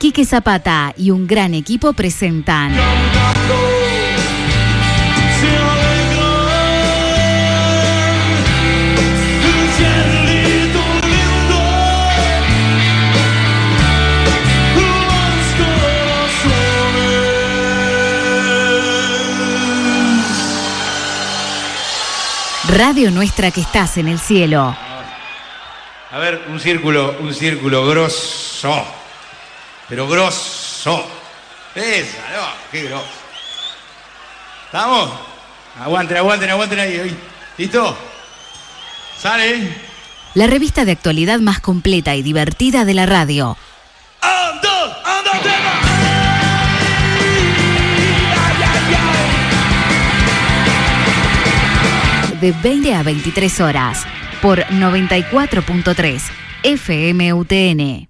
Quique Zapata y un gran equipo presentan Radio Nuestra que estás en el cielo. A ver, un círculo grosso. Pero grosso. Esa, no, qué grosso. ¿Estamos? Aguanten ahí. ¿Listo? ¿Sale? La revista de actualidad más completa y divertida de la radio. De 20 a 23 horas, por 94.3 FM UTN.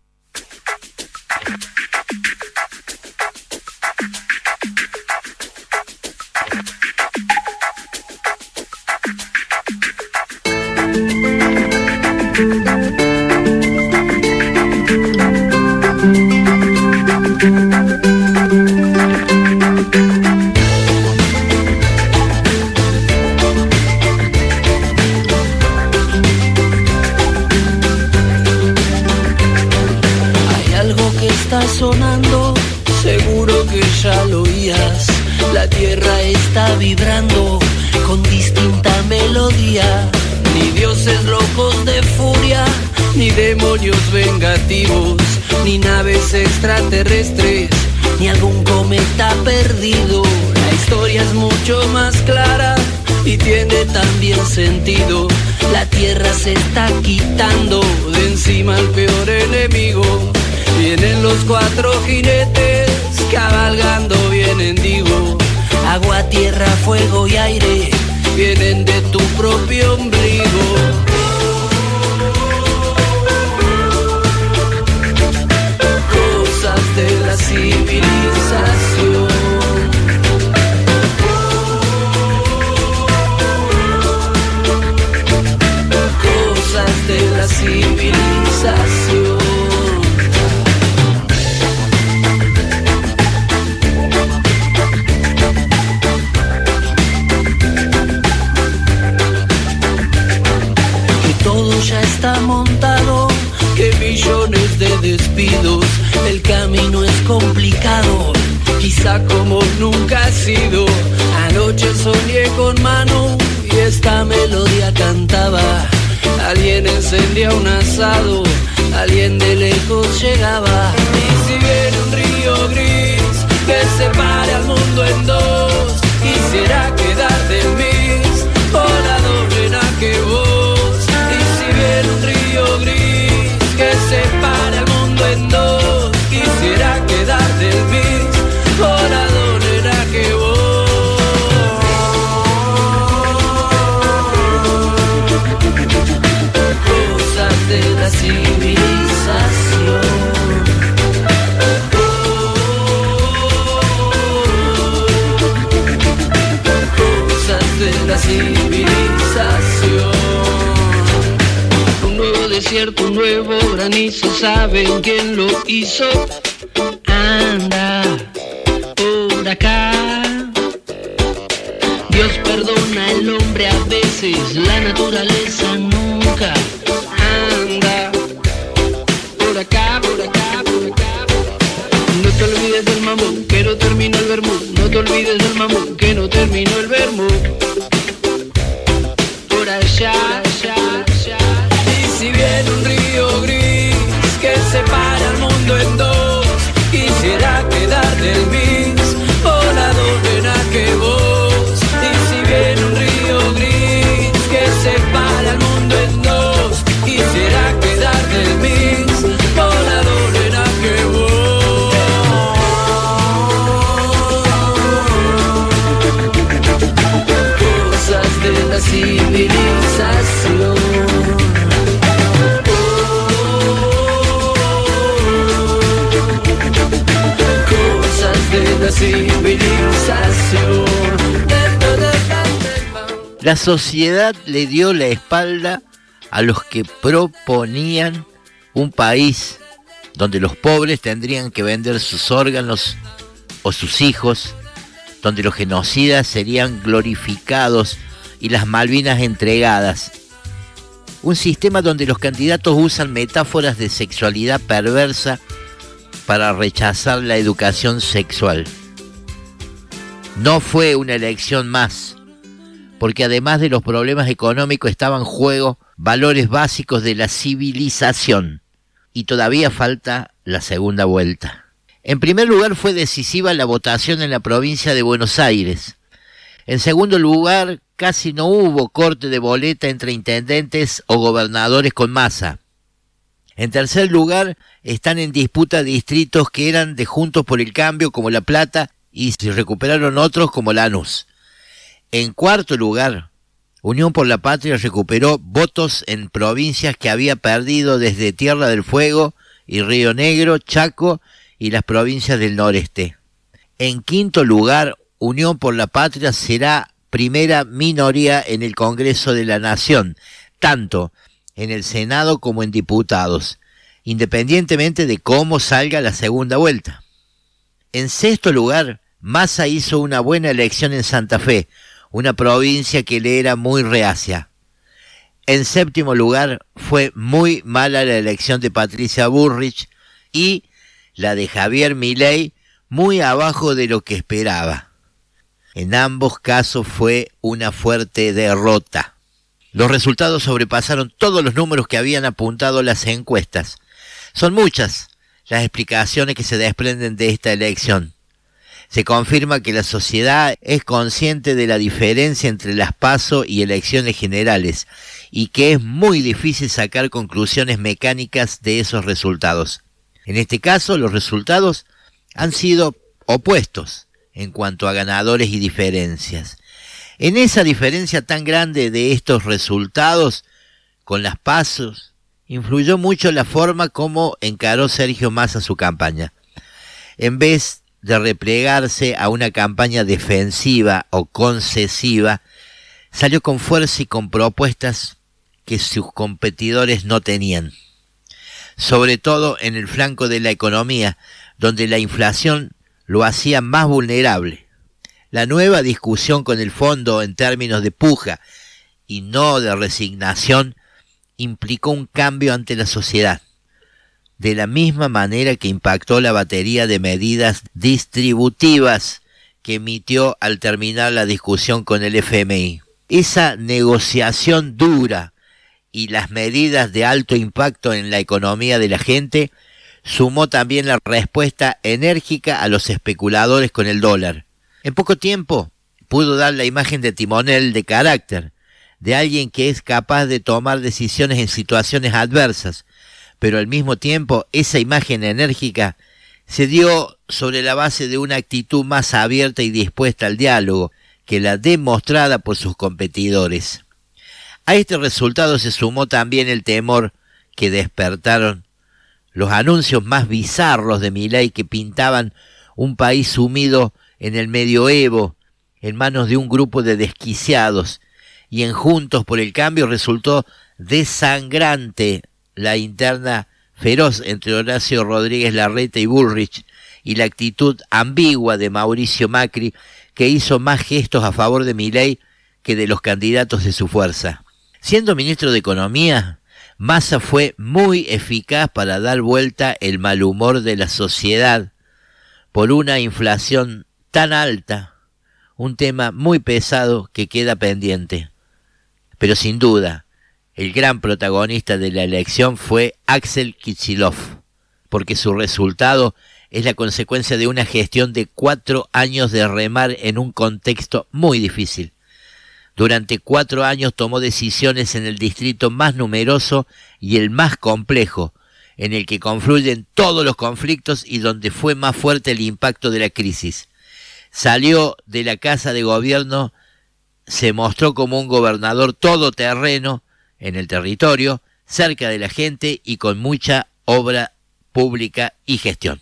Sonando, seguro que ya lo oías. La tierra está vibrando con distinta melodía. Ni dioses locos de furia, ni demonios vengativos, ni naves extraterrestres, ni algún cometa perdido. La historia es mucho más clara y tiene también sentido. La tierra se está quitando de encima al peor enemigo. Vienen los 4 jinetes, cabalgando vienen, digo. Agua, tierra, fuego y aire, vienen de tu propio ombligo. Cosas de la civilización. Cosas de la civilización. Ya está montado, que millones de despidos. El camino es complicado, quizá como nunca ha sido. Anoche soñé con Manu y esta melodía cantaba. Alguien encendía un asado, alguien de lejos llegaba. Y si viene un río gris que separe al mundo en dos, quisiera quedar del mismo lado en que vos. En un río gris que separa el mundo en dos, quisiera quedar del mismo lado, nena, que vos. Cosas de la civilización. Cosas de la civilización. Desierto, un nuevo granizo, ¿saben quién lo hizo? Anda por acá. Dios perdona al hombre a veces, la naturaleza nunca. Anda por acá, por acá, por acá. No te olvides del mamón, que no terminó el vermú. No te olvides del mamón, que no terminó el vermú. Por allá, allá, allá. Si viene un río gris que separa al mundo en dos, quisiera quedar del mismo lado, nena, que vos. Y si viene un río gris que separa al mundo en dos, quisiera quedar del mismo lado, nena, que vos. Cosas de la civilización. De la civilización. La sociedad le dio la espalda a los que proponían un país donde los pobres tendrían que vender sus órganos o sus hijos, donde los genocidas serían glorificados y las Malvinas entregadas. Un sistema donde los candidatos usan metáforas de sexualidad perversa para rechazar la educación sexual. No fue una elección más, porque además de los problemas económicos estaban en juego valores básicos de la civilización, y todavía falta la segunda vuelta. En primer lugar, fue decisiva la votación en la provincia de Buenos Aires. En segundo lugar, casi no hubo corte de boleta entre intendentes o gobernadores con Massa. En tercer lugar, están en disputa distritos que eran de Juntos por el Cambio, como La Plata, y se recuperaron otros como Lanús. En cuarto lugar, Unión por la Patria recuperó votos en provincias que había perdido desde Tierra del Fuego y Río Negro, Chaco y las provincias del noreste. En quinto lugar, Unión por la Patria será primera minoría en el Congreso de la Nación, tanto en el Senado como en diputados, independientemente de cómo salga la segunda vuelta. En sexto lugar, Massa hizo una buena elección en Santa Fe, una provincia que le era muy reacia. En séptimo lugar, fue muy mala la elección de Patricia Bullrich y la de Javier Milei, muy abajo de lo que esperaba. En ambos casos fue una fuerte derrota. Los resultados sobrepasaron todos los números que habían apuntado las encuestas. Son muchas las explicaciones que se desprenden de esta elección. Se confirma que la sociedad es consciente de la diferencia entre las PASO y elecciones generales y que es muy difícil sacar conclusiones mecánicas de esos resultados. En este caso, los resultados han sido opuestos en cuanto a ganadores y diferencias. En esa diferencia tan grande de estos resultados con las PASO, influyó mucho la forma como encaró Sergio Massa su campaña. En vez de replegarse a una campaña defensiva o concesiva, salió con fuerza y con propuestas que sus competidores no tenían. Sobre todo en el flanco de la economía, donde la inflación lo hacía más vulnerable. La nueva discusión con el fondo en términos de puja y no de resignación implicó un cambio ante la sociedad, de la misma manera que impactó la batería de medidas distributivas que emitió al terminar la discusión con el FMI. Esa negociación dura y las medidas de alto impacto en la economía de la gente sumó también la respuesta enérgica a los especuladores con el dólar. En poco tiempo pudo dar la imagen de timonel de carácter, de alguien que es capaz de tomar decisiones en situaciones adversas, pero al mismo tiempo esa imagen enérgica se dio sobre la base de una actitud más abierta y dispuesta al diálogo que la demostrada por sus competidores. A este resultado se sumó también el temor que despertaron los anuncios más bizarros de Milei, que pintaban un país sumido en el medioevo, en manos de un grupo de desquiciados, y en Juntos por el Cambio resultó desangrante la interna feroz entre Horacio Rodríguez Larreta y Bullrich, y la actitud ambigua de Mauricio Macri, que hizo más gestos a favor de Milei que de los candidatos de su fuerza. Siendo ministro de Economía, Massa fue muy eficaz para dar vuelta el mal humor de la sociedad por una inflación tan alta, un tema muy pesado que queda pendiente. Pero sin duda, el gran protagonista de la elección fue Axel Kicillof, porque su resultado es la consecuencia de una gestión de 4 años de remar en un contexto muy difícil. Durante 4 años tomó decisiones en el distrito más numeroso y el más complejo, en el que confluyen todos los conflictos y donde fue más fuerte el impacto de la crisis. Salió de la Casa de Gobierno, se mostró como un gobernador todoterreno en el territorio, cerca de la gente y con mucha obra pública y gestión.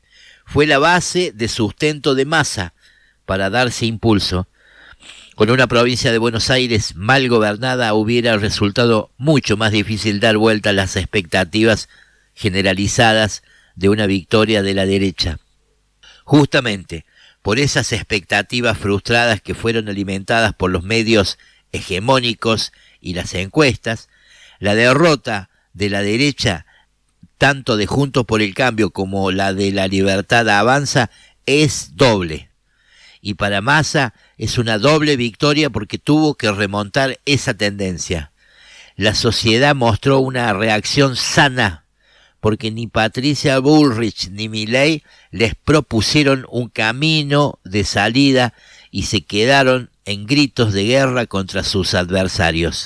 Fue la base de sustento de Massa para darse impulso. Con una provincia de Buenos Aires mal gobernada hubiera resultado mucho más difícil dar vuelta a las expectativas generalizadas de una victoria de la derecha. Justamente por esas expectativas frustradas que fueron alimentadas por los medios hegemónicos y las encuestas, la derrota de la derecha, tanto de Juntos por el Cambio como la de La Libertad Avanza, es doble. Y para Massa es una doble victoria porque tuvo que remontar esa tendencia. La sociedad mostró una reacción sana, porque ni Patricia Bullrich ni Milei les propusieron un camino de salida y se quedaron en gritos de guerra contra sus adversarios.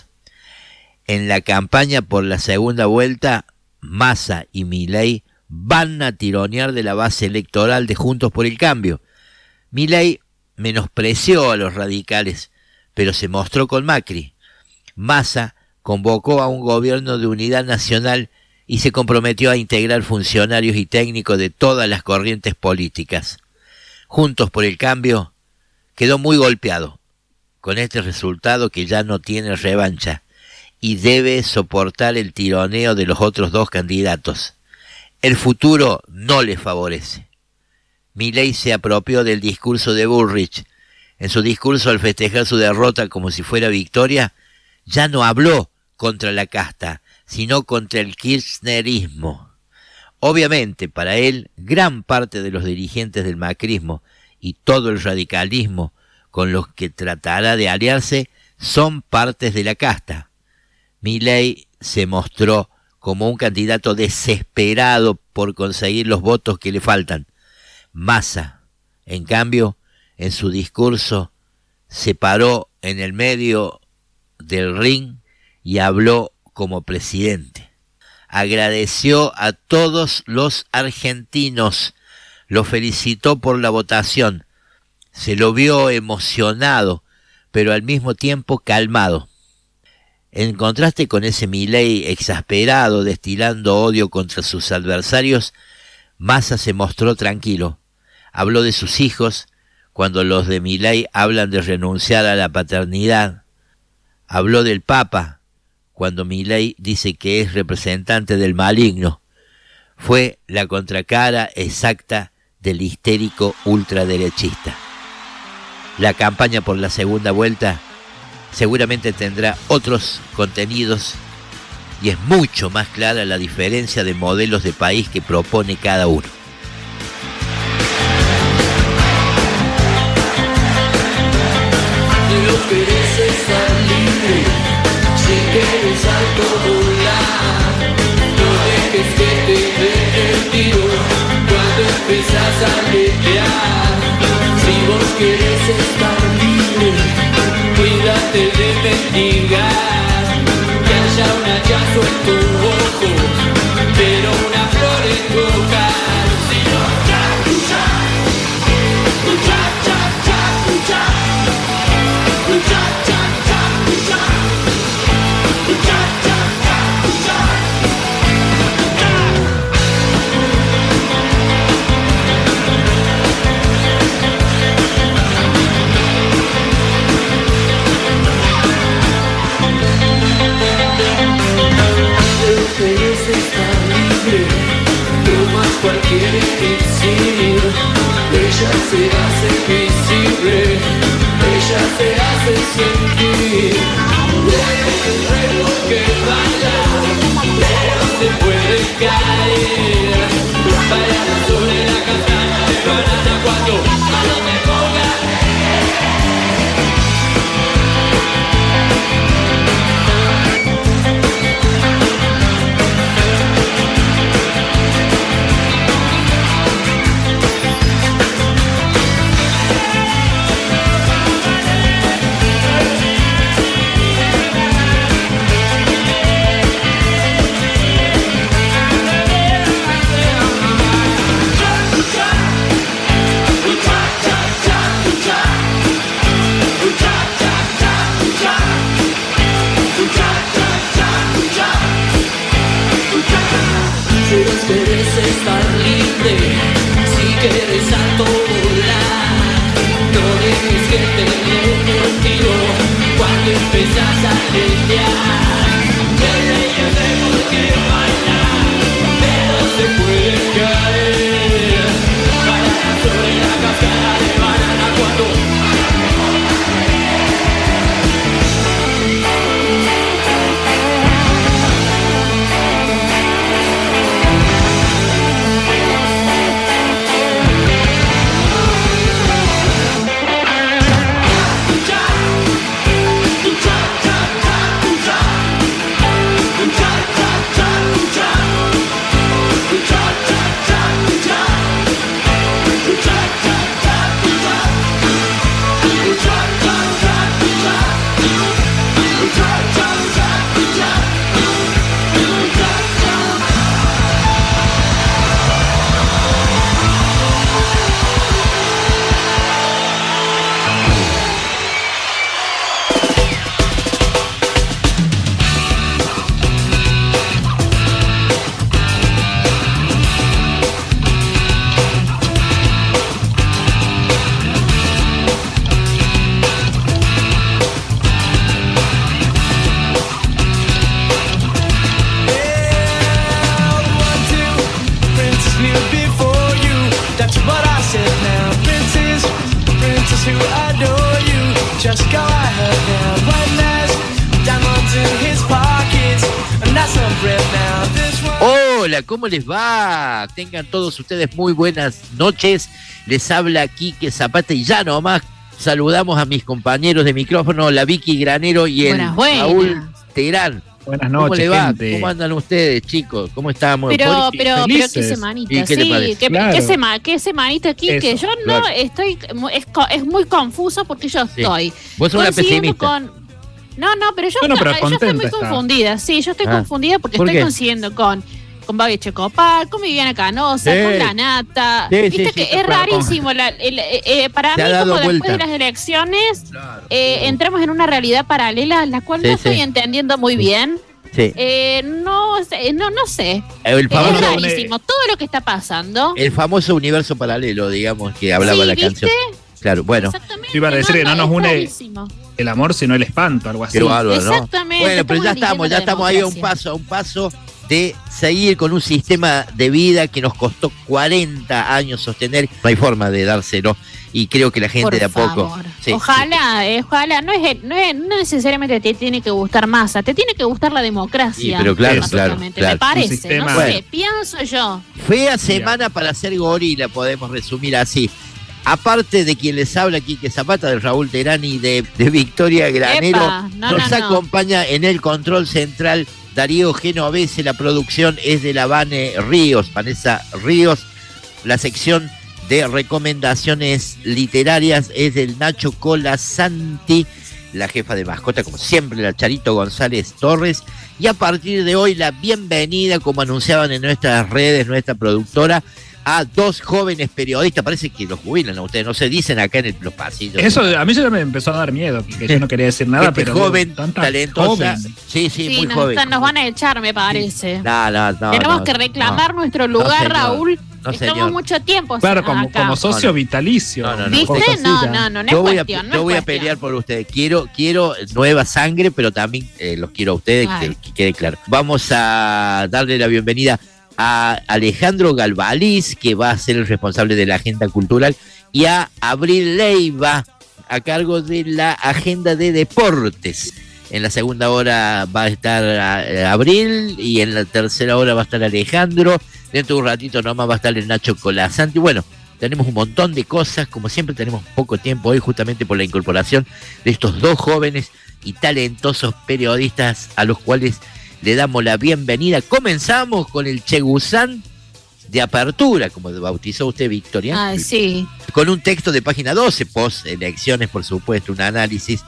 En la campaña por la segunda vuelta, Massa y Milei van a tironear de la base electoral de Juntos por el Cambio. Milei menospreció a los radicales, pero se mostró con Macri. Massa convocó a un gobierno de unidad nacional y se comprometió a integrar funcionarios y técnicos de todas las corrientes políticas. Juntos por el Cambio quedó muy golpeado con este resultado que ya no tiene revancha y debe soportar el tironeo de los otros dos candidatos. El futuro no le favorece. Milei se apropió del discurso de Bullrich. En su discurso, al festejar su derrota como si fuera victoria, ya no habló contra la casta, sino contra el kirchnerismo. Obviamente, para él, gran parte de los dirigentes del macrismo y todo el radicalismo con los que tratará de aliarse son partes de la casta. Milei se mostró como un candidato desesperado por conseguir los votos que le faltan. Massa, en cambio, en su discurso se paró en el medio del ring y habló como presidente. Agradeció a todos los argentinos, los felicitó por la votación, se lo vio emocionado, pero al mismo tiempo calmado. En contraste con ese Milei exasperado, destilando odio contra sus adversarios, Massa se mostró tranquilo. Habló de sus hijos, cuando los de Milei hablan de renunciar a la paternidad. Habló del Papa, cuando Milei dice que es representante del maligno. Fue la contracara exacta del histérico ultraderechista. La campaña por la segunda vuelta seguramente tendrá otros contenidos y es mucho más clara la diferencia de modelos de país que propone cada uno. No querés estar libre, si quieres alto volar, no dejes que te den el tiro cuando empiezas a aletear. Si vos querés estar libre, cuídate de mendigar, que haya un hachazo en tu ojo, pero una flor en tu hogar. Si no, lucha, lucha, lucha, lucha, lucha, lucha, lucha, lucha, lucha, lucha, lucha, querés estar libre, tomas cualquier elixir, ella se hace visible, ella se hace sentir. El reloj que baila, pero se puede caer, bailando sobre la castaña de banana cuando no te pongas. Si quieres estar libre, si quieres alto volar, no dejes que te den el tiro cuando empiezas a aletear. Que leyes de por qué bailar, pero se puede caer. Hola, ¿cómo les va? Tengan todos ustedes muy buenas noches. Les habla Quique Zapata y ya nomás saludamos a mis compañeros de micrófono, la Vicky Granero y el Raúl Terán. Buenas noches, ¿Cómo le va? gente. ¿Cómo andan ustedes, chicos? ¿Cómo estamos? Pero qué Felices. semanita, ¿Y qué te sí, parece? Claro. qué semanita aquí, Eso, que yo claro. no estoy, es muy confuso porque yo Sí. estoy Vos sos una consiguiendo pesimista. No, pero yo, Bueno, pero yo estoy muy contenta está. confundida, sí, yo estoy Ah. confundida porque ¿Por estoy qué? consiguiendo con Babi Checopar, con Viviana Canosa, Sí. con la Nata. Sí, Viste sí, que sí, es claro, rarísimo. Para Se mí, ha dado como después vuelta. de las elecciones, entramos en una realidad paralela, la cual Sí, no sí. estoy entendiendo muy bien. Sí. No sé. El Es famoso, rarísimo todo lo que está pasando. el famoso universo paralelo, digamos, que hablaba Sí, la ¿viste? canción. Claro, bueno, Exactamente. Yo iba a decir que no nos es une rarísimo. el amor, sino el espanto, algo así. qué bárbaro, ¿no? Exactamente. Bueno, pero ya estamos ahí a un paso de seguir con un sistema de vida que nos costó 40 años sostener. No hay forma de dárselo y creo que la gente Por de a poco. favor. Sí, Ojalá, no necesariamente te tiene que gustar Massa, te tiene que gustar la democracia. Sí, pero claro, básicamente, claro. me parece, Un sistema- no sé, Bueno. pienso yo. Fea semana para ser gorila, podemos resumir así. Aparte de quien les habla, Quique Zapata, de Raúl Terán y de Victoria Granero, Epa, nos acompaña en el control central Darío Genovese. La producción es de la Vanessa Ríos. La sección de recomendaciones literarias es del Nacho Colasanti. La jefa de mascota, como siempre, la Charito González Torres. Y a partir de hoy, la bienvenida, como anunciaban en nuestras redes, nuestra productora, a dos jóvenes periodistas. Parece que los jubilan a ustedes, no se dicen acá en los pasillos. Eso a mí ya me empezó a dar miedo, que yo no quería decir nada, Gente pero joven, tanta talentosa. joven. Sí, Sí, muy joven. nos van a echar, me parece. No, Tenemos que reclamar nuestro lugar, señor. Raúl. No, Estamos señor. mucho tiempo Claro, acá. como socio No, no. vitalicio. No, no, no. ¿Viste? cosas así No, ya. no es Yo voy cuestión. yo voy a pelear por ustedes. Quiero nueva sangre, pero también los quiero a ustedes, Ay. que quede claro. Vamos a darle la bienvenida a Alejandro Galvaliz, que va a ser el responsable de la agenda cultural, y a Abril Leiva, a cargo de la agenda de deportes. En la segunda hora va a estar Abril y en la tercera hora va a estar Alejandro. Dentro de un ratito nomás va a estar el Nacho Colasanti. Bueno, tenemos un montón de cosas, como siempre tenemos poco tiempo hoy justamente por la incorporación de estos dos jóvenes y talentosos periodistas a los cuales le damos la bienvenida. Comenzamos con el Chegusán de apertura, como bautizó usted, Victoria, Ah, sí. con un texto de página 12, post elecciones, por supuesto, un análisis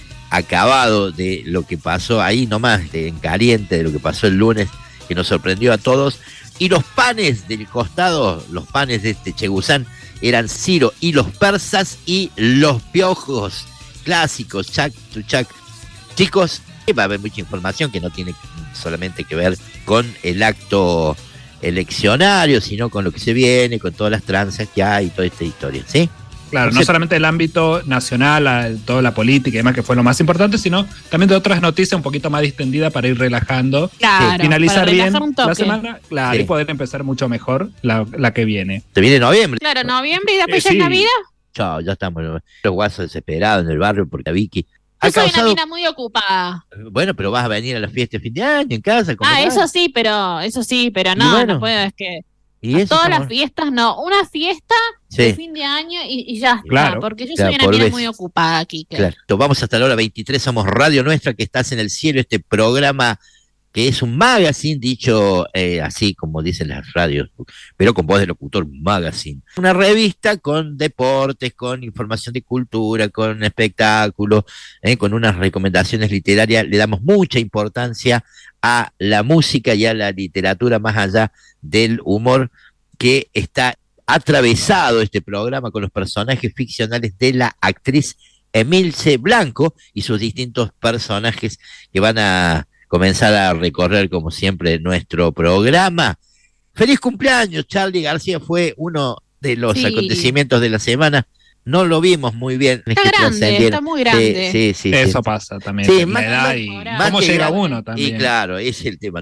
acabado de lo que pasó ahí nomás, en caliente, de lo que pasó el lunes, que nos sorprendió a todos. Y los panes del costado, los panes de este Chegusán, eran Ciro y los persas y los piojos clásicos, Chac to Chac. Chicos, va a haber mucha información que no tiene solamente que ver con el acto eleccionario, sino con lo que se viene, con todas las tranzas que hay y toda esta historia, ¿sí? Claro, no solamente el ámbito nacional, toda la política y demás, que fue lo más importante, sino también de otras noticias un poquito más distendidas para ir relajando. Claro, Finalizar para bien relajar un toque. la semana, claro, Sí. y poder empezar mucho mejor la que viene. Se viene noviembre. Claro, noviembre y después ya Sí. es Navidad. Chao, ya estamos los guasos desesperados en el barrio porque a Vicky ha Yo soy una causado... mina muy ocupada. Bueno, pero vas a venir a la fiesta de fin de año en casa. Ah, conversar. eso sí, pero Y no, bueno. no puedo, es que Y eso todas está las fiestas no, una fiesta de Sí, fin de año y ya está, Claro. porque yo Claro, soy una por mina vez. muy ocupada aquí. claro. Vamos hasta la hora 23, somos Radio Nuestra, que estás en el cielo, este programa que es un magazine, dicho así como dicen las radios, pero con voz de locutor, magazine. Una revista con deportes, con información de cultura, con espectáculos, con unas recomendaciones literarias. Le damos mucha importancia a la música y a la literatura más allá del humor, que está atravesado este programa con los personajes ficcionales de la actriz Emilce Blanco y sus distintos personajes que van a comenzar a recorrer, como siempre, nuestro programa. ¡Feliz cumpleaños! Charly García fue uno de los Sí. acontecimientos de la semana. No lo vimos muy bien. Está que grande, trascendiera. está muy grande. Sí. Eso pasa también. Sí, la más- edad más- y más cómo que llega grande. uno también. Y claro, ese es el tema.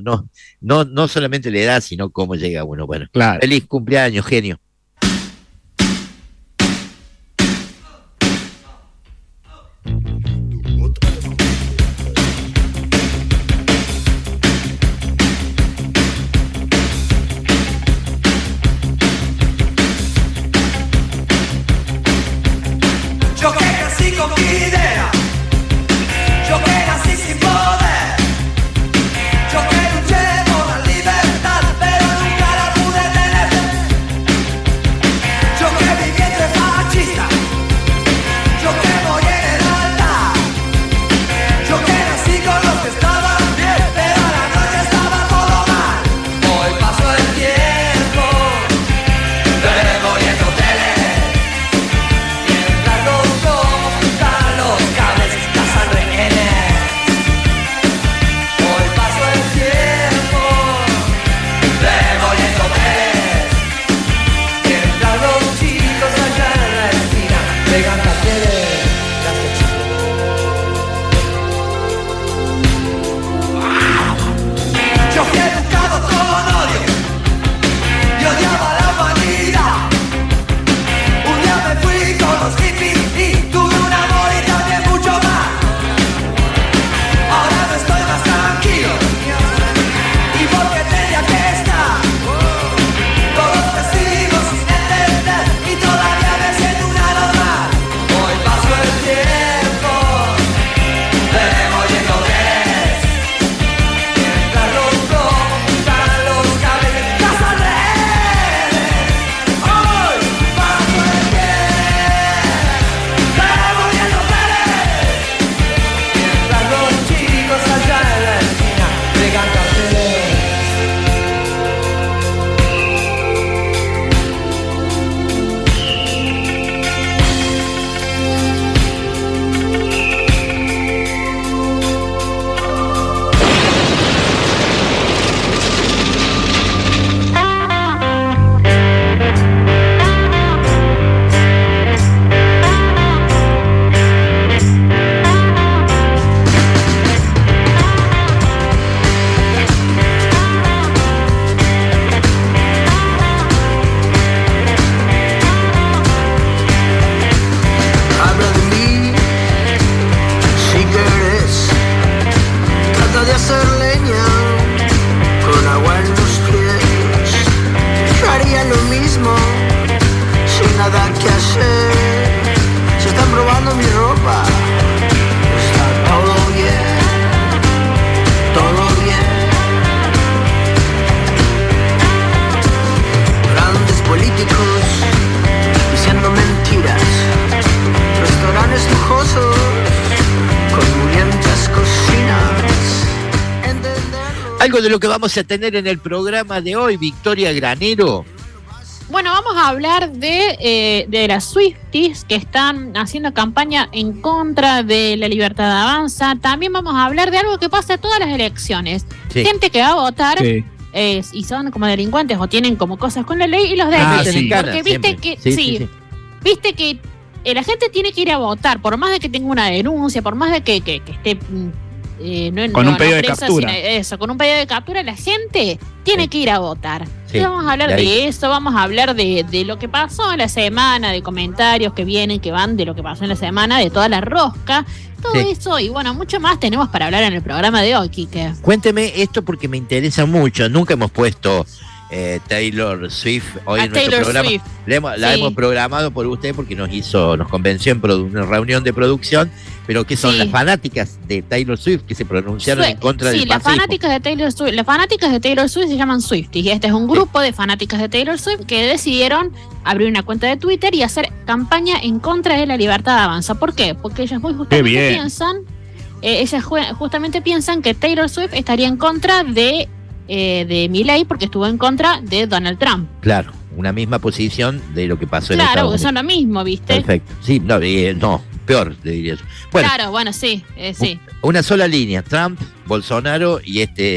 No solamente la edad, sino cómo llega uno. Bueno, Claro. feliz cumpleaños, genio. con idea. Yo que nací sin poder, yo que luché por la libertad, pero nunca la pude tener. Yo que viví entre fascistas, yo que morí en el altar, yo que nací con los que estaban bien, pero a la noche estaba todo mal. Hoy pasó el tiempo, tenemos viendo tele, mientras los cortan los cables, cazan rehenes. Hoy pasó el tiempo, tenemos viendo tele, mientras los chicos allá en la esquina pegan carteles. Yo fui educado con odio y odiaba la humanidad. Un día me fui con los hippies y tuve un amor y también mucho más. Ahora no estoy más tranquilo y porque tenía que estar. Todos te sigo sin entender y todavía me siento una normal. Hoy pasó el tiempo, tenemos yendo bien, mientras los cortan los cables, cazan rehenes. Hoy pasó el tiempo, tenemos yendo bien, mientras los chicos allá en la esquina pegan carteles. Habla de mí, si quieres. Trata de hacer leña con agua en los pies. Yo haría lo mismo, sin nada que hacer. Se están probando mi ropa. Está todo bien, todo bien. Grandes políticos diciendo mentiras. Restaurantes lujosos con murientas cocinas. Entenderlo. Algo de lo que vamos a tener en el programa de hoy, Victoria Granero. Bueno, vamos a hablar de las Swifties que están haciendo campaña en contra de la libertad avanza. También vamos a hablar de algo que pasa en todas las elecciones. Sí. Gente que va a votar Sí. y son como delincuentes o tienen como cosas con la ley y los Ah, detienen. sí. Porque viste Siempre. que Sí. viste que la gente tiene que ir a votar, por más de que tenga una denuncia, por más de que esté Con un pedido de presa, captura. con un pedido de captura, la gente tiene Sí. que ir a votar. Sí. Y vamos a hablar De ahí. de eso, vamos a hablar de lo que pasó en la semana, de comentarios que vienen, que van de lo que pasó en la semana, de toda la rosca, todo Sí. eso y bueno, mucho más tenemos para hablar en el programa de hoy, Quique. Cuénteme esto porque me interesa mucho. Nunca hemos puesto Taylor Swift hoy A en nuestro Taylor programa. Swift. La Sí. hemos programado por usted porque nos convenció en una reunión de producción, pero que son Sí. las fanáticas de Taylor Swift que se pronunciaron en contra sí, del las fascismo. fanáticas de Taylor Swift se llaman Swifties y este es un grupo de fanáticas de Taylor Swift que decidieron abrir una cuenta de Twitter y hacer campaña en contra de la libertad avanza. ¿Por qué? Porque ellas muy justamente bien. piensan, justamente piensan que Taylor Swift estaría en contra de Milei porque estuvo en contra de Donald Trump. Claro, una misma posición de lo que pasó en Claro, Estados porque son Unidos. lo mismo, ¿viste? Perfecto. Sí, no, peor, le diría yo. Bueno, Claro, bueno, sí, sí. una sola línea, Trump, Bolsonaro y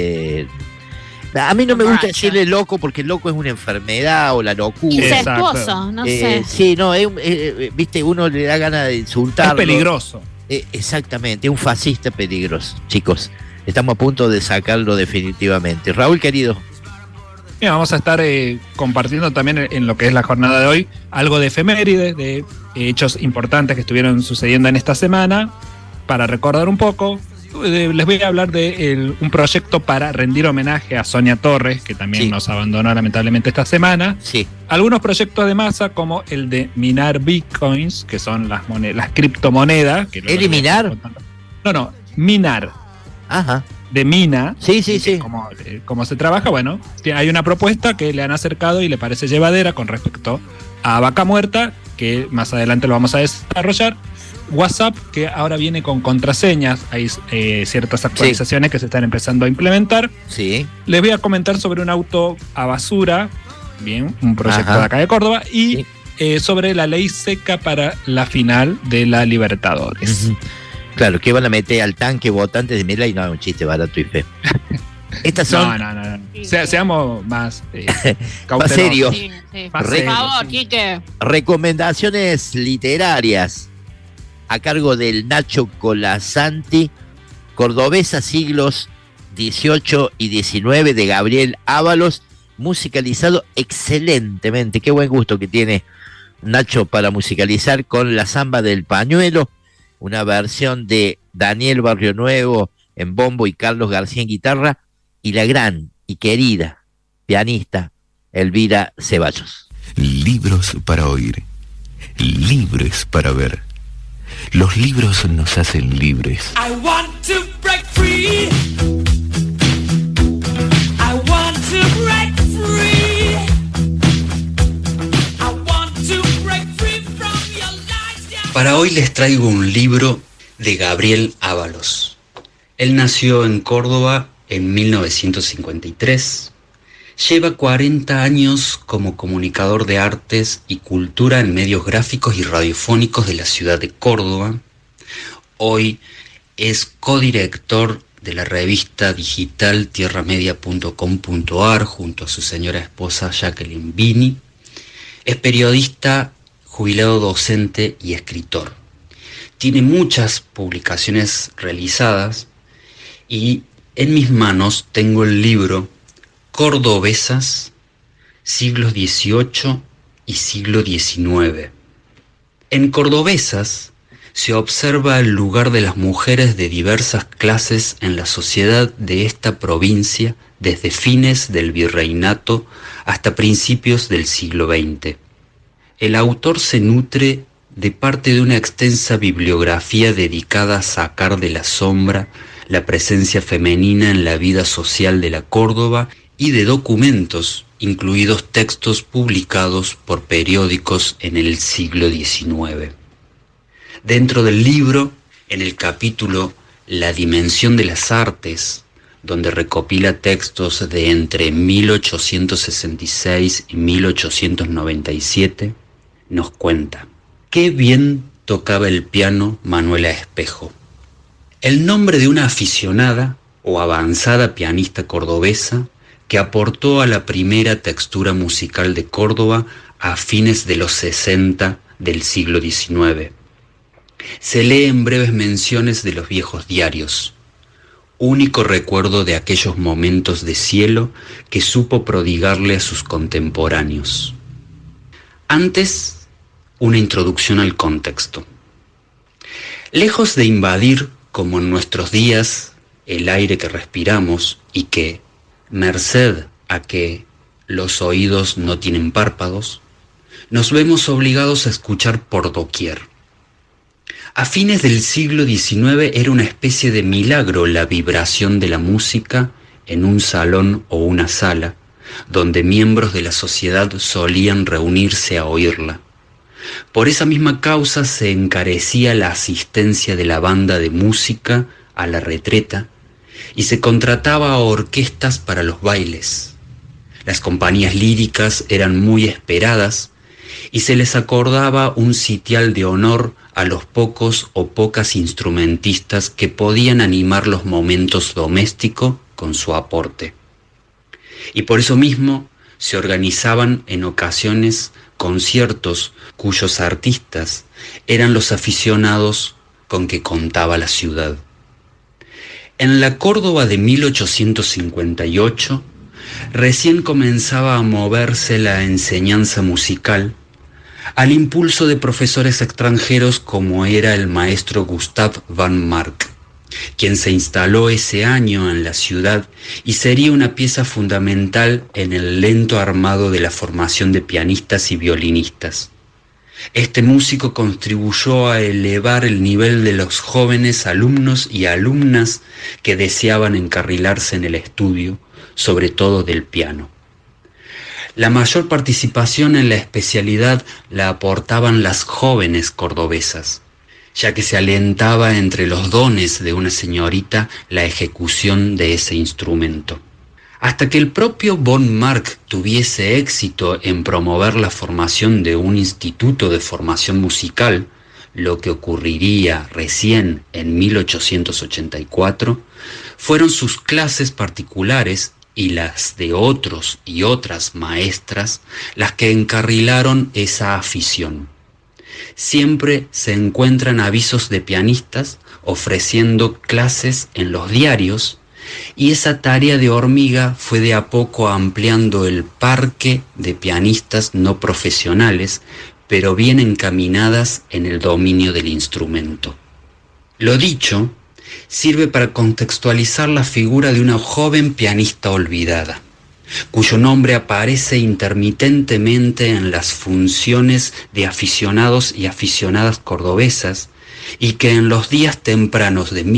A mí no me gusta Borracho. decirle loco porque loco es una enfermedad o la locura. Incestuoso, no sé. Sí, no, viste, uno le da ganas de Es insultarlo. peligroso. Exactamente, un fascista peligroso, chicos. Estamos a punto de sacarlo definitivamente. Raúl, querido. Mira, vamos a estar compartiendo también en lo que es la jornada de hoy algo de efemérides, de hechos importantes que estuvieron sucediendo en esta semana, para recordar un poco. les voy a hablar de un proyecto para rendir homenaje a Sonia Torres, que también nos abandonó lamentablemente esta semana. Sí. Algunos proyectos de masa, como el de minar bitcoins, que son las criptomonedas. ¿Eliminar? No, minar. Ajá. De mina. Sí. Como se trabaja, bueno, hay una propuesta que le han acercado y le parece llevadera con respecto a Vaca Muerta, que más adelante lo vamos a desarrollar. WhatsApp, que ahora viene con contraseñas, hay ciertas actualizaciones que se están empezando a implementar. Sí. Les voy a comentar sobre un auto a basura, bien, un proyecto de acá de Córdoba, y sobre la ley seca para la final de la Libertadores. Claro, que van a meter al tanque votantes de Milei, no, un chiste barato y feo. Estas son... No. Seamos más más serios. Sí. Por favor, Quique. Recomendaciones literarias a cargo del Nacho Colasanti, Cordobesa siglos XVIII y XIX de Gabriel Ábalos, musicalizado excelentemente. Qué buen gusto que tiene Nacho para musicalizar con La Zamba del Pañuelo, una versión de Daniel Barrionuevo en bombo y Carlos García en guitarra, y la gran y querida pianista Elvira Ceballos. Libros para oír, libres para ver. Los libros nos hacen libres. I want to break free. I want to break free. I want to break free from your lies. Para hoy les traigo un libro de Gabriel Ábalos. Él nació en Córdoba en 1953. Lleva 40 años como comunicador de artes y cultura en medios gráficos y radiofónicos de la ciudad de Córdoba. Hoy es codirector de la revista digital tierramedia.com.ar junto a su señora esposa Jacqueline Bini. Es periodista, jubilado docente y escritor. Tiene muchas publicaciones realizadas y en mis manos tengo el libro Cordobesas, siglos XVIII y siglo XIX. En Cordobesas se observa el lugar de las mujeres de diversas clases en la sociedad de esta provincia desde fines del virreinato hasta principios del siglo XX. El autor se nutre de parte de una extensa bibliografía dedicada a sacar de la sombra la presencia femenina en la vida social de la Córdoba y de documentos, incluidos textos publicados por periódicos en el siglo XIX. Dentro del libro, en el capítulo La dimensión de las artes, donde recopila textos de entre 1866 y 1897, nos cuenta: qué bien tocaba el piano Manuela Espejo. El nombre de una aficionada o avanzada pianista cordobesa que aportó a la primera textura musical de Córdoba a fines de los 60 del siglo XIX. Se lee en breves menciones de los viejos diarios, único recuerdo de aquellos momentos de cielo que supo prodigarle a sus contemporáneos. Antes, una introducción al contexto. Lejos de invadir, como en nuestros días, el aire que respiramos y que, merced a que los oídos no tienen párpados, nos vemos obligados a escuchar por doquier. A fines del siglo XIX era una especie de milagro la vibración de la música en un salón o una sala, donde miembros de la sociedad solían reunirse a oírla. Por esa misma causa se encarecía la asistencia de la banda de música a la retreta y se contrataba a orquestas para los bailes. Las compañías líricas eran muy esperadas y se les acordaba un sitial de honor a los pocos o pocas instrumentistas que podían animar los momentos domésticos con su aporte. Y por eso mismo se organizaban en ocasiones conciertos cuyos artistas eran los aficionados con que contaba la ciudad. En la Córdoba de 1858, recién comenzaba a moverse la enseñanza musical al impulso de profesores extranjeros como era el maestro Gustav van Marck, quien se instaló ese año en la ciudad y sería una pieza fundamental en el lento armado de la formación de pianistas y violinistas. Este músico contribuyó a elevar el nivel de los jóvenes alumnos y alumnas que deseaban encarrilarse en el estudio, sobre todo del piano. La mayor participación en la especialidad la aportaban las jóvenes cordobesas, ya que se alentaba entre los dones de una señorita la ejecución de ese instrumento. Hasta que el propio von Marck tuviese éxito en promover la formación de un instituto de formación musical, lo que ocurriría recién en 1884, fueron sus clases particulares y las de otros y otras maestras las que encarrilaron esa afición. Siempre se encuentran avisos de pianistas ofreciendo clases en los diarios, y esa tarea de hormiga fue de a poco ampliando el parque de pianistas no profesionales, pero bien encaminadas en el dominio del instrumento. Lo dicho sirve para contextualizar la figura de una joven pianista olvidada, cuyo nombre aparece intermitentemente en las funciones de aficionados y aficionadas cordobesas, y que en los días tempranos de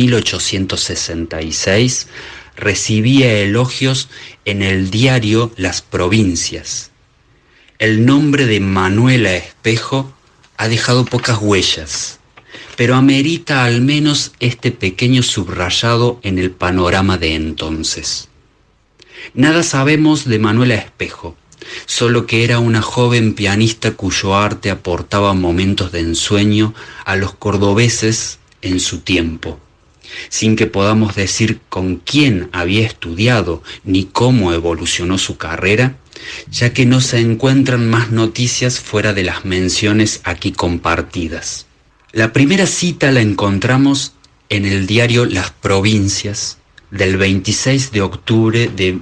1866 recibía elogios en el diario Las Provincias. El nombre de Manuela Espejo ha dejado pocas huellas, pero amerita al menos este pequeño subrayado en el panorama de entonces. Nada sabemos de Manuela Espejo, solo que era una joven pianista cuyo arte aportaba momentos de ensueño a los cordobeses en su tiempo, sin que podamos decir con quién había estudiado ni cómo evolucionó su carrera, ya que no se encuentran más noticias fuera de las menciones aquí compartidas. La primera cita la encontramos en el diario Las Provincias del 26 de octubre de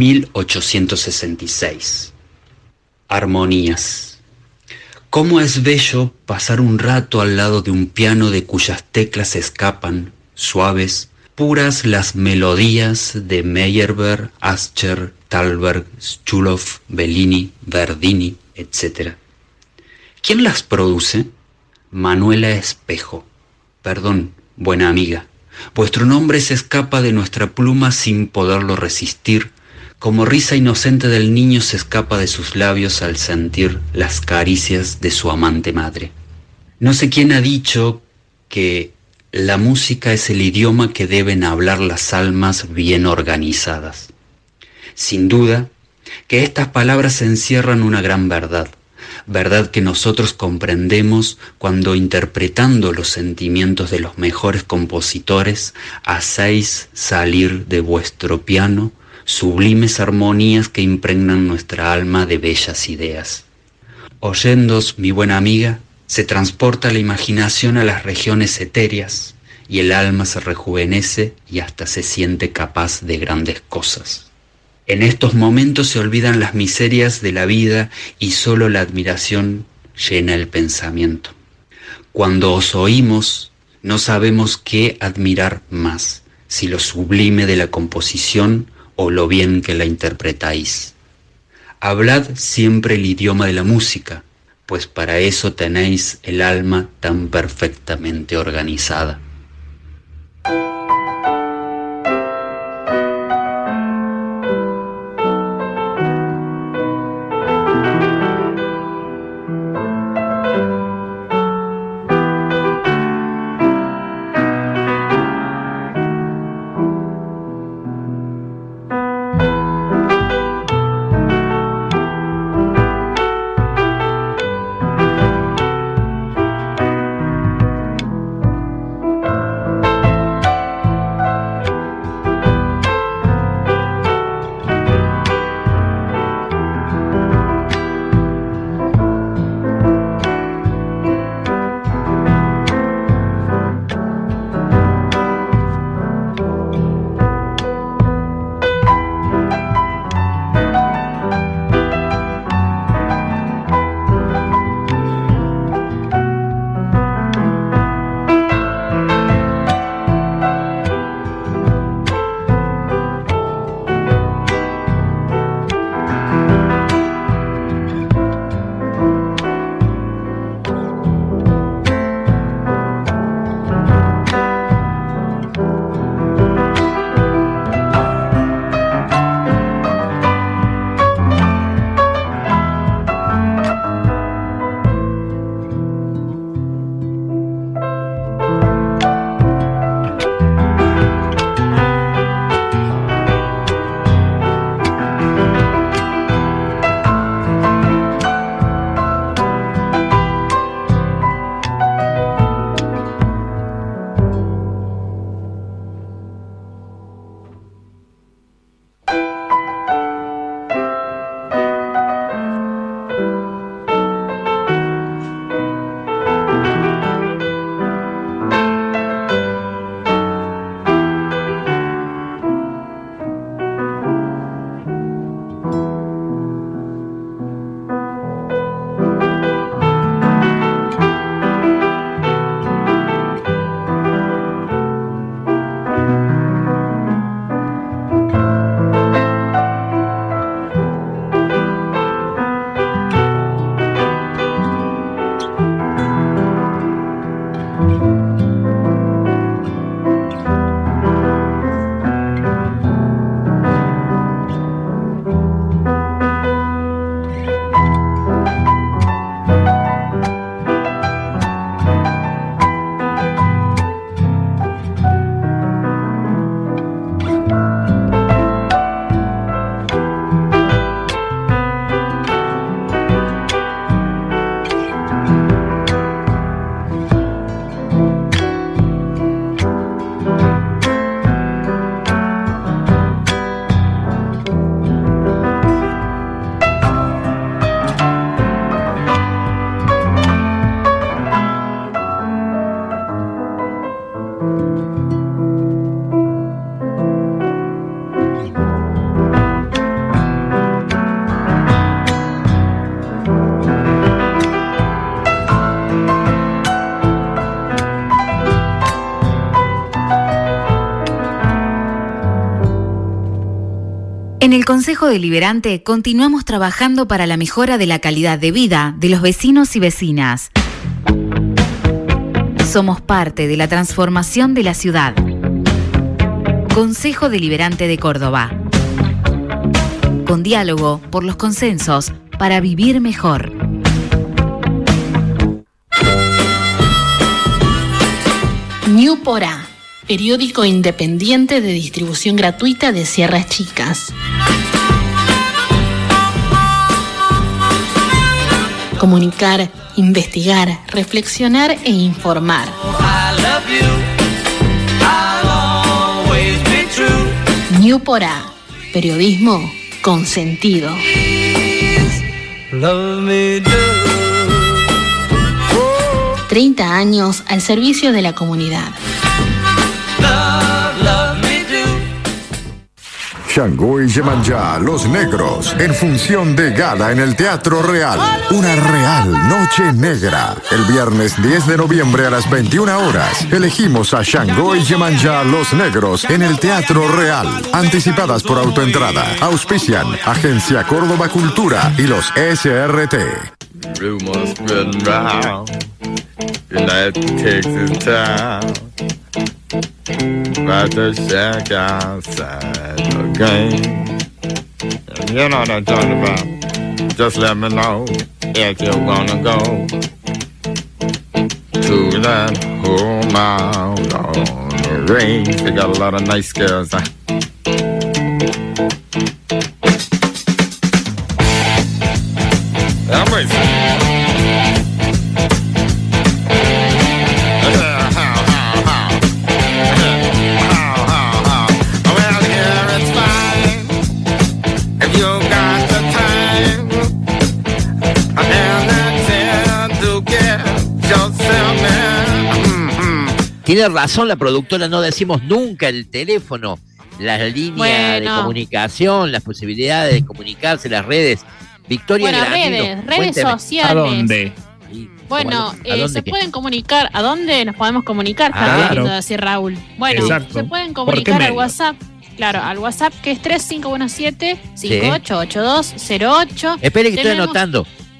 1866. Armonías. ¿Cómo es bello pasar un rato al lado de un piano de cuyas teclas escapan, suaves, puras las melodías de Meyerbeer, Ascher, Thalberg, Schulhoff, Bellini, Verdini, etc. ¿Quién las produce? Manuela Espejo. Perdón, buena amiga, vuestro nombre se escapa de nuestra pluma sin poderlo resistir, como risa inocente del niño se escapa de sus labios al sentir las caricias de su amante madre. No sé quién ha dicho que la música es el idioma que deben hablar las almas bien organizadas. Sin duda que estas palabras encierran una gran verdad, verdad que nosotros comprendemos cuando, interpretando los sentimientos de los mejores compositores, hacéis salir de vuestro piano sublimes armonías que impregnan nuestra alma de bellas ideas. Oyéndos, mi buena amiga, se transporta la imaginación a las regiones etéreas y el alma se rejuvenece y hasta se siente capaz de grandes cosas. En estos momentos se olvidan las miserias de la vida y solo la admiración llena el pensamiento. Cuando os oímos, no sabemos qué admirar más, si lo sublime de la composición o lo bien que la interpretáis. Hablad siempre el idioma de la música, pues para eso tenéis el alma tan perfectamente organizada. Consejo Deliberante continuamos trabajando para la mejora de la calidad de vida de los vecinos y vecinas. Somos parte de la transformación de la ciudad. Consejo Deliberante de Córdoba. Con diálogo por los consensos para vivir mejor. New Porá, periódico independiente de distribución gratuita de Sierras Chicas. Comunicar, investigar, reflexionar e informar. New Porá, periodismo con sentido. 30 años al servicio de la comunidad. Shango y Yemanjá, Los Negros, en función de gala en el Teatro Real. Una real noche negra. El viernes 10 de noviembre a las 21 horas. Elegimos a Shango y Yemanjá, Los Negros, en el Teatro Real. Anticipadas por autoentrada. Auspician Agencia Córdoba Cultura y los SRT. Rumors spreading round, United Texas town, about to shack outside the game. And you know what I'm talking about. Just let me know if you wanna go to that home out on the range. They got a lot of nice girls. Tiene razón la productora, no decimos nunca el teléfono, las líneas de comunicación, las posibilidades de comunicarse, las redes. Victoria, redes sociales. ¿A dónde? Bueno, se pueden comunicar. ¿A dónde nos podemos comunicar? Claro. Decir Raúl. Bueno, exacto. Se pueden comunicar al WhatsApp. Claro, al WhatsApp que es 3517-588208. Espere que estoy anotando.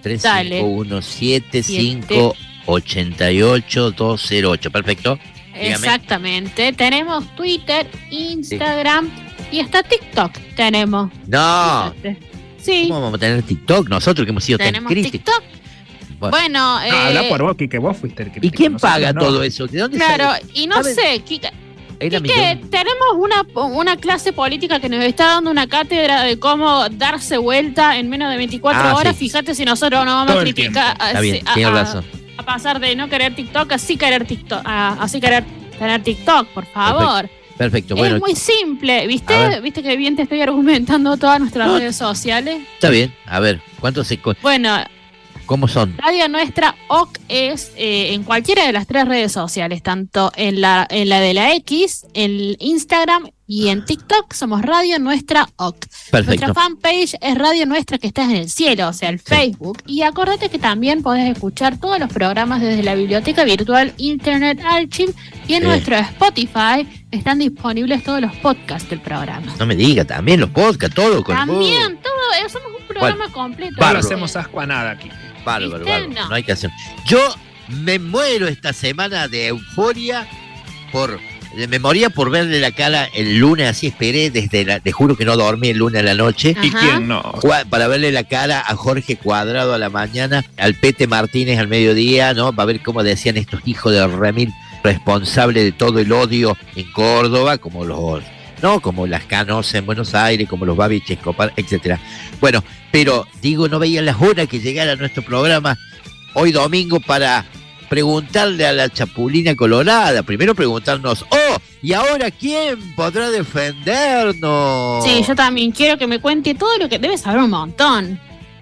3517-588208. Perfecto. Dígame. Exactamente. Tenemos Twitter, Instagram y hasta TikTok tenemos. No. Sí. ¿Cómo vamos a tener TikTok? Nosotros que hemos sido tan críticos. TikTok. Bueno, habla por vos, que vos fuiste el crítico. ¿Y quién paga todo eso? ¿De dónde claro, sale? Y no sé, Kika, tenemos una clase política que nos está dando una cátedra de cómo darse vuelta en menos de 24 horas. Sí. Fíjate si nosotros no vamos a criticar a pasar de no querer TikTok a sí querer TikTok, así querer tener TikTok, por favor. Perfecto. Bueno, es muy simple, ¿viste? ¿Viste que bien te estoy argumentando todas nuestras redes sociales? Está bien, a ver, ¿cuántos se... Bueno, ¿cómo son? Radio Nuestra OC es en cualquiera de las 3 redes sociales, tanto en la de la X, en Instagram y en TikTok somos Radio Nuestra OC. Perfecto. Nuestra fanpage es Radio Nuestra que está en el cielo, o sea, el Facebook. Y acordate que también podés escuchar todos los programas desde la biblioteca virtual Internet Archive y en nuestro Spotify están disponibles todos los podcasts del programa. No me diga, también los podcasts, todo. También, todo, somos un programa completo. No hacemos asco a nada aquí. Bárbaro. No hay que hacer. Yo me muero esta semana de euforia me moría por verle la cara el lunes, así esperé te juro que no dormí el lunes a la noche. ¿Y quién no? Para verle la cara a Jorge Cuadrado a la mañana, al Pete Martínez al mediodía, ¿no? Para ver cómo decían estos hijos de remil responsables de todo el odio en Córdoba, como las Canosa en Buenos Aires, como los Babich Escobar, etcétera. Bueno, pero digo, no veía las horas que llegara a nuestro programa hoy domingo para preguntarle a la Chapulina Colorada. Primero preguntarnos, ¿y ahora quién podrá defendernos? Sí, yo también quiero que me cuente todo lo que debe saber un montón.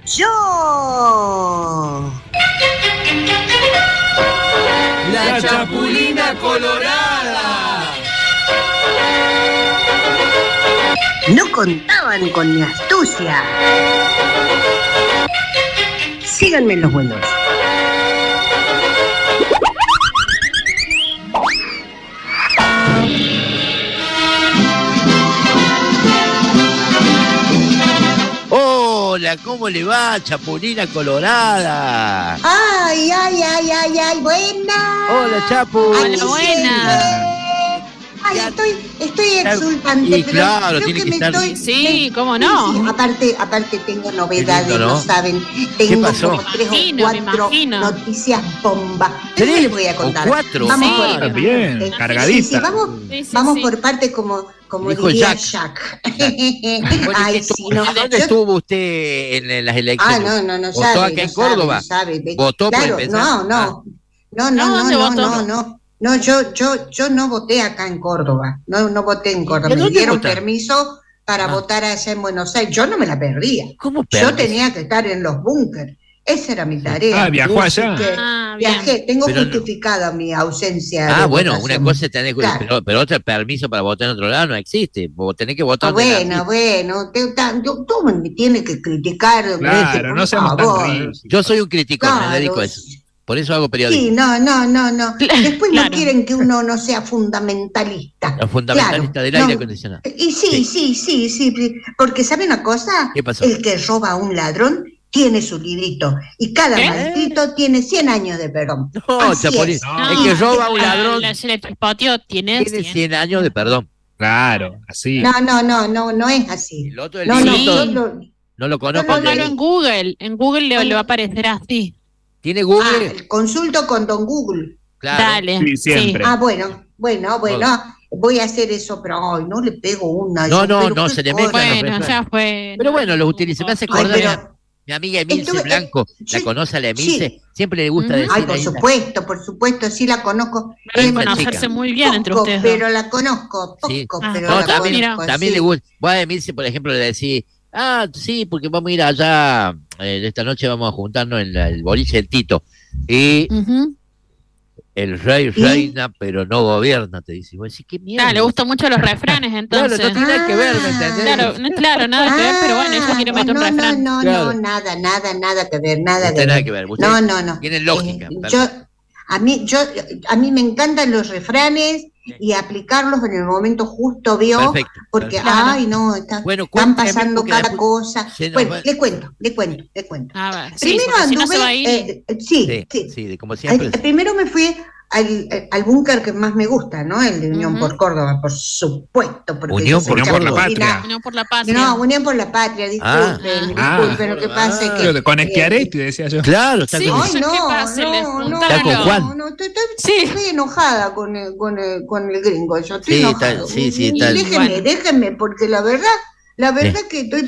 ¡Yo! La Chapulina Colorada. No contaban con mi astucia. Síganme en los buenos. Hola, ¿cómo le va, Chapulina Colorada? Ay, buena. Hola, Chapu. Hola, buena. Ay, estoy exultante, Y pero claro, creo tiene que que me estar- estoy... Sí, ¿cómo no? Sí, aparte tengo novedades, lindo, ¿no? no saben. ¿Qué Tengo pasó? como 3 o Me 4 imagino. noticias bomba. Pero ¿3 les voy a contar. o 4? Vamos Sí, por Bien, cargadita. Sí, vamos, Sí, vamos sí. por parte como Dijo diría Jack. Jack. Bueno, Ay, ¿qué sí, estuvo- no. ¿Dónde Yo- estuvo usted en las elecciones? no ¿Votó sabe, acá en no Córdoba? sabe, ve. ¿Votó por Claro, empezar? Ah. no, ¿dónde votó? no, yo no voté acá en Córdoba, no voté en Córdoba, ¿De me dónde dieron votaste? permiso para votar allá en Buenos Aires, yo no me la perdía, ¿Cómo yo permiso? tenía que estar en los búnkers, esa era mi tarea. Ah, viajó Así allá. que Ah, bien. viajé, tengo Pero no. justificada mi ausencia. Ah, de bueno, una votación. cosa es tener, Claro. pero otro permiso para votar en otro lado no existe. Vos tenés que votar Ah, donde bueno, tú me tienes que criticar. Claro, por no seamos tan favor. rígidos. Yo soy un crítico, Claro. me dedico a eso. Por eso hago Sí, periodismo. no. Después Claro. no quieren que uno no sea fundamentalista. Los fundamentalistas Claro, del aire no. acondicionado. Y sí, porque ¿sabe una cosa? ¿Qué pasó? El que roba a un ladrón tiene su librito y cada ¿Qué? maldito tiene 100 años de perdón. No, Así Chapulín. es. No, El que roba a un la- ladrón la- el trispotio tiene tiene 100 años de perdón. Claro, así. No es así. El otro del No, librito, Sí. no lo conozco. No, Póngalo en Google. En Google le va a aparecer así. ¿Tiene Google? Ah, consulto con Don Google. Claro. Dale. Sí, siempre. Ah, bueno, voy a hacer eso, pero ay, no le pego una. No, yo, pero no, qué se le cosa. meta. Bueno, ya fue. Pero bueno, lo utiliza. Me hace Ay, acordar pero- mi amiga Emilce Estuve- Blanco. ¿La sí, conoce a la Emilce? sí. Siempre le gusta Ujú. decir. Ay, por ahí, supuesto, sí la conozco. Deben Esa conocerse chica. muy bien entre Poco, ustedes dos. pero la conozco, poco, Sí. pero No, la también, conozco. también sí. le gusta. Vos a Emilce, por ejemplo, le decís, sí, porque vamos a ir allá, esta noche vamos a juntarnos en el boliche del Tito. Y Ujú. el rey reina, pero no gobierna, te dice. Y vos decís, ¿qué mierda? Ah, le gustan mucho los refranes, entonces. Claro, no tiene nada que ver, ¿me entendés? Claro, nada que ver, pero bueno, ella quiere meter un refrán. No, Claro. nada que ver, No nada tiene que nada ver. que ver. Ustedes No. tienen lógica. A mí me encantan los refranes y aplicarlos en el momento justo, ¿vio? Perfecto. Porque, perfecto. ay, no, están Bueno, cuéntame, pasando porque cada después cosa. se nos Bueno, va- le cuento. A ver, sí, Primero porque si no anduve, se va a ir. sí. Sí, como siempre. Primero me fui al búnker que más me gusta, ¿no? El de Unión Ujú. por Córdoba, por supuesto. Porque Unión yo soy por la chapulina. Patria. Unión por la Patria. No, Unión por la Patria, disculpen, lo que pasa es que... Pero con Schiaretti, decía yo. Claro, está Sí, con- Ay, ¿qué no, pasa? Les no, juntaron Está con los- Juan. No, estoy Sí. enojada con el gringo, yo estoy Sí, enojada. está- sí, Y está- déjenme, porque la verdad que estoy...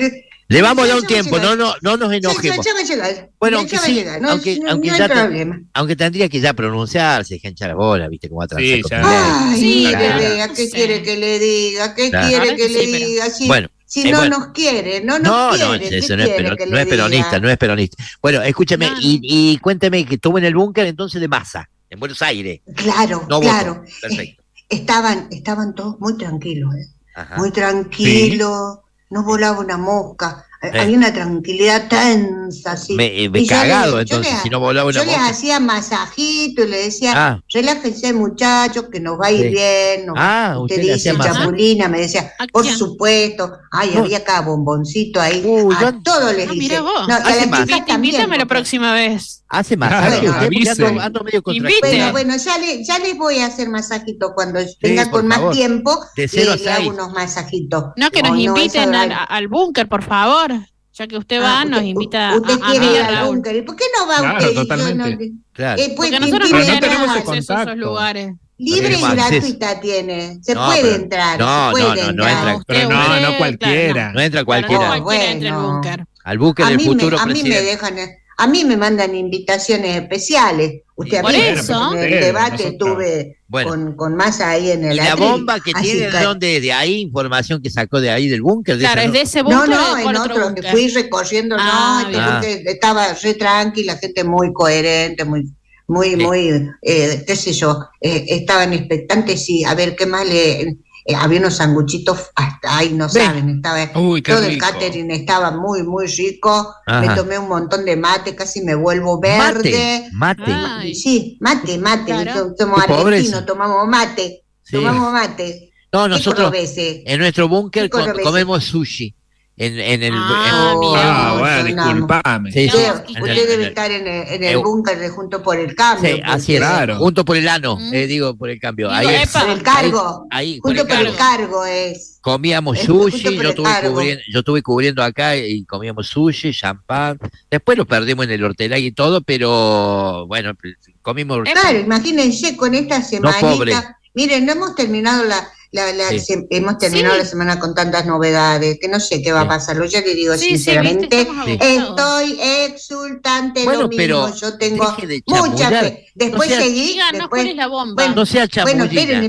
Le vamos a dar Ya un va a tiempo, llegar. no nos enojemos. Ya va a llegar. Bueno, Ya aunque va a sí, llegar, no, aunque no ya hay te- problema. Aunque tendría que ya pronunciarse, dejar hinchar la bola, ¿viste? Como va a transar Sí, con ya. Milei. Ay, Sí, bebé, ¿a qué sí. quiere que le diga? ¿Qué Claro. quiere Ahora que que le sí, pero- diga? Si Bueno, no bueno. nos quiere, no nos No, quiere. ¿qué eso no es, quiere que no le es peronista, diga? no es peronista. Bueno, escúchame, No, no. y cuéntame que estuvo en el búnker entonces de Massa, en Buenos Aires. Claro, No claro. votó. Perfecto. Estaban todos muy tranquilos, Ajá. muy tranquilos, no volaba una mosca, Eh. había una tranquilidad tensa, así. Me Y yo cagado, yo entonces, les- si no volaba una Yo les mosca. hacía masajito y le decía, Ah. relájense muchachos, que nos va a ir Sí. bien. Ah, usted usted le dice hacía masaje. Chapulina, me decía, ¿A por quién? supuesto. Ay, No. había cada bomboncito ahí. Uy, a yo- todos les Ah, dice. mira vos. No, y a Hace las más. chicas también. Invítame la porque- próxima vez. Hace Claro, masaje, usted, porque avise. ando medio contra Invite. Bueno, ya les voy a hacer masajito cuando tenga por con más favor. tiempo. De 0 a le hago 6. unos masajitos. No, que nos Ay, inviten eso- al búnker, por favor. Ya que usted va, nos invita Usted a quiere mí y ir a al Raúl. búnker. ¿Y por qué no va Claro, usted? Y yo totalmente. Claro. pues, Porque nosotros tiene no Pero no tenemos tenemos acceso ese a esos contacto. lugares. libre y tenemos acceso. gratuita tiene. Se No, puede pero- entrar. no, se puede no, no entrar. entra. Usted, Pero no, usted, no cualquiera. No entra Claro, cualquiera no cualquiera entra al Bueno. búnker. al búnker del futuro a mí me presidente. dejan, a mí me mandan invitaciones especiales. Usted Por a mí, eso. en el debate Nosotros. estuve Bueno. con Massa ahí en el Y la atril. bomba que Así tiene, ¿de dónde? ¿De ahí? ¿Información que sacó de ahí del búnker? De Claro, esa, es no? de ese No, búnker o no, de en cuál otro que búnker. fui recorriendo, Ah, no, bien. porque estaba re tranquila, gente muy coherente, muy, qué sé yo, estaban expectantes y a ver qué más había unos sanguchitos hasta ahí, no Ve. saben, estaba Uy, qué todo el rico. catering estaba muy, muy rico, Ajá. me tomé un montón de mate, casi me vuelvo verde. Mate. Ah. Ay. Sí, mate, Claro. somos Qué pobreza. argentinos, tomamos mate, Sí. tomamos mate. No, ¿Qué nosotros cordobese? en nuestro búnker ¿Qué cordobese? comemos sushi. En el. Bueno, disculpame. Sí, sí. Usted debe estar en el búnker de Junto por el Cambio. Sí, así es. Claro. Junto por el ano, digo, por el cambio. Ahí es. Por el cargo. Ahí, Junto por el cargo es. Comíamos Junto sushi, por yo el estuve cubriendo acá y comíamos sushi, champán. Después lo perdimos en el Hortelay y todo, pero bueno, comimos. Claro, imagínense con esta semanita. pobre. Miren, no hemos terminado hemos terminado la semana con tantas novedades que no sé qué va a pasar. Yo le digo sinceramente, estoy exultante, Bueno, lo mismo, pero yo tengo deje de mucha chamullar. fe. Después No sea- seguí, Díganos después, cuál es la bomba. bueno, No sea chamullina.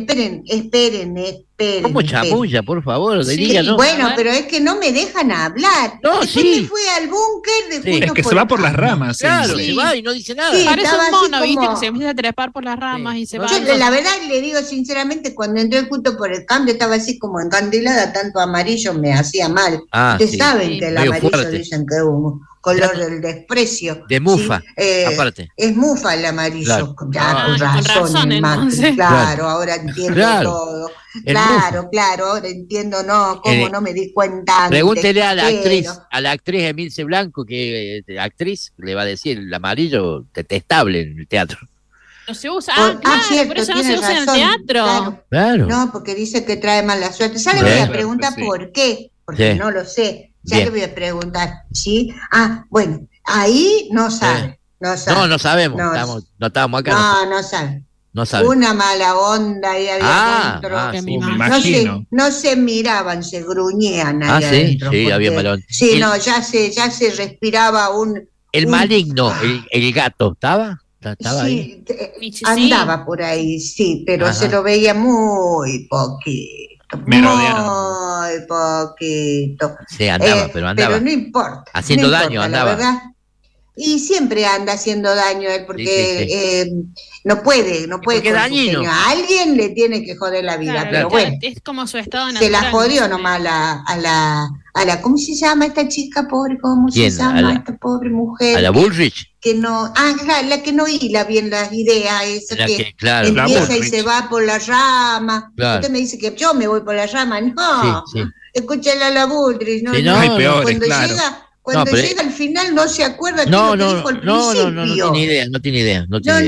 esperen. ¿Cómo chamulla, por favor? Sí, Díganos. bueno, pero es que no me dejan hablar. No, Después sí. me fui al búnker de Es Juntos que por se va el por las Cambio. ramas. Claro, siempre. se va y no dice nada. Sí, Parece estaba un así mono, ¿viste? como- Que se empieza a trepar por las ramas y se va. Yo la verdad le digo sinceramente, cuando entré Juntos por el Cambio estaba así como encandilada, tanto amarillo me hacía mal. Ah, Ustedes sí. saben que el Medio amarillo fuerte. dicen que es un color del desprecio. De mufa, ¿sí? aparte. Es mufa el amarillo. Claro. Ya, con con razón, razón, Macri, entonces. claro, ahora entiendo Claro. todo. El Claro, ahora entiendo, no, cómo no me di cuenta antes. Pregúntele a la pero- actriz Emilce Blanco, que actriz le va a decir el amarillo detestable en el teatro. No se usa. Cierto, Claro, por eso no se tiene usa en el razón, teatro. claro. Claro. No, porque dice que trae mala suerte. Ya le Sí. voy a Suerte, preguntar sí. por qué, porque Sí. no lo sé. Ya Bien. le voy a preguntar, ¿sí? Bueno, ahí no sabe. No sabe. No sabemos. No, No estábamos acá. no sabe. No sabemos. Una mala onda ahí había adentro. sí. Me No imagino. no se miraban, se gruñían ahí Ah, sí, adentro. sí, porque- había mala onda. Sí, El- no, ya se respiraba El un- maligno, el gato, ¿estaba? ¿Estaba ahí? Sí, Michi, andaba por ahí, sí, pero Ajá. se lo veía muy poquito. Merodeando. Muy poquito. Sí, andaba, pero andaba. Pero no importa. Haciendo no daño, importa, la andaba. verdad. Y siempre anda haciendo daño él porque no puede porque con su dañino. genio. A alguien le tiene que joder la vida, Claro, pero bueno. es como su estado natural. Se la jodió ¿no? nomás a la ¿cómo se llama esta chica pobre? ¿Cómo ¿Quién? se llama esta pobre mujer? A la Bullrich. Que no, la que no hila bien las ideas, esa La que, que, claro. La empieza y Bullrich. se va por la rama. Claro. Usted me dice que yo me voy por la rama, no, Sí, sí. escúchale a la Bullrich, no, Sí, no, no, Hay peores, cuando claro. cuando No, pero- llega al final no se acuerda qué No, es lo que no, dijo al no principio. tiene idea, no tiene idea.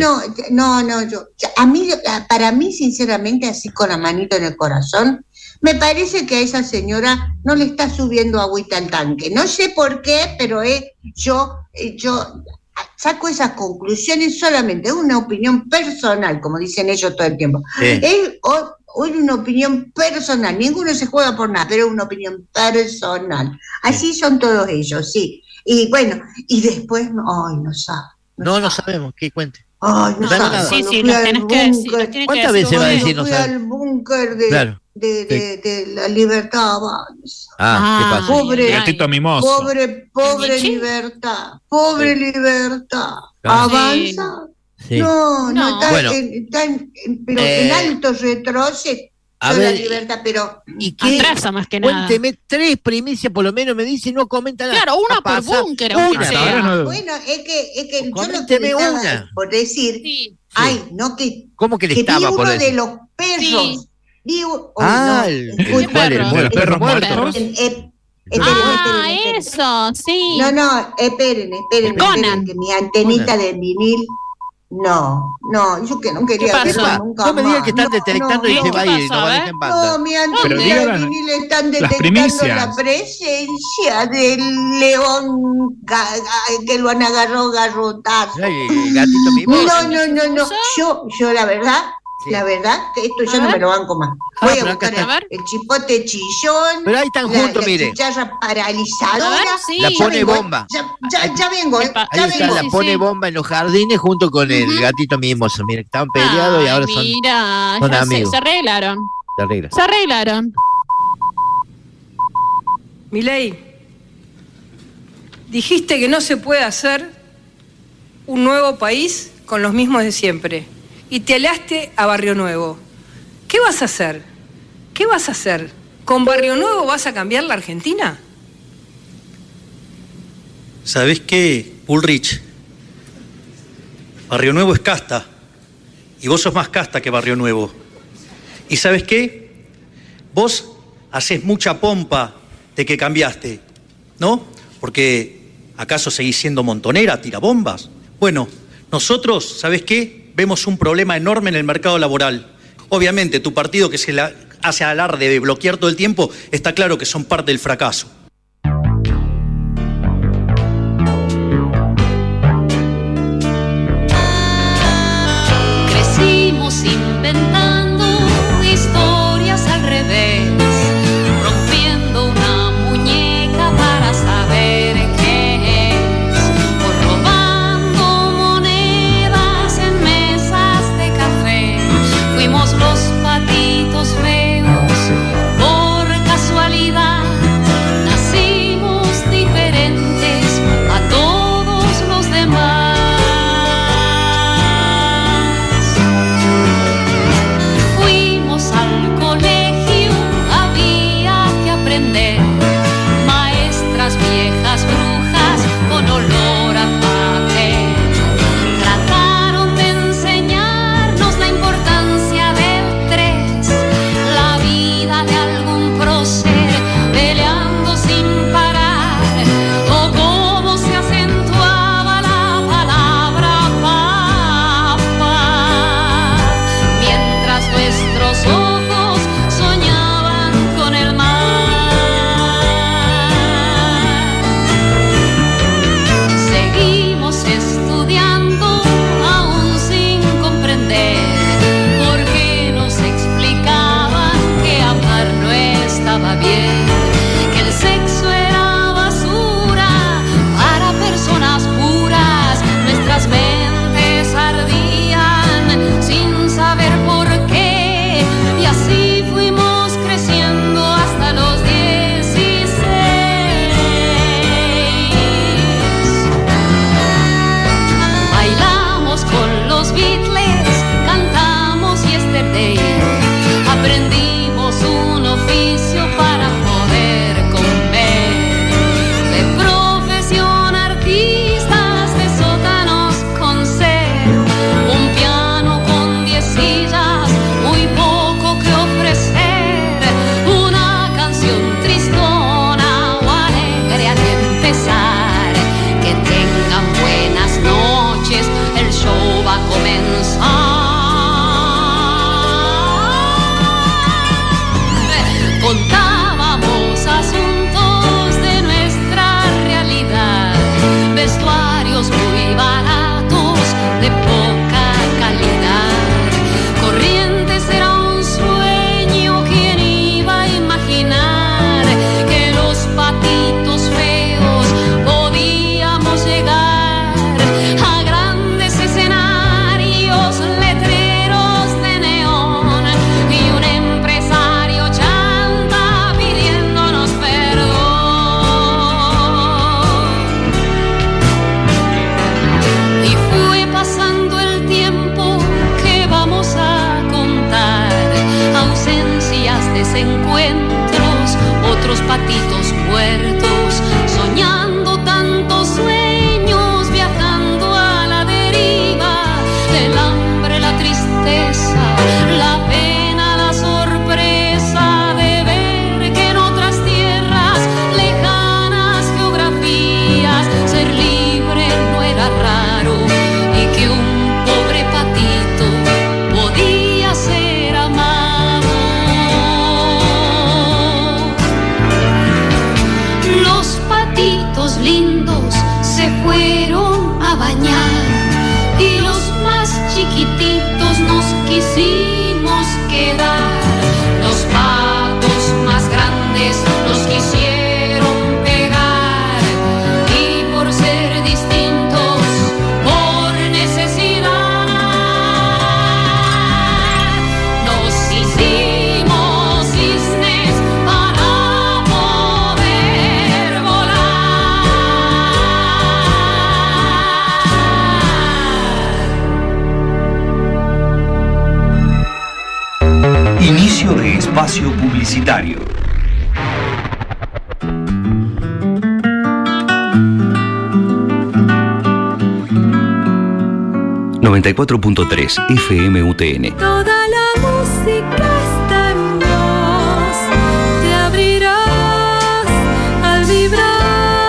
Para mí, sinceramente, así con la manito en el corazón, me parece que a esa señora no le está subiendo agüita al tanque. No sé por qué, pero yo saco esas conclusiones solamente, es una opinión personal, como dicen ellos todo el tiempo. Sí. Es una opinión personal, ninguno se juega por nada, pero es una opinión personal. Así son todos ellos, sí. Y bueno, y después, ay, no sabe. No sabemos, ¿qué cuente? Ay, no No, sabe. nada. Sí, Cuando los fui tenés al que decir. búnker, Los tiene que ¿Cuántas decir veces va a vos. decir no fui sabe? al búnker Claro. de la Libertad Avanza. ¿Qué pasó? Pobre- El gatito mimoso. Pobre ¿Michi? libertad, pobre libertad. Ah. Avanza. Sí. No, No. está, Bueno. pero en alto retroceso A la ver, libertad, pero ¿y qué? Atrasa más que nada. Cuénteme 3 primicias por lo menos, me dice, no comenta nada. Claro, una Va a por pasar. búnker, aunque Una, sea. ahora no- bueno, es que yo lo que Coménteme le estaba una. por decir, Sí. ay, no que ¿Cómo que le vi estaba uno por de decir? los perros. Sí. Vi El disculpe, ¿cuál? perro? ¿De los perros Perro. muertos? esperen, Eso, sí. No, esperen, Conan. que mi antenita de vinil, no, yo que no quería ¿Qué pasó? verlo nunca No me diga más. que están detectando y no. se va a ¿Qué ir, pasó, no va a dejar en No, banda. mi Pero antenita digan de vinil están las detectando primicias. la presencia del león que lo han agarrado garrotazo. Ay, el gatito mismo. No, yo la verdad, que esto ya no me lo banco más. Voy a pero acá buscar está. el chipote chillón, Pero ahí están juntos, mire. la chicharra A paralizadora. ver, sí. La Ya pone vengo, bomba. Ya vengo, Ahí ya está, vengo. la sí, pone sí. bomba en los jardines junto con el gatito mimoso. Mire, estaban peleados y ahora son Mira, son ya amigos. se arreglaron. de reglas. Se arreglaron. Milei, dijiste que no se puede hacer un nuevo país con los mismos de siempre y te alaste a Barrio Nuevo. ¿Qué vas a hacer? ¿Qué vas a hacer? ¿Con Barrio Nuevo vas a cambiar la Argentina? ¿Sabés qué, Bullrich? Barrio Nuevo es casta. Y vos sos más casta que Barrio Nuevo. ¿Y sabés qué? Vos haces mucha pompa de que cambiaste. ¿no? Porque ¿acaso seguís siendo montonera, tirabombas? Bueno, nosotros, ¿sabés qué? Vemos un problema enorme en el mercado laboral. Obviamente, tu partido que se hace alarde de bloquear todo el tiempo, está claro que son parte del fracaso. Crecimos inventando historias al revés, rompiendo una muñeca para saber qué es, o robando monedas en mesas de café. Fuimos los patitos feos por casualidad, nacimos diferentes a todos los demás. Fuimos al colegio, había que aprender, maestras viejas brujas con olor a papel, trataron de enseñarnos la importancia del 3, la vida de algún prócer peleando sin parar, o cómo se acentuaba la palabra papa, mientras nuestros ojos soñaban con el mar. Seguimos estudiando aún sin comprender, porque nos explicaban que amar no estaba bien, que el sexo era basura para personas puras. Nuestras mentes ardían sin saber por qué, y así fuimos creciendo hasta los 16. Bailamos con los Beatles, cantamos Yesterday, aprendimos un oficio para poder comer, de profesión artistas de sótanos con sed, un piano con 10 sillas, muy poco que ofrecer, una canción tristona o alegre al empezar, que tengan buenas noches, el show va a comenzar. Contábamos asuntos de nuestra realidad, vestuarios muy baratos, de poca calidad. Corrientes era un sueño, ¿quién iba a imaginar que los patitos feos podíamos llegar a grandes escenarios, letreros de neón y un empresario chanta pidiéndonos perdón? Y fue pasando el tiempo, que vamos a contar, ausencias, desencuentros, otros patitos muertos, soñando tantos sueños, viajando a la deriva, el hambre, la tristeza, la pena, la sorpresa de ver que en otras tierras, lejanas geografías, ser libre no era raro, y que un pobre patito podía ser amado. Los patitos lindos se fueron a bañar, y los más chiquititos nos quisimos quedar. Los patos más grandes nos quisieron pegar, y por ser distintos, por necesidad, nos hicimos cisnes para poder volar. Inicio de espacio publicitario. ...94.3 FM UTN. Toda la música está en vos, te abrirás al vibrar.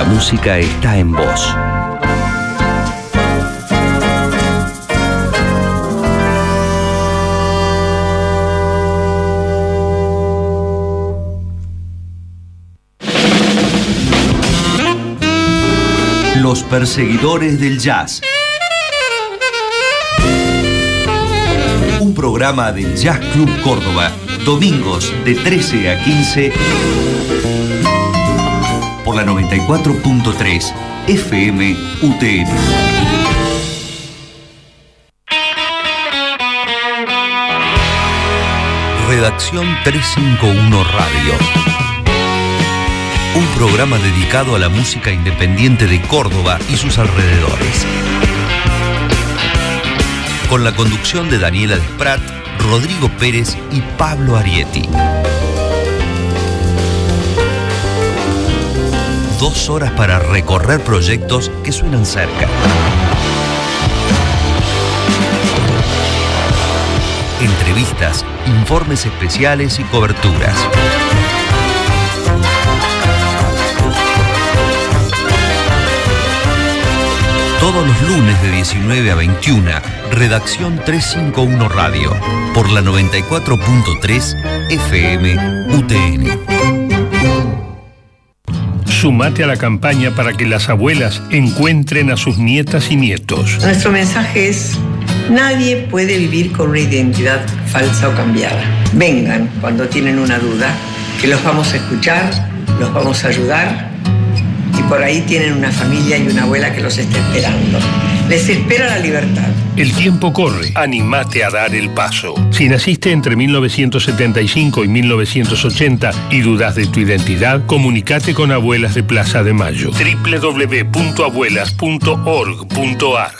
música está en vos. Los perseguidores del jazz. Un programa del Jazz Club Córdoba, domingos de 13 a 15 por la 94.3 FM UTN. Redacción 351 Radio. Un programa dedicado a la música independiente de Córdoba y sus alrededores. Con la conducción de Daniela Desprat, Rodrigo Pérez y Pablo Arietti. 2 horas para recorrer proyectos que suenan cerca. Entrevistas, informes especiales y coberturas. Todos los lunes de 19 a 21, Redacción 351 Radio, por la 94.3 FM UTN. Sumate a la campaña para que las abuelas encuentren a sus nietas y nietos. Nuestro mensaje es: nadie puede vivir con una identidad falsa o cambiada. Vengan cuando tienen una duda, que los vamos a escuchar, los vamos a ayudar. Y por ahí tienen una familia y una abuela que los está esperando. Les espera la libertad. El tiempo corre. Animate a dar el paso. Si naciste entre 1975 y 1980 y dudas de tu identidad, comunicate con Abuelas de Plaza de Mayo. www.abuelas.org.ar.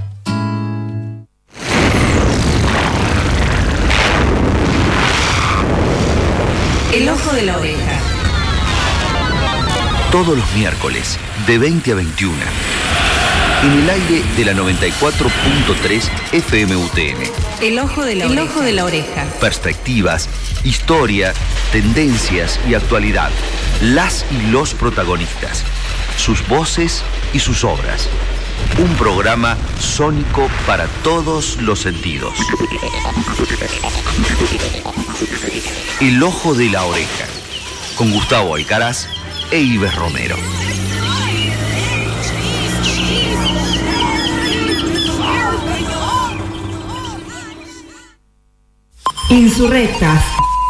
El ojo de la oreja. Todos los miércoles, de 20 a 21. En el aire de la 94.3 FM UTN. El ojo de la oreja. Perspectivas, historia, tendencias y actualidad. Las y los protagonistas. Sus voces y sus obras. Un programa sónico para todos los sentidos. El ojo de la oreja. Con Gustavo Alcaraz e Ives Romero. Insurrectas.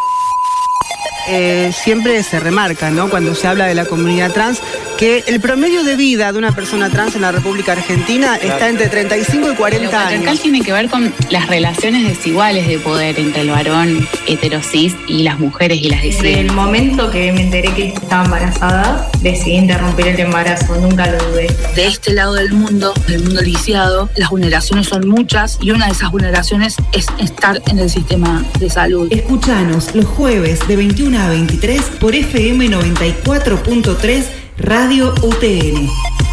Siempre se remarca, ¿no?, cuando se habla de la comunidad trans, que el promedio de vida de una persona trans en la República Argentina está entre 35 y 40 Lo patriarcal años. tiene que ver con las relaciones desiguales de poder entre el varón heterosis y las mujeres y las Desde disidencias. el momento que me enteré que estaba embarazada, decidí interrumpir el embarazo, nunca lo dudé. De este lado del mundo lisiado, las vulneraciones son muchas y una de esas vulneraciones es estar en el sistema de salud. Escuchanos los jueves de 21 a 23 por FM 94.3 Radio UTN.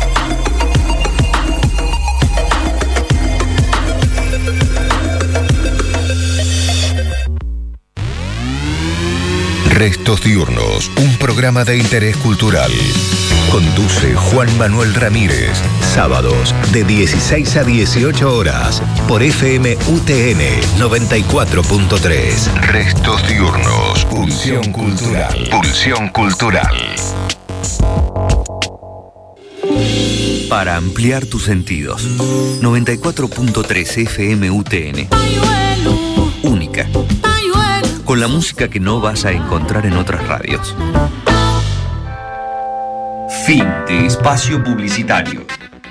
Restos Diurnos, un programa de interés cultural. Conduce Juan Manuel Ramírez. Sábados de 16 a 18 horas por FM UTN 94.3. Restos Diurnos, Pulsión Cultural. Pulsión Cultural. Para ampliar tus sentidos. 94.3 FM UTN. Única. Con la música que no vas a encontrar en otras radios. Fin de espacio publicitario.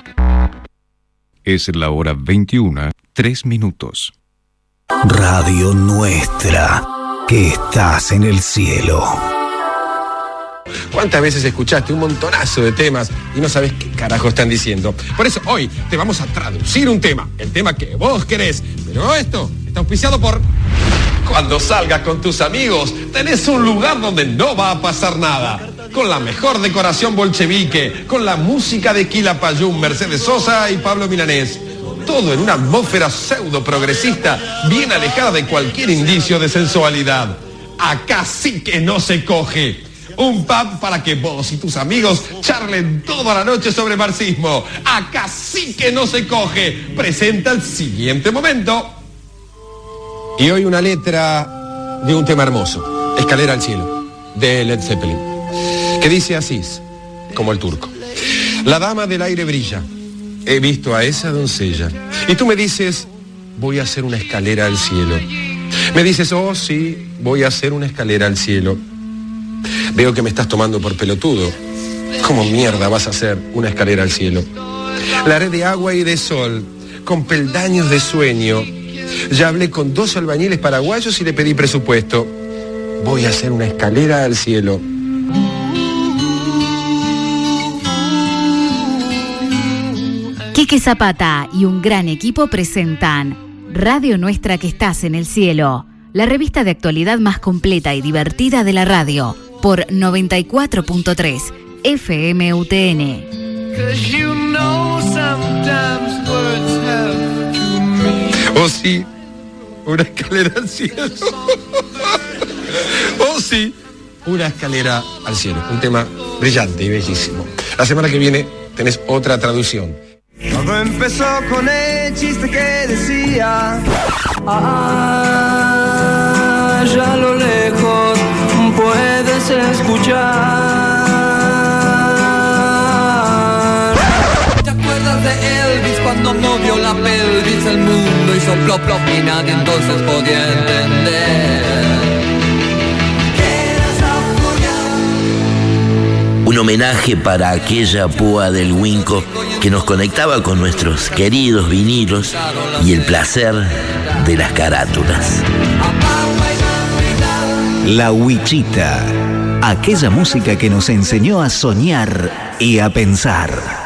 Es la hora 21, 3 minutos. Radio Nuestra, que estás en el cielo. ¿Cuántas veces escuchaste un montonazo de temas y no sabes qué carajo están diciendo? Por eso hoy te vamos a traducir un tema, el tema que vos querés. Pero esto está auspiciado por... Cuando salgas con tus amigos, tenés un lugar donde no va a pasar nada. Con la mejor decoración bolchevique, con la música de Quilapayún, Mercedes Sosa y Pablo Milanés. Todo en una atmósfera pseudo progresista, bien alejada de cualquier indicio de sensualidad. Acá sí que no se coge. un pub para que vos y tus amigos charlen toda la noche sobre marxismo. Acá sí que no se coge. Presenta el siguiente momento. Y hoy una letra de un tema hermoso, Escalera al cielo, de Led Zeppelin, que dice así, como el turco. La dama del aire brilla. He visto a esa doncella. Y tú me dices, voy a hacer una escalera al cielo. Me dices, oh sí, voy a hacer una escalera al cielo. Veo que me estás tomando por pelotudo. ¿Cómo mierda vas a hacer una escalera al cielo? La haré de agua y de sol, con peldaños de sueño. Ya hablé con 2 albañiles paraguayos y le pedí presupuesto. Voy a hacer una escalera al cielo. Quique Zapata y un gran equipo presentan Radio Nuestra que estás en el cielo, la revista de actualidad más completa y divertida de la radio, por 94.3 FM UTN. Oh sí, una escalera al cielo. Oh sí, una escalera al cielo. Un tema brillante y bellísimo. La semana que viene tenés otra traducción. Todo empezó con el chiste que decía: allá a lo lejos puedes escuchar. ¿Te acuerdas de Elvis cuando movió la pelvis? El mundo hizo plop plop y nadie entonces podía entender. Un homenaje para aquella púa del Winco que nos conectaba con nuestros queridos vinilos y el placer de las carátulas. La Huichita, aquella música que nos enseñó a soñar y a pensar.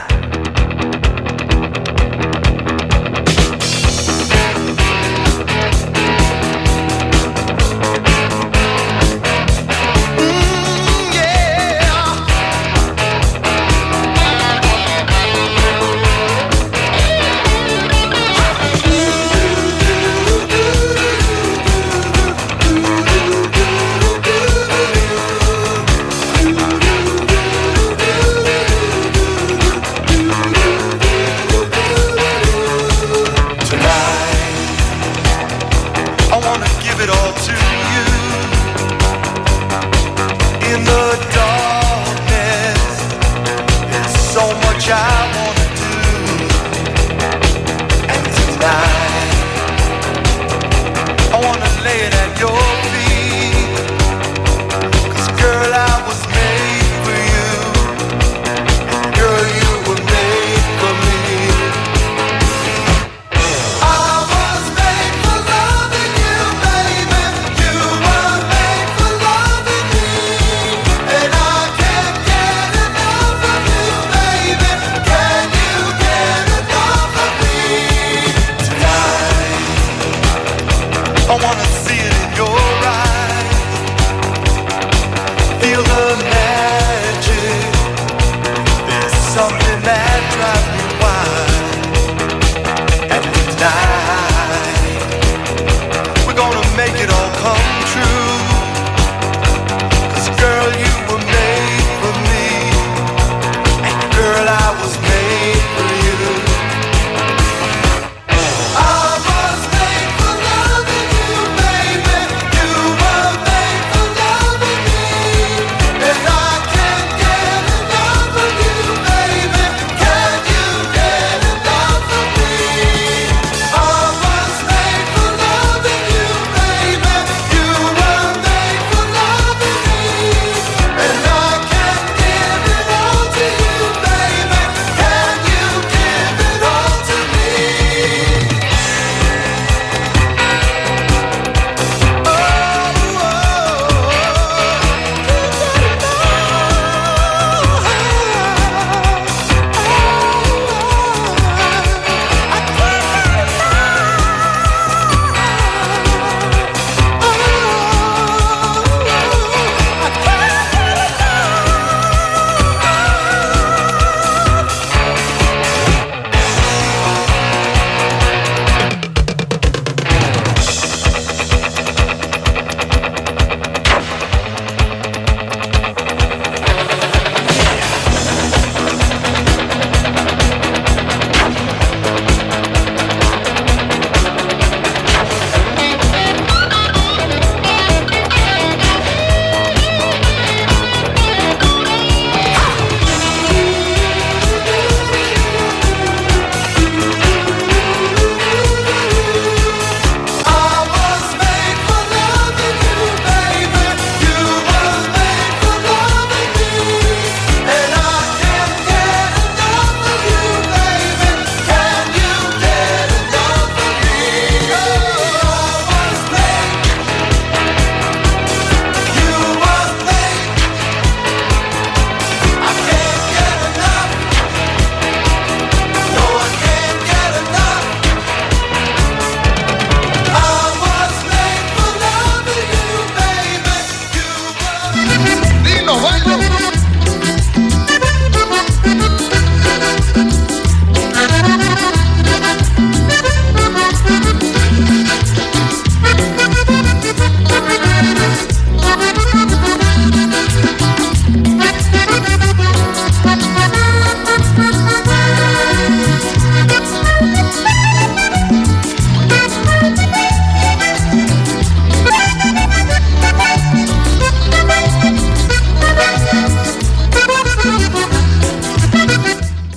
I wanna see it in your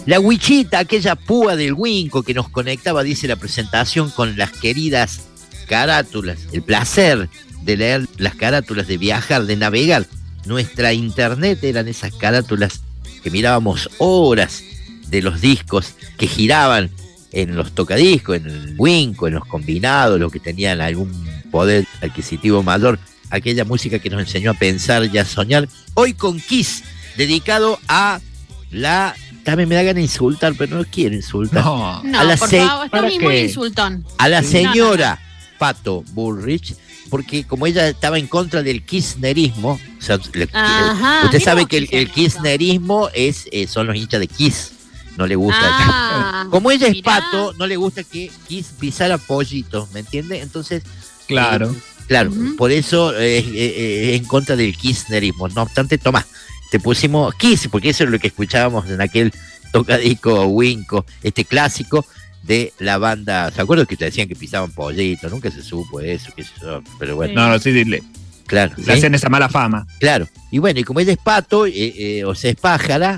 La huichita, aquella púa del Winco que nos conectaba, dice la presentación, con las queridas carátulas. El placer de leer las carátulas, de viajar, de navegar. Nuestra internet eran esas carátulas que mirábamos horas de los discos que giraban en los tocadiscos, en el Winco, en los combinados, los que tenían algún poder adquisitivo mayor. Aquella música que nos enseñó a pensar y a soñar. Hoy con Kiss, dedicado a la... También me da ganas de insultar, pero no quiero insultar. No, a la por favor, está muy insultón. A la señora Pato Bullrich, porque como ella estaba en contra del kirchnerismo, o sea, usted sabe que el kirchnerismo son los hinchas de Kiss, no le gusta. Como ella es Pato, no le gusta que Kiss pisara pollito, ¿me entiende? Entonces, claro, por eso es en contra del kirchnerismo. No obstante, toma, te pusimos Kiss, porque eso es lo que escuchábamos en aquel tocadisco Winco, clásico de la banda. ¿Se acuerdan que te decían que pisaban pollito? Nunca se supo eso, pero bueno. No, sí, dile. Claro. Le hacen esa mala fama. Claro. Y bueno, y como ella es Pato, o sea, es pájara,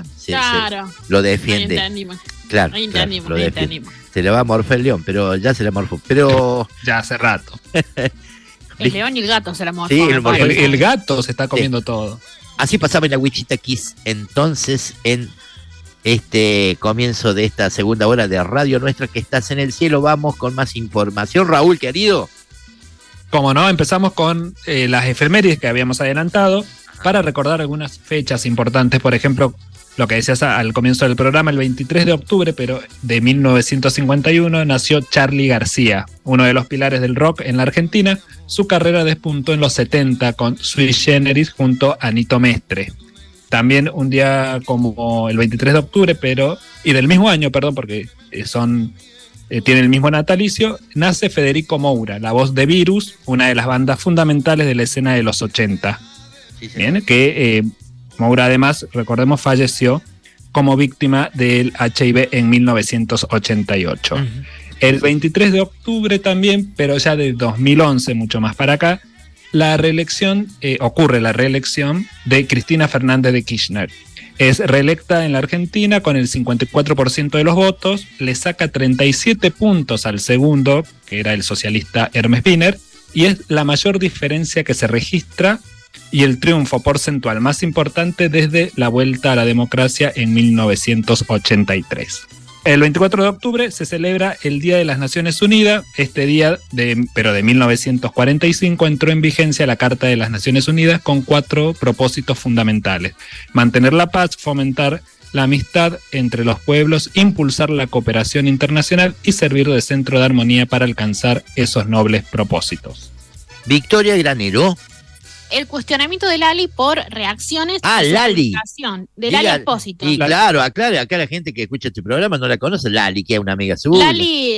lo defiende. Claro, lo defiende. Se le va a morfar el león, pero ya se le morfó. Pero ya hace rato. El león y el gato se la morfó. Sí, el gato se está comiendo todo. Así pasaba en la Wichita Kiss. Entonces, en este comienzo de esta segunda hora de Radio Nuestra que estás en el cielo, vamos con más información. Raúl, querido. Como no, empezamos con las efemérides que habíamos adelantado para recordar algunas fechas importantes. Por ejemplo, lo que decías al comienzo del programa, el 23 de octubre, pero de 1951, nació Charly García, uno de los pilares del rock en la Argentina. Su carrera despuntó en los 70 con Sui Generis junto a Nito Mestre. También un día como el 23 de octubre, y del mismo año, porque tiene el mismo natalicio, nace Federico Moura, la voz de Virus, una de las bandas fundamentales de la escena de los 80. Sí. Bien, que Moura además, recordemos, falleció como víctima del HIV en 1988. Uh-huh. El 23 de octubre también, pero ya de 2011, mucho más para acá, ocurre la reelección de Cristina Fernández de Kirchner. Es reelecta en la Argentina con el 54% de los votos, le saca 37 puntos al segundo, que era el socialista Hermes Wiener, y es la mayor diferencia que se registra y el triunfo porcentual más importante desde la vuelta a la democracia en 1983. El 24 de octubre se celebra el Día de las Naciones Unidas. Este día, pero de 1945, entró en vigencia la Carta de las Naciones Unidas con 4 propósitos fundamentales: mantener la paz, fomentar la amistad entre los pueblos, impulsar la cooperación internacional y servir de centro de armonía para alcanzar esos nobles propósitos. Victoria Granero. El cuestionamiento de Lali por reacciones Lali. De Lali Espósito. Y claro, aclare acá la gente que escucha este programa no la conoce. Lali, que es una amiga suya. Lali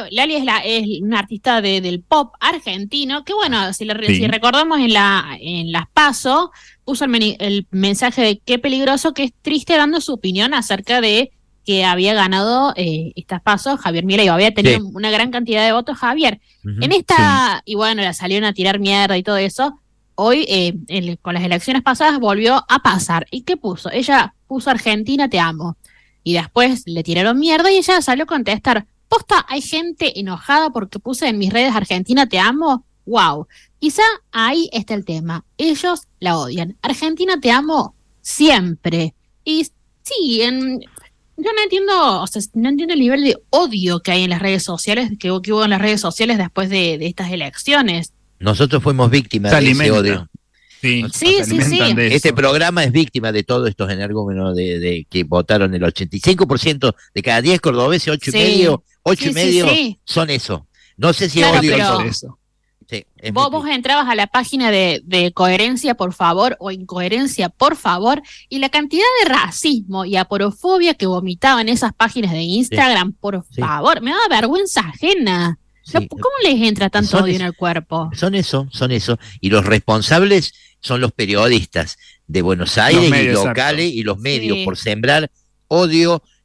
es una artista del pop argentino que, bueno, si recordamos en las PASO, puso el mensaje de qué peligroso, que es triste, dando su opinión acerca de que había ganado estas PASO Javier Milei, había tenido una gran cantidad de votos Javier. Uh-huh, y bueno, la salieron a tirar mierda y todo eso. Hoy, con las elecciones pasadas, volvió a pasar. ¿Y qué puso? Ella puso Argentina, te amo. Y después le tiraron mierda y ella salió a contestar: posta, hay gente enojada porque puse en mis redes Argentina, te amo. Wow. Quizá ahí está el tema. Ellos la odian. Argentina, te amo siempre. Y sí, yo no entiendo, no entiendo el nivel de odio que hay en las redes sociales, que hubo en las redes sociales después de estas elecciones. Nosotros fuimos víctimas de ese odio. Sí. Este programa es víctima de todos estos energúmenos de que votaron el 85% de cada 10 cordobeses, 8 y medio son eso. No sé si es odio o eso. Sí, vos entrabas a la página de Coherencia, por favor, o Incoherencia, por favor, y la cantidad de racismo y aporofobia que vomitaban esas páginas de Instagram, por favor, me daba vergüenza ajena. Sí. ¿Cómo les entra tanto odio en el cuerpo? Son eso. Y los responsables son los periodistas de Buenos Aires y locales y los medios por sembrar odio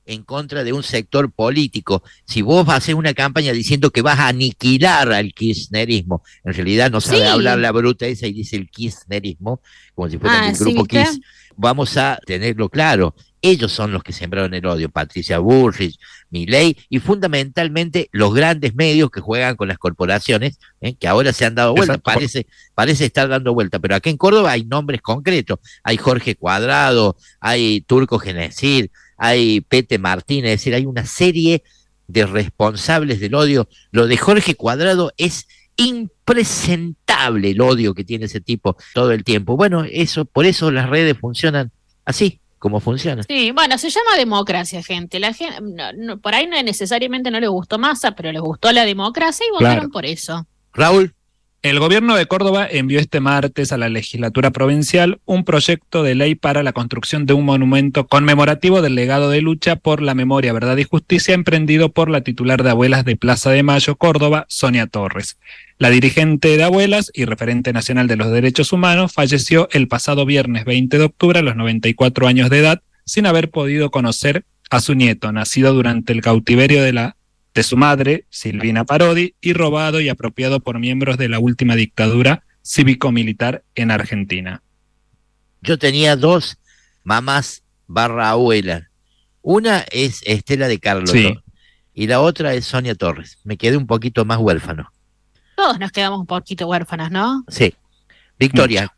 en contra de un sector político. Si vos haces una campaña diciendo que vas a aniquilar al kirchnerismo, en realidad no sabe hablar la bruta esa y dice el kirchnerismo, como si fuera del grupo Kiss, vamos a tenerlo claro. Ellos son los que sembraron el odio, Patricia Bullrich, Milei, y fundamentalmente los grandes medios que juegan con las corporaciones, que ahora se han dado vuelta, parece estar dando vuelta, pero aquí en Córdoba hay nombres concretos, hay Jorge Cuadrado, hay Turco Genesir, hay Pete Martínez, es decir, hay una serie de responsables del odio. Lo de Jorge Cuadrado es impresentable, el odio que tiene ese tipo todo el tiempo. Bueno, por eso las redes funcionan así como funcionan. Sí, bueno, se llama democracia, gente. La gente por ahí no necesariamente no le gustó Massa, pero les gustó la democracia y votaron por eso. Raúl. El gobierno de Córdoba envió este martes a la legislatura provincial un proyecto de ley para la construcción de un monumento conmemorativo del legado de lucha por la memoria, verdad y justicia emprendido por la titular de Abuelas de Plaza de Mayo, Córdoba, Sonia Torres. La dirigente de Abuelas y referente nacional de los derechos humanos falleció el pasado viernes 20 de octubre a los 94 años de edad, sin haber podido conocer a su nieto, nacido durante el cautiverio de su madre, Silvina Parodi, y robado y apropiado por miembros de la última dictadura cívico-militar en Argentina. Yo tenía 2 mamás /abuelas. Una es Estela de Carlotto y la otra es Sonia Torres. Me quedé un poquito más huérfano. Todos nos quedamos un poquito huérfanas, ¿no? Sí. Victoria.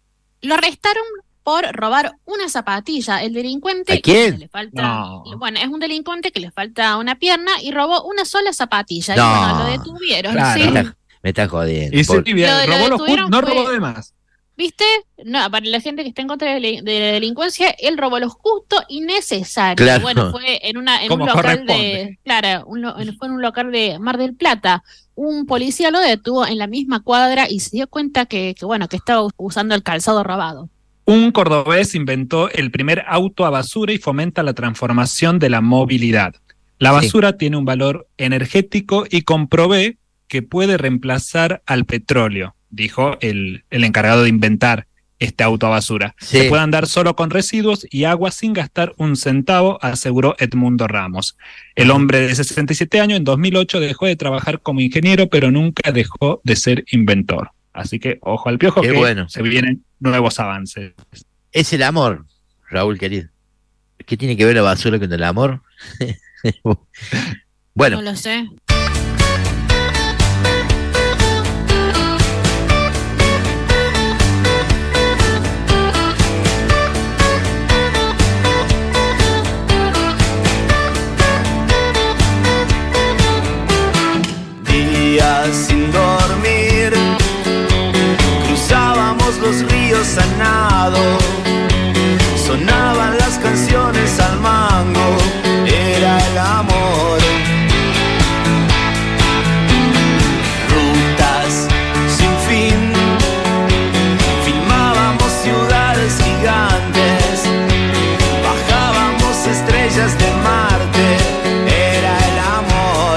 Lo arrestaron por robar una zapatilla. El delincuente... ¿A quién? Le falta, bueno, es un delincuente que le falta una pierna y robó una sola zapatilla. No. Y bueno, lo detuvieron. Claro, ¿sí? me está jodiendo. Y sí, robó los justos, no robó de más. ¿Viste? No, para la gente que está en contra de la delincuencia, él robó lo justo y necesario. Claro. Bueno, fue en un local fue en un local de Mar del Plata. Un policía lo detuvo en la misma cuadra y se dio cuenta que estaba usando el calzado robado. Un cordobés inventó el primer auto a basura y fomenta la transformación de la movilidad. La basura tiene un valor energético y comprobé que puede reemplazar al petróleo, dijo el encargado de inventar este auto a basura. Se puede andar solo con residuos y agua sin gastar un centavo, aseguró Edmundo Ramos. El hombre de 67 años en 2008 dejó de trabajar como ingeniero, pero nunca dejó de ser inventor. Así que ojo al piojo, se vienen nuevos avances. Es el amor, Raúl querido. ¿Qué tiene que ver la basura con el amor? Bueno. No lo sé. Días sin dormir, cruzábamos los ríos a nado, sonaban las canciones al mango, era el amor. Rutas sin fin, filmábamos ciudades gigantes, bajábamos estrellas de Marte, era el amor.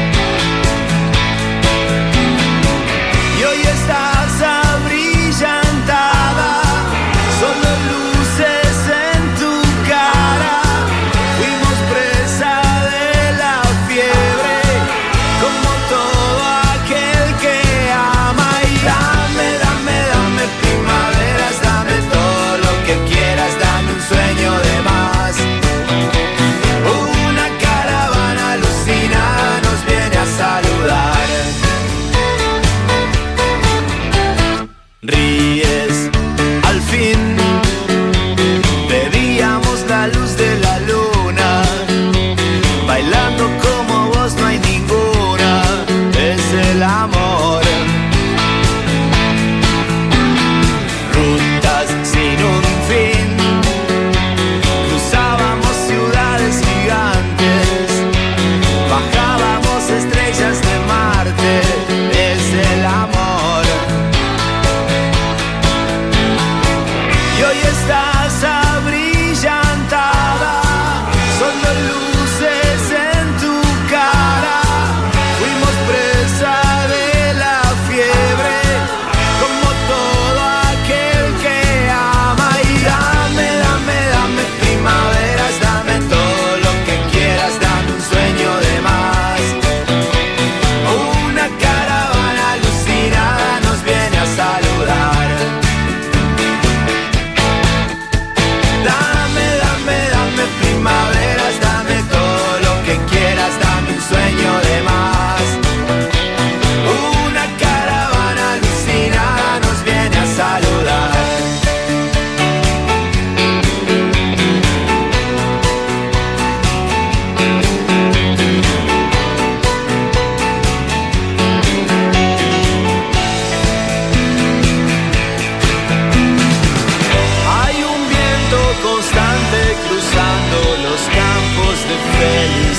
Y hoy estás abrillantada, solo luces en tu cara. Fuimos presa de la fiebre, como todo aquel que ama. Y dame, dame, dame primaveras, dame todo lo que quieras, dame un sueño de más. Una caravana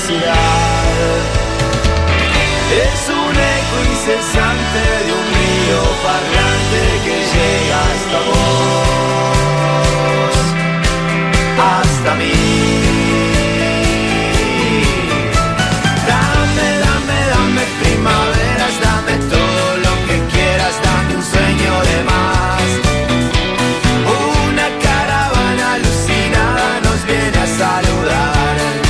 felicidad. Es un eco incesante de un río parlante que llega hasta vos, hasta mí. Dame primaveras, dame todo lo que quieras, dame un sueño de más. Una caravana alucinada nos viene a saludar.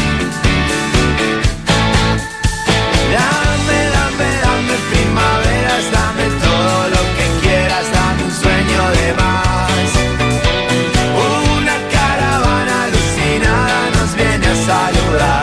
Dame primaveras, dame todo lo que quieras, dame un sueño de más. Una caravana alucinada nos viene a saludar.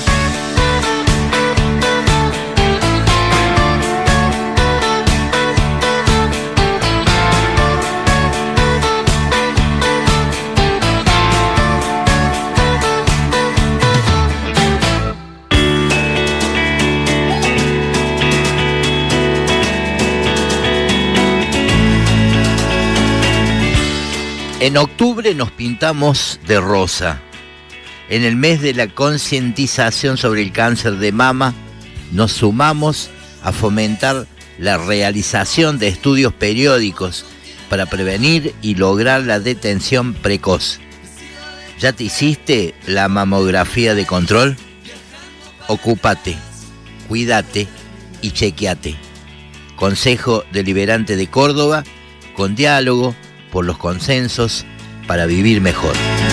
En octubre nos pintamos de rosa. En el mes de la concientización sobre el cáncer de mama, nos sumamos a fomentar la realización de estudios periódicos para prevenir y lograr la detención precoz. ¿Ya te hiciste la mamografía de control? Ocúpate, cuídate y chequeate. Consejo Deliberante de Córdoba, con diálogo por los consensos para vivir mejor.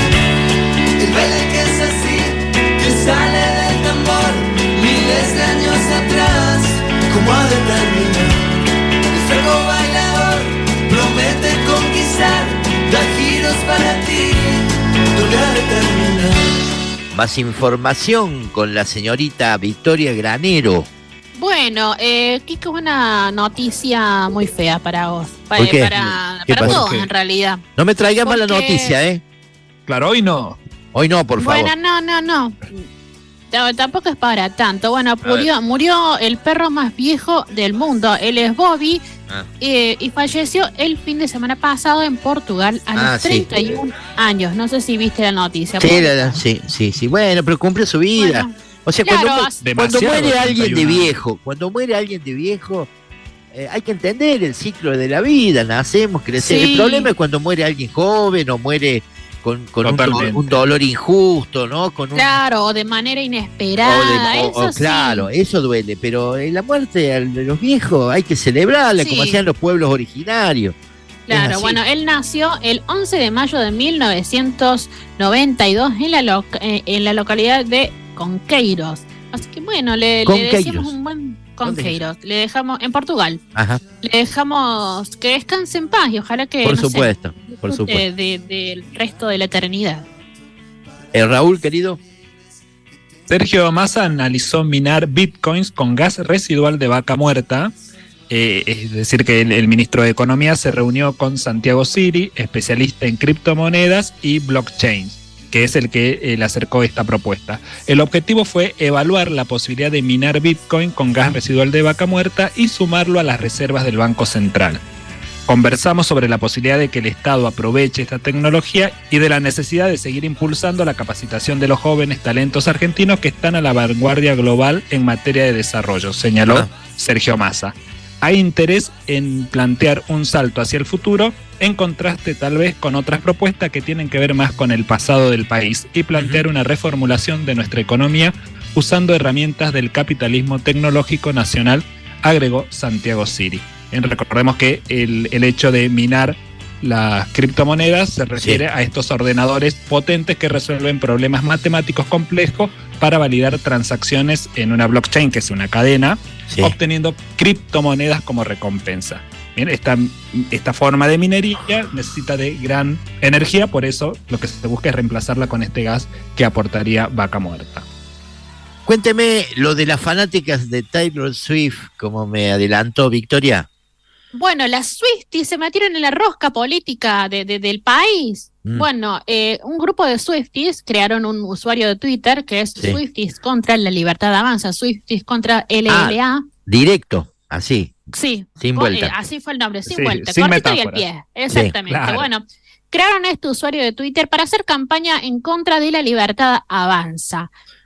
El baile que es así, que sale del tambor, miles de años atrás, ¿cómo ha de terminar? El fuego bailador promete conquistar, da giros para ti, ¿dónde ha de terminar? Más información con la señorita Victoria Granero. Bueno, Kiko, una noticia muy fea para vos. ¿Por qué? Para ¿Qué pasó? todos, ¿Qué? en realidad. No me traigas mala Porque- noticia, ¿eh? Claro, hoy no. Hoy no, por favor. Bueno, no. Tampoco es para tanto. Bueno, murió el perro más viejo del mundo. Él es Bobby. Y falleció el fin de semana pasado en Portugal a los sí. 31 años. No sé si viste la noticia. Sí. Bueno, pero cumple su vida. Bueno, o sea, claro, cuando muere alguien de 31 viejo, hay que entender el ciclo de la vida. Nacemos, crecemos. Sí. El problema es cuando muere alguien joven o muere con un dolor injusto, ¿no? Claro, o de manera inesperada. Eso sí. Claro, eso duele, pero la muerte de los viejos hay que celebrarla, Sí. como hacían los pueblos originarios. Es Claro, así. bueno, él nació el 11 de mayo de 1992 en la localidad de Conqueiros. Así que bueno, le decimos un buen Conqueiros. Le dejamos en Portugal. Ajá. Le dejamos que descanse en paz y ojalá que Por no sé, supuesto. disfrute del resto de la eternidad. Raúl, querido. Sergio Massa analizó minar bitcoins con gas residual de vaca muerta. Es decir, que el ministro de Economía se reunió con Santiago Siri, especialista en criptomonedas y blockchain, que es el que le acercó esta propuesta. El objetivo fue evaluar la posibilidad de minar bitcoin con gas residual de vaca muerta y sumarlo a las reservas del Banco Central. Conversamos sobre la posibilidad de que el Estado aproveche esta tecnología y de la necesidad de seguir impulsando la capacitación de los jóvenes talentos argentinos que están a la vanguardia global en materia de desarrollo, señaló Sergio Massa. Hay interés en plantear un salto hacia el futuro, en contraste tal vez con otras propuestas que tienen que ver más con el pasado del país y plantear una reformulación de nuestra economía usando herramientas del capitalismo tecnológico nacional, agregó Santiago Siri. Recordemos que el hecho de minar las criptomonedas se refiere a estos ordenadores potentes que resuelven problemas matemáticos complejos para validar transacciones en una blockchain, que es una cadena, obteniendo criptomonedas como recompensa. Bien, esta forma de minería necesita de gran energía, por eso lo que se busca es reemplazarla con este gas que aportaría vaca muerta. Cuénteme lo de las fanáticas de Taylor Swift, como me adelantó Victoria. Bueno, las Swifties se metieron en la rosca política del país. Bueno, un grupo de Swifties crearon un usuario de Twitter que es Swifties contra la libertad avanza, Swifties contra LLA. Directo, así. Sí. Sin vuelta. Así fue el nombre, sin Sí, vuelta. sin Cortito y al metáfora. pie. Exactamente. Sí, claro. Bueno, crearon este usuario de Twitter para hacer campaña en contra de la libertad avanza.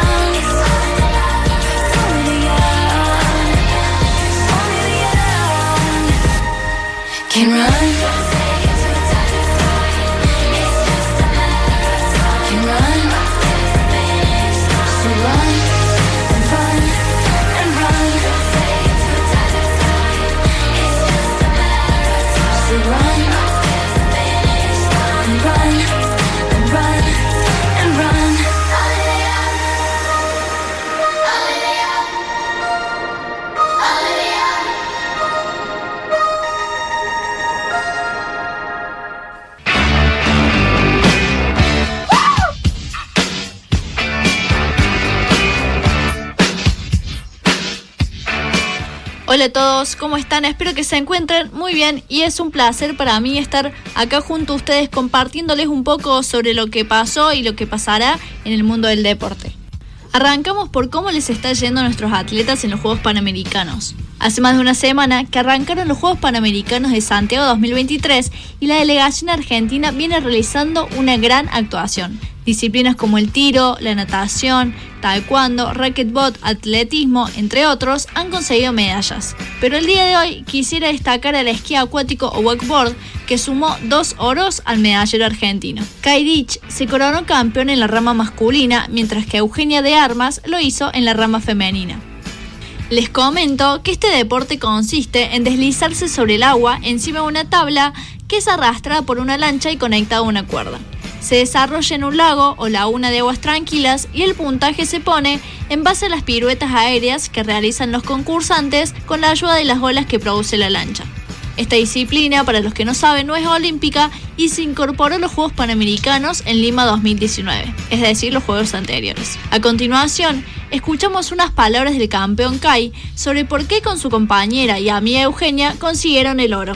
Hola a todos, ¿cómo están? Espero que se encuentren muy bien y es un placer para mí estar acá junto a ustedes compartiéndoles un poco sobre lo que pasó y lo que pasará en el mundo del deporte. Arrancamos por cómo les está yendo a nuestros atletas en los Juegos Panamericanos. Hace más de una semana que arrancaron los Juegos Panamericanos de Santiago 2023 y la delegación argentina viene realizando una gran actuación. Disciplinas como el tiro, la natación, taekwondo, racquetball, atletismo, entre otros, han conseguido medallas. Pero el día de hoy quisiera destacar al esquí acuático o wakeboard, que sumó 2 oros al medallero argentino. Kai Dich se coronó campeón en la rama masculina, mientras que Eugenia de Armas lo hizo en la rama femenina. Les comento que este deporte consiste en deslizarse sobre el agua encima de una tabla que es arrastrada por una lancha y conectada a una cuerda. Se desarrolla en un lago o laguna de aguas tranquilas y el puntaje se pone en base a las piruetas aéreas que realizan los concursantes con la ayuda de las olas que produce la lancha. Esta disciplina, para los que no saben, no es olímpica y se incorporó a los Juegos Panamericanos en Lima 2019, es decir, los Juegos anteriores. A continuación, escuchamos unas palabras del campeón Kai sobre por qué con su compañera y amiga Eugenia consiguieron el oro.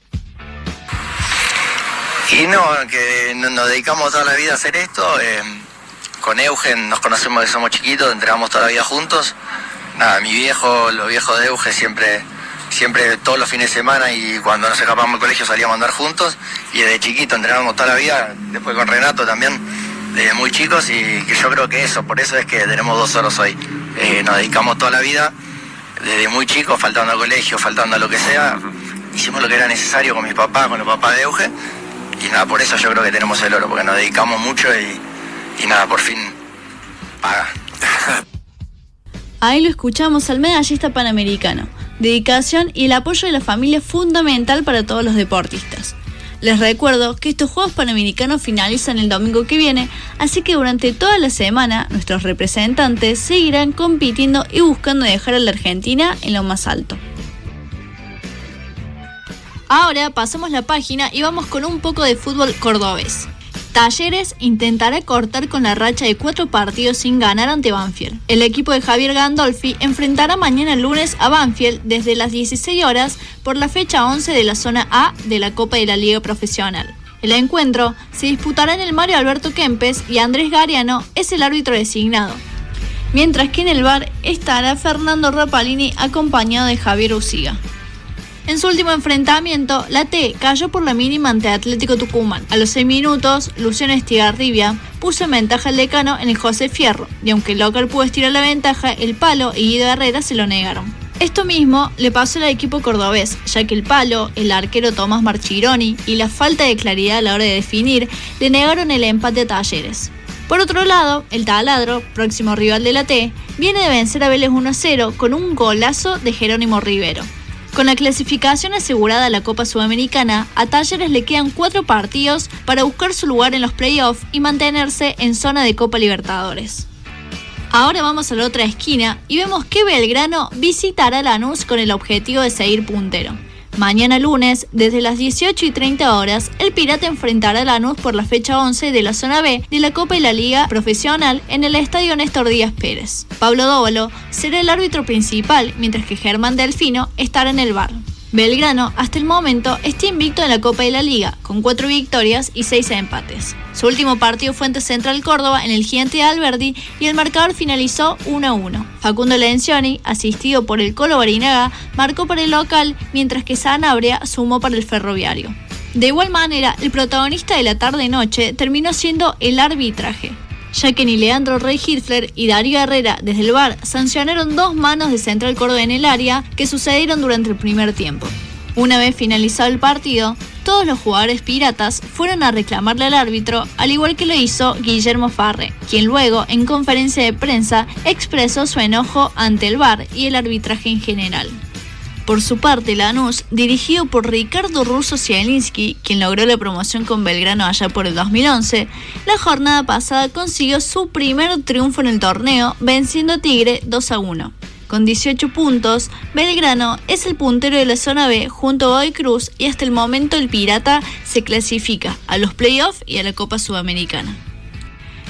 Y no, que nos dedicamos toda la vida a hacer esto. Con Eugen nos conocemos desde que somos chiquitos, entrenamos toda la vida juntos. Nada, mi viejo, los viejos de Eugen siempre todos los fines de semana y cuando nos escapamos del colegio salíamos a andar juntos. Y desde chiquito entrenábamos toda la vida, después con Renato también, desde muy chicos. Y que yo creo que por eso es que tenemos 2 oros hoy. Nos dedicamos toda la vida, desde muy chicos, faltando al colegio, faltando a lo que sea. Hicimos lo que era necesario con mis papás, con los papás de Eugen. Y nada, por eso yo creo que tenemos el oro, porque nos dedicamos mucho y nada, por fin paga. Ahí lo escuchamos al medallista panamericano. Dedicación y el apoyo de la familia es fundamental para todos los deportistas. Les recuerdo que estos Juegos Panamericanos finalizan el domingo que viene, así que durante toda la semana nuestros representantes seguirán compitiendo y buscando dejar a la Argentina en lo más alto. Ahora pasamos la página y vamos con un poco de fútbol cordobés. Talleres intentará cortar con la racha de 4 partidos sin ganar ante Banfield. El equipo de Javier Gandolfi enfrentará mañana lunes a Banfield desde las 16 horas por la fecha 11 de la zona A de la Copa de la Liga Profesional. El encuentro se disputará en el Mario Alberto Kempes y Andrés Gariano es el árbitro designado. Mientras que en el VAR estará Fernando Rapalini acompañado de Javier Uciga. En su último enfrentamiento, la T cayó por la mínima ante Atlético Tucumán. A los 6 minutos, Luciano Estigarribia puso en ventaja al decano en el José Fierro, y aunque el local pudo estirar la ventaja, el Palo y Guido Herrera se lo negaron. Esto mismo le pasó al equipo cordobés, ya que el Palo, el arquero Tomás Marchironi y la falta de claridad a la hora de definir le negaron el empate a Talleres. Por otro lado, el Taladro, próximo rival de la T, viene de vencer a Vélez 1-0 con un golazo de Jerónimo Rivero. Con la clasificación asegurada a la Copa Sudamericana, a Talleres le quedan 4 partidos para buscar su lugar en los playoffs y mantenerse en zona de Copa Libertadores. Ahora vamos a la otra esquina y vemos que Belgrano visitará Lanús con el objetivo de seguir puntero. Mañana lunes, desde las 18:30 horas, el Pirata enfrentará a Lanús por la fecha 11 de la zona B de la Copa de la Liga Profesional en el Estadio Néstor Díaz Pérez. Pablo Dóvalo será el árbitro principal, mientras que Germán Delfino estará en el VAR. Belgrano, hasta el momento, está invicto en la Copa de la Liga, con 4 victorias y 6 empates. Su último partido fue ante Central Córdoba en el Gigante de Alberdi y el marcador finalizó 1-1. Facundo Lencioni, asistido por el Colo Barinaga, marcó para el local, mientras que Sanabria sumó para el Ferroviario. De igual manera, el protagonista de la tarde-noche terminó siendo el arbitraje, ya que ni Leandro Rey Hitler y Darío Herrera desde el VAR sancionaron 2 manos de Central Córdoba en el área que sucedieron durante el primer tiempo. Una vez finalizado el partido, todos los jugadores piratas fueron a reclamarle al árbitro, al igual que lo hizo Guillermo Farre, quien luego, en conferencia de prensa, expresó su enojo ante el VAR y el arbitraje en general. Por su parte, Lanús, dirigido por Ricardo Russo Zielinski, quien logró la promoción con Belgrano allá por el 2011, la jornada pasada consiguió su primer triunfo en el torneo, venciendo a Tigre 2-1. Con 18 puntos, Belgrano es el puntero de la zona B junto a Godoy Cruz y hasta el momento el Pirata se clasifica a los playoffs y a la Copa Sudamericana.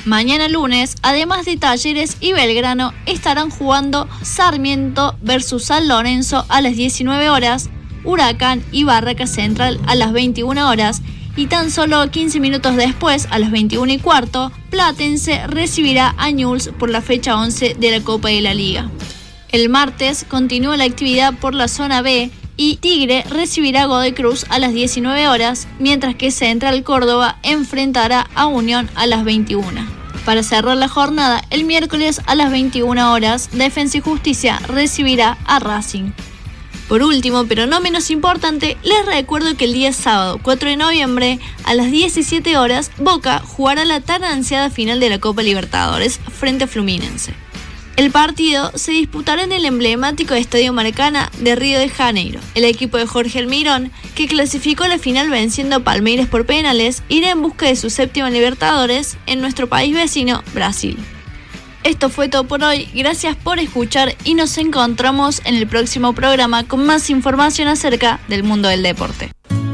Mañana lunes, además de Talleres y Belgrano, estarán jugando Sarmiento versus San Lorenzo a las 19 horas, Huracán y Barraca Central a las 21 horas y tan solo 15 minutos después, a las 21:15, Platense recibirá a Newell's por la fecha 11 de la Copa de la Liga. El martes continúa la actividad por la zona B y Tigre recibirá a Godoy Cruz a las 19 horas, mientras que Central Córdoba enfrentará a Unión a las 21. Para cerrar la jornada, el miércoles a las 21 horas, Defensa y Justicia recibirá a Racing. Por último, pero no menos importante, les recuerdo que el día sábado 4 de noviembre a las 17 horas, Boca jugará la tan ansiada final de la Copa Libertadores frente a Fluminense. El partido se disputará en el emblemático Estadio Maracaná de Río de Janeiro. El equipo de Jorge Almirón, que clasificó la final venciendo a Palmeiras por penales, irá en busca de su séptima Libertadores en nuestro país vecino, Brasil. Esto fue todo por hoy, gracias por escuchar y nos encontramos en el próximo programa con más información acerca del mundo del deporte.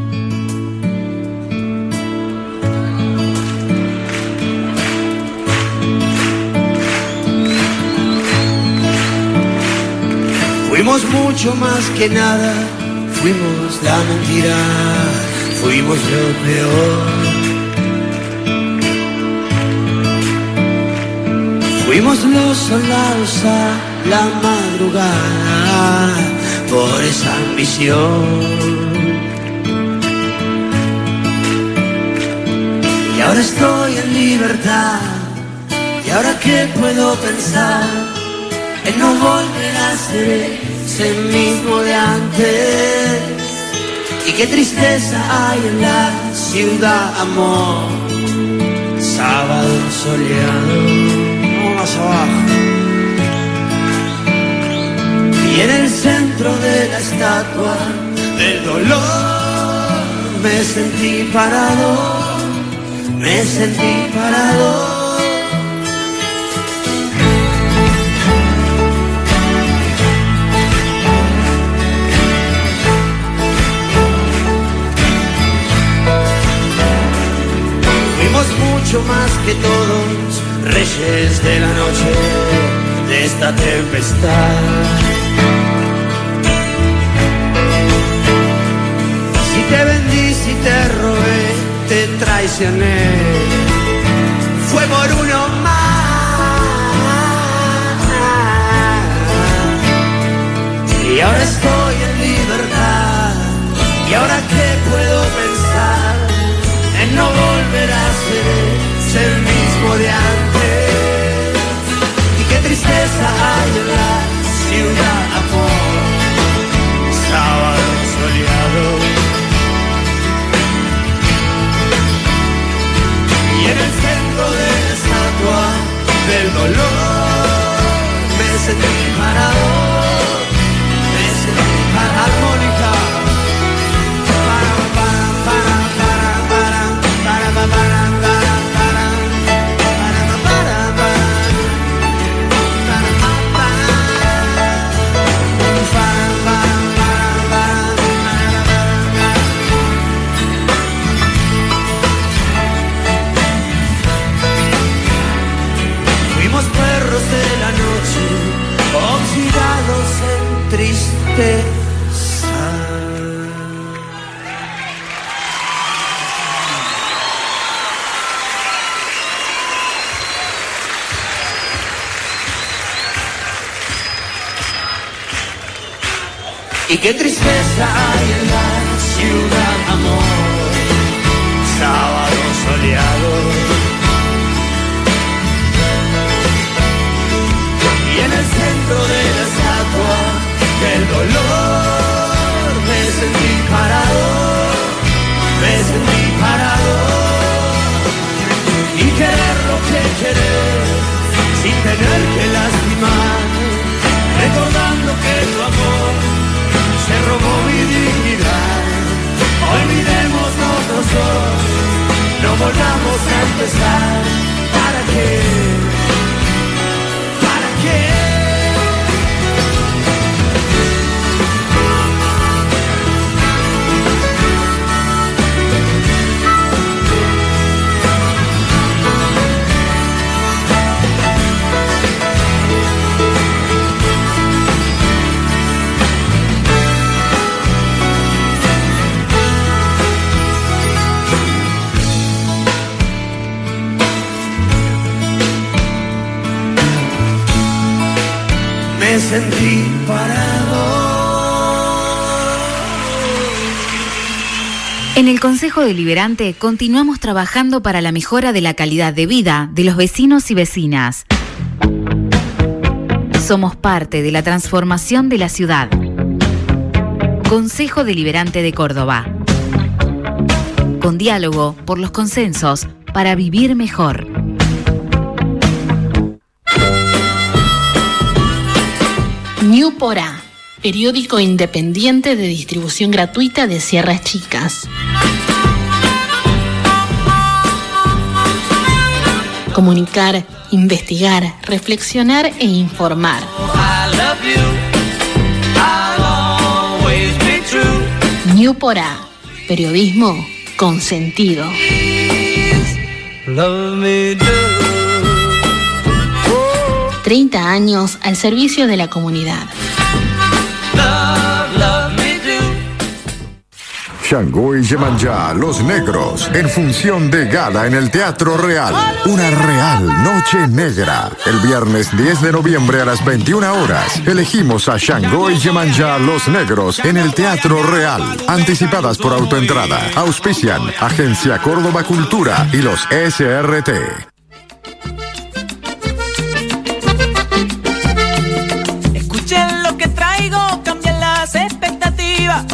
Fuimos mucho más que nada, fuimos la mentira, fuimos lo peor. Fuimos los soldados a la madrugada por esa ambición. Y ahora estoy en libertad, y ahora qué puedo pensar en no volver a ser ese mismo de antes. Y qué tristeza hay en la ciudad, amor. Sábado soleado, más abajo. Y en el centro de la estatua del dolor me sentí parado, me sentí parado. Mucho más que todos, reyes de la noche, de esta tempestad. Si te vendí, si te robé, te traicioné, fue por uno más. Y ahora estoy en libertad, y ahora qué puedo pensar en no volver a ser el mismo de antes. Y qué tristeza hay en la ciudad, amor. Sábado soleado. Y en el centro de la estatua del dolor me sentí parado, me sentí parado. Armónica. Fuimos perros de la noche, oxidados en tristeza. Y qué tristeza hay en la ciudad, amor. Sábado soleado. Y en el centro de la estatua del dolor me sentí parado, me sentí parado. Y querer lo que querer, sin tener que lastimar, recordando que tu amor se robó mi dignidad. Olvidémonos los dos, no volvamos a empezar. ¿Para qué? ¿Para qué? sentí parado. En el Consejo Deliberante continuamos trabajando para la mejora de la calidad de vida de los vecinos y vecinas. Somos parte de la transformación de la ciudad. Consejo Deliberante de Córdoba. Con diálogo por los consensos para vivir mejor. New Porá, periódico independiente de distribución gratuita de Sierras Chicas. Comunicar, investigar, reflexionar e informar. New Porá, periodismo con sentido. 30 años al servicio de la comunidad. Shango y Yemanjá, Los Negros, en función de gala en el Teatro Real. Una real noche negra. El viernes 10 de noviembre a las 21 horas. Elegimos a Shango y Yemanjá, Los Negros, en el Teatro Real. Anticipadas por autoentrada. Auspician Agencia Córdoba Cultura y los SRT. Escuchen lo que traigo, cambian las expectativas.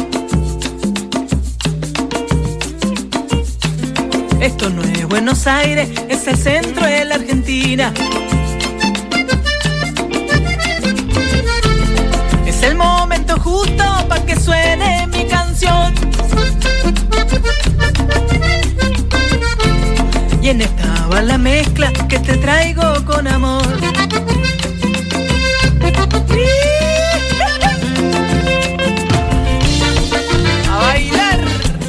Esto no es Buenos Aires, es el centro de la Argentina. Es el momento justo para que suene mi canción. Y en esta va la mezcla que te traigo con amor. A bailar.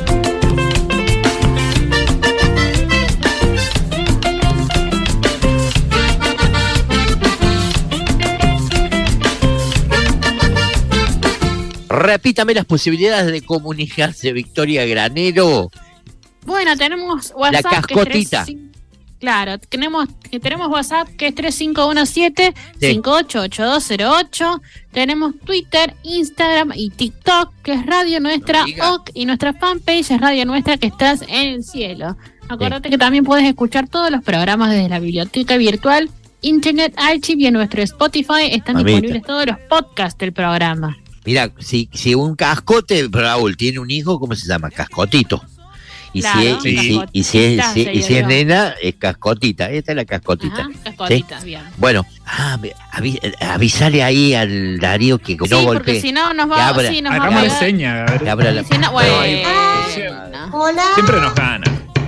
Repítame las posibilidades de comunicarse, Victoria Granero. Bueno, tenemos WhatsApp. La cascotita. Claro, tenemos WhatsApp que es 3517-588208. Tenemos Twitter, Instagram y TikTok, que es Radio Nuestra OC, y nuestra fanpage es Radio Nuestra, que estás en el cielo. Acuérdate que también puedes escuchar todos los programas desde la biblioteca virtual, Internet Archive, y en nuestro Spotify están disponibles todos los podcasts del programa. Mira, si un cascote, Raúl, tiene un hijo, ¿cómo se llama? Cascotito. Y claro, si es nena, es cascotita. Esta es la cascotita. Ajá, cascotita, ¿sí? Bien. Bueno, avisale ahí al Darío que no golpee. Porque si no nos va a pegar. Hagámosle seña. Hola. Siempre nos gana.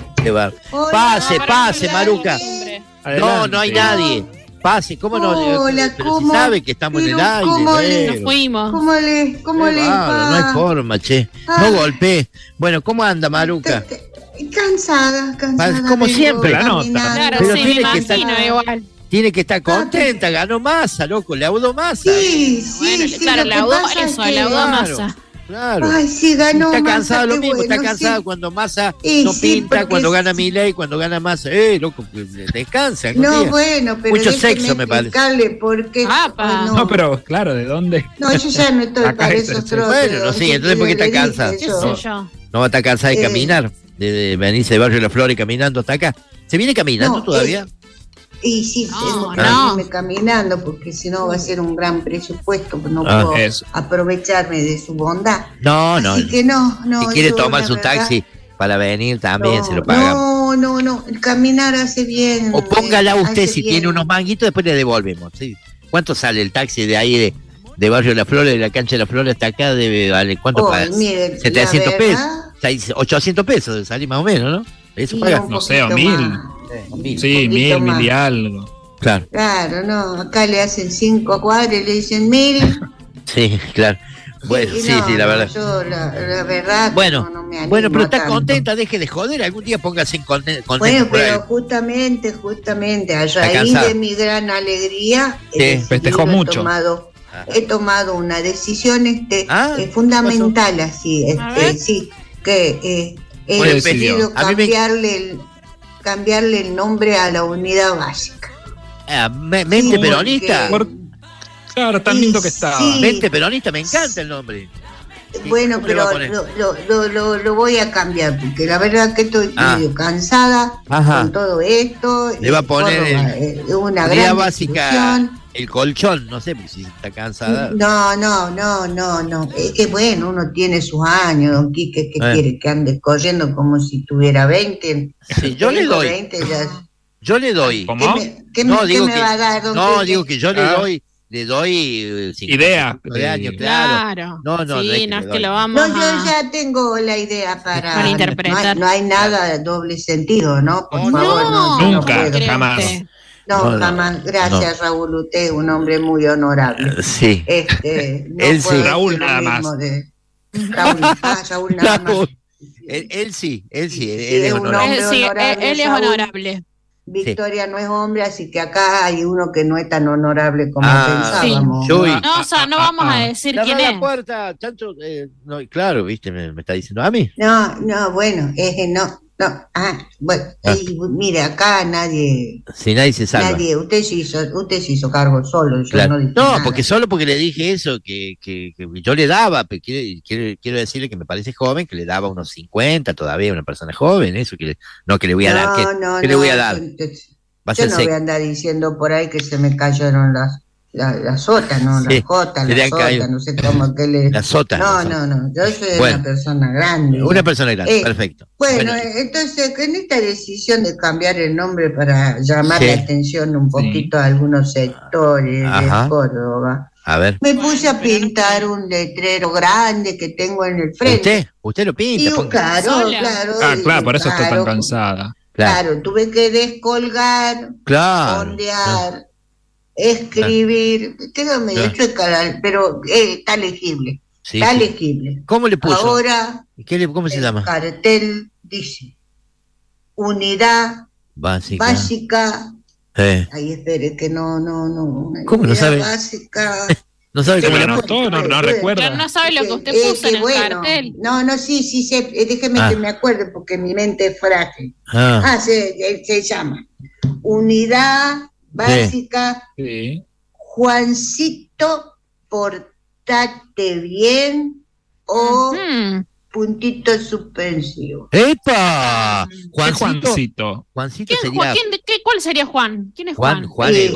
Pase, Maruca. No hay nadie. Pase, ¿cómo no? Hola, pero ¿cómo? Si sabe que estamos en el aire. Nos fuimos. ¿Cómo le va? No hay forma, che. No golpeé. Bueno, ¿cómo anda, Maruca? Cansada. Como siempre. La nota. Claro, pero sí, tiene me que estar igual. Tiene que estar contenta, ganó masa, loco, le audó masa. Sí, claro, le audó masa. Claro. Ay, sí, ganó está Massa, cansado lo mismo, bueno, está cansado sí. cuando Massa no pinta, cuando gana Milei, cuando gana Massa. Loco, descansa. No, bueno, pero mucho sexo me parece. Porque, no, pero claro, ¿de dónde? No, yo ya no estoy para esos trotes. Bueno, no sé, entonces ¿por qué está cansada? No va a estar cansada de caminar, de venirse de Barrio de la Flor y caminando hasta acá. ¿Se viene caminando todavía? Y sí, tengo que irme caminando porque si no va a ser un gran presupuesto, no puedo aprovecharme de su bondad. No. Así que no. Si quiere tomar su taxi para venir también se lo pagamos. No, el caminar hace bien. O póngala usted si tiene unos manguitos, después le devolvemos. ¿Sí? ¿Cuánto sale el taxi de ahí de Barrio de la Flor, de la cancha de la Flor hasta acá? Vale, ¿cuánto paga? 700 pesos. 800 pesos salí más o menos, ¿no? Eso paga. No sé, o 1000. Sí, 1000 y algo. Claro. Claro, no, acá le hacen 5 cuadras y le dicen 1000. Sí, claro. Bueno, sí, la verdad. Yo, la verdad, bueno, no me animo pero está tanto. contenta, deje de joder, algún día póngase en contenta. Bueno, pero justamente, a raíz de mi gran alegría, festejó mucho. He tomado una decisión fundamental, así, que he decidido cambiarle el nombre a la unidad básica. ¿Mente peronista? Claro, tan lindo que estaba. Sí. Mente peronista, me encanta el nombre. Bueno, ¿Cómo le va a pero poner? lo voy a cambiar, porque la verdad que estoy medio cansada con todo esto. Le va a poner una unidad gran básica, discusión. el colchón, no sé si está cansada. No. Es que bueno, uno tiene sus años, don Quique, que quiere que ande corriendo como si tuviera 20. Sí, yo le doy. 20 ya. Yo le doy. ¿Cómo? ¿Qué me va a dar, don Quique? Digo que yo le doy idea de años, claro. No sí, es que lo vamos yo ya tengo la idea para interpretar. No hay nada de doble sentido, ¿no? Por favor, nunca, jamás. No, jamás. Gracias, Raúl. Usted es un hombre muy honorable. Sí. Él sí. Raúl nada más. Raúl nada más. Él sí. Él es honorable. Él es honorable. Victoria no es hombre, así que acá hay uno que no es tan honorable como pensábamos. Sí. No vamos a decir quién es. La puerta, Chancho, claro, viste, me está diciendo a mí. No, bueno, bueno, mire, acá nadie. Si nadie se salva. Usted se hizo cargo solo. Claro. Yo no dije porque solo porque le dije eso, que yo le daba, pero quiero decirle que me parece joven, que le daba unos 50 todavía, una persona joven, eso que le voy a dar. ¿Qué le voy a dar? Yo no voy a andar diciendo por ahí que se me cayeron las sotas, ¿no? Las jotas, las sotas, no sé cómo que le... Las sotas. No, yo soy una persona grande. Una persona grande, perfecto. Bueno, entonces, en esta decisión de cambiar el nombre para llamar la atención un poquito a algunos sectores de Córdoba, a ver. Me puse a pintar un letrero grande que tengo en el frente. ¿Usted lo pinta? Claro. Por eso está tan cansada. Claro, tuve que descolgar, ondear, escribir, quedó medio chueca, pero está legible. Está legible. ¿Cómo le puso? Ahora, ¿Cómo se llama? El cartel dice Unidad Básica. Ahí espere que no. ¿Cómo no sabe? Básica. No sabe cómo le anotó, no recuerda. Pero no sabe lo que usted puso en el cartel. Sí, déjeme que me acuerde porque mi mente es frágil. Se llama Unidad Básica. Juancito, portate bien o puntito suspensivo. ¡Epa! Juancito. Juancito sería... ¿Cuál sería Juan? ¿Quién es Juan? Juan el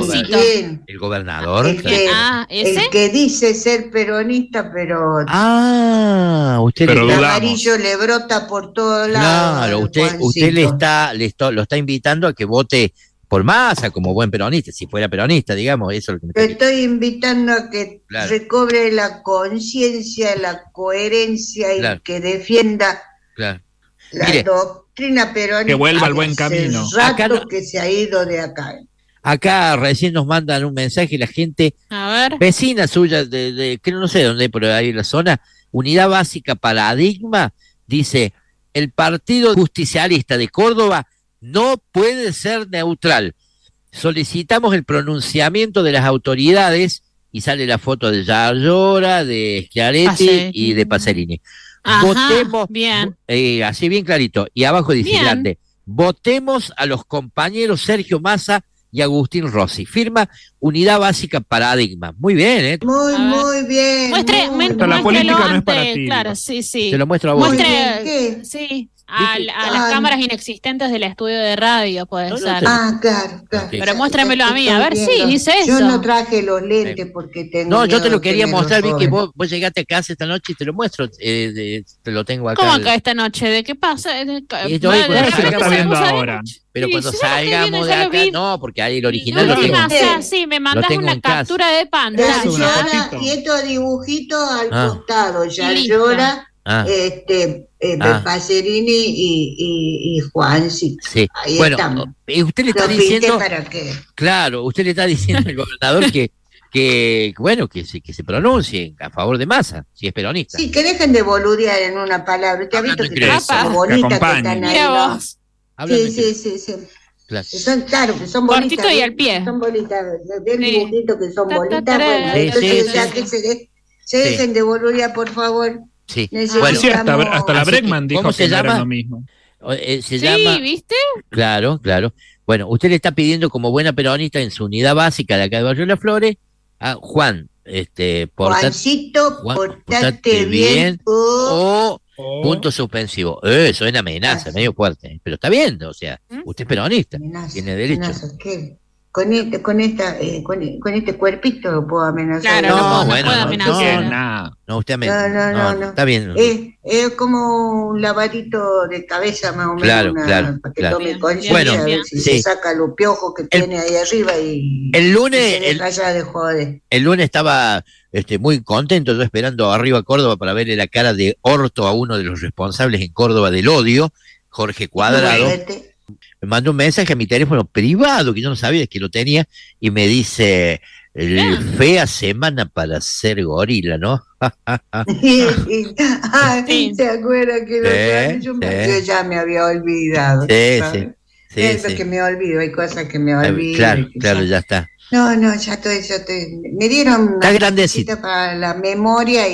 gobernador. El que dice ser peronista, pero... usted el amarillo le brota por todos lados. Claro, usted lo está invitando a que vote por Massa como buen peronista, si fuera peronista, digamos, eso es lo que me estoy invitando a que recobre la conciencia, la coherencia y que defienda la doctrina peronista. Que vuelva al buen camino. Que se ha ido de acá. Acá recién nos mandan un mensaje la gente, vecina suya, que no sé dónde, pero ahí en la zona, Unidad Básica Paradigma, dice, el Partido Justicialista de Córdoba no puede ser neutral. Solicitamos el pronunciamiento de las autoridades y sale la foto de Yarlora, de Schiaretti y de Pacerini. Votemos, bien. Así bien clarito. Y abajo dice grande, votemos a los compañeros Sergio Massa y Agustín Rossi. Firma Unidad Básica Paradigma. Muy bien, ¿eh? Muy bien. La política no es para ti. Claro, sí. Te lo muestro a vos. Sí. A las cámaras inexistentes del estudio de radio, puede ser. Claro. Pero muéstramelo a mí, a ver si dice eso. Yo no traje los lentes porque tengo. No, yo te lo quería mostrar, vi que vos llegaste a casa esta noche y te lo muestro. Te lo tengo acá. ¿Cómo acá esta noche? ¿De qué pasa? Esto está viendo ahora. Pero cuando salgamos de acá, no, porque ahí el original lo tengo. Sí, me mandas una captura de pantalla. Y estos dibujitos al costado, Yarlora. Pacerini y Juan, sí. Ahí estamos. Usted le está diciendo, claro, usted le está diciendo al gobernador que se pronuncie a favor de Massa, si es peronista. Sí, que dejen de boludear en una palabra. ¿Te has visto que son bonitas que están ahí? Sí. Claro. Que son bonitas. Cortito y al pie. Son bonitas. Ven dibujito que son bonitas. Bueno, entonces ya que se dejen de boludear, por favor. Sí. Bueno, hasta la Bregman dijo que no era lo mismo. Se llama, ¿viste? Claro. Bueno, usted le está pidiendo como buena peronista en su unidad básica de acá de Barrio Las Flores Juan, Juancito, portate bien o punto suspensivo. Suena amenaza, medio fuerte, pero está bien, o sea, usted es peronista, tiene derecho. Amenaza, ¿qué? Con este cuerpito lo puedo amenazar. Claro, No, puede amenazar. No, usted No. Está bien. Es como un lavadito de cabeza más o menos. Claro. Para que tome conciencia, Bueno, a ver si se saca los piojos que tiene ahí arriba y el lunes, y se deja ya de joder. El lunes estaba muy contento, yo esperando arriba a Córdoba para verle la cara de orto a uno de los responsables en Córdoba del odio, Jorge Cuadrado. Me mandó un mensaje a mi teléfono privado, que yo no sabía que lo tenía, y me dice, fea semana para ser gorila, ¿no? ¿Se acuerda que yo ya me había olvidado? Sí. Que me olvido, hay cosas que me olvido. Claro, ya está. No, ya todo eso. Me dieron una grandecita para la memoria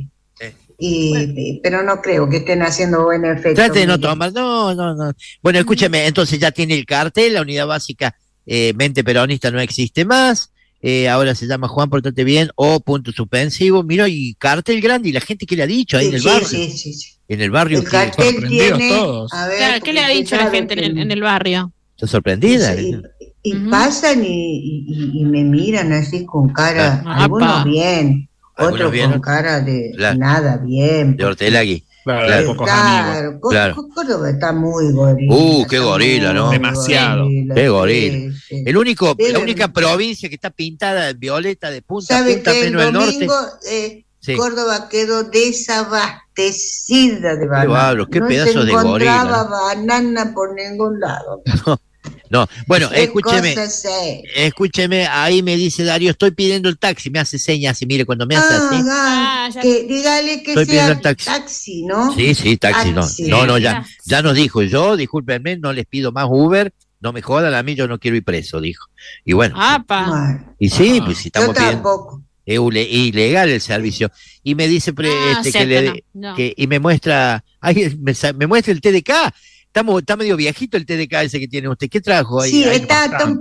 pero no creo que estén haciendo buen efecto. Trate de no tomar, no. Bueno, escúcheme, entonces ya tiene el cartel, la unidad básica Mente Peronista no existe más, ahora se llama Juan, portate bien, o punto suspensivo, mira, y cartel grande, y la gente que le ha dicho ahí en el barrio. Sí. En el barrio. El cartel tiene, todos. a ver, Claro, ¿qué le ha dicho la gente en el barrio? ¿Está sorprendida? Y pasan y me miran así con cara, algunos bien. Otro con cara de nada bien. De Ortelagui. Claro. Córdoba está muy gorila. Qué gorila, ¿no? Demasiado. Qué gorila. Sí. La única provincia que está pintada de violeta de punta a punta, menos el norte. Córdoba quedó desabastecida de banana. Qué pedazo de gorila. No se encontraba banana por ningún lado. No, bueno, escúcheme, ahí me dice Darío, estoy pidiendo el taxi, me hace señas y mire cuando me hace así. Dígale que estoy sea el taxi, ¿no? Sí, taxi. No, ya nos dijo, discúlpenme, no les pido más Uber, no me jodan a mí, yo no quiero ir preso, dijo. Y bueno, y sí, pues si estamos pidiendo, es ilegal el servicio. Y me dice y me muestra, me muestra el TDK. Está medio viejito el TDK ese que tiene usted. ¿Qué trajo ahí? Sí, está un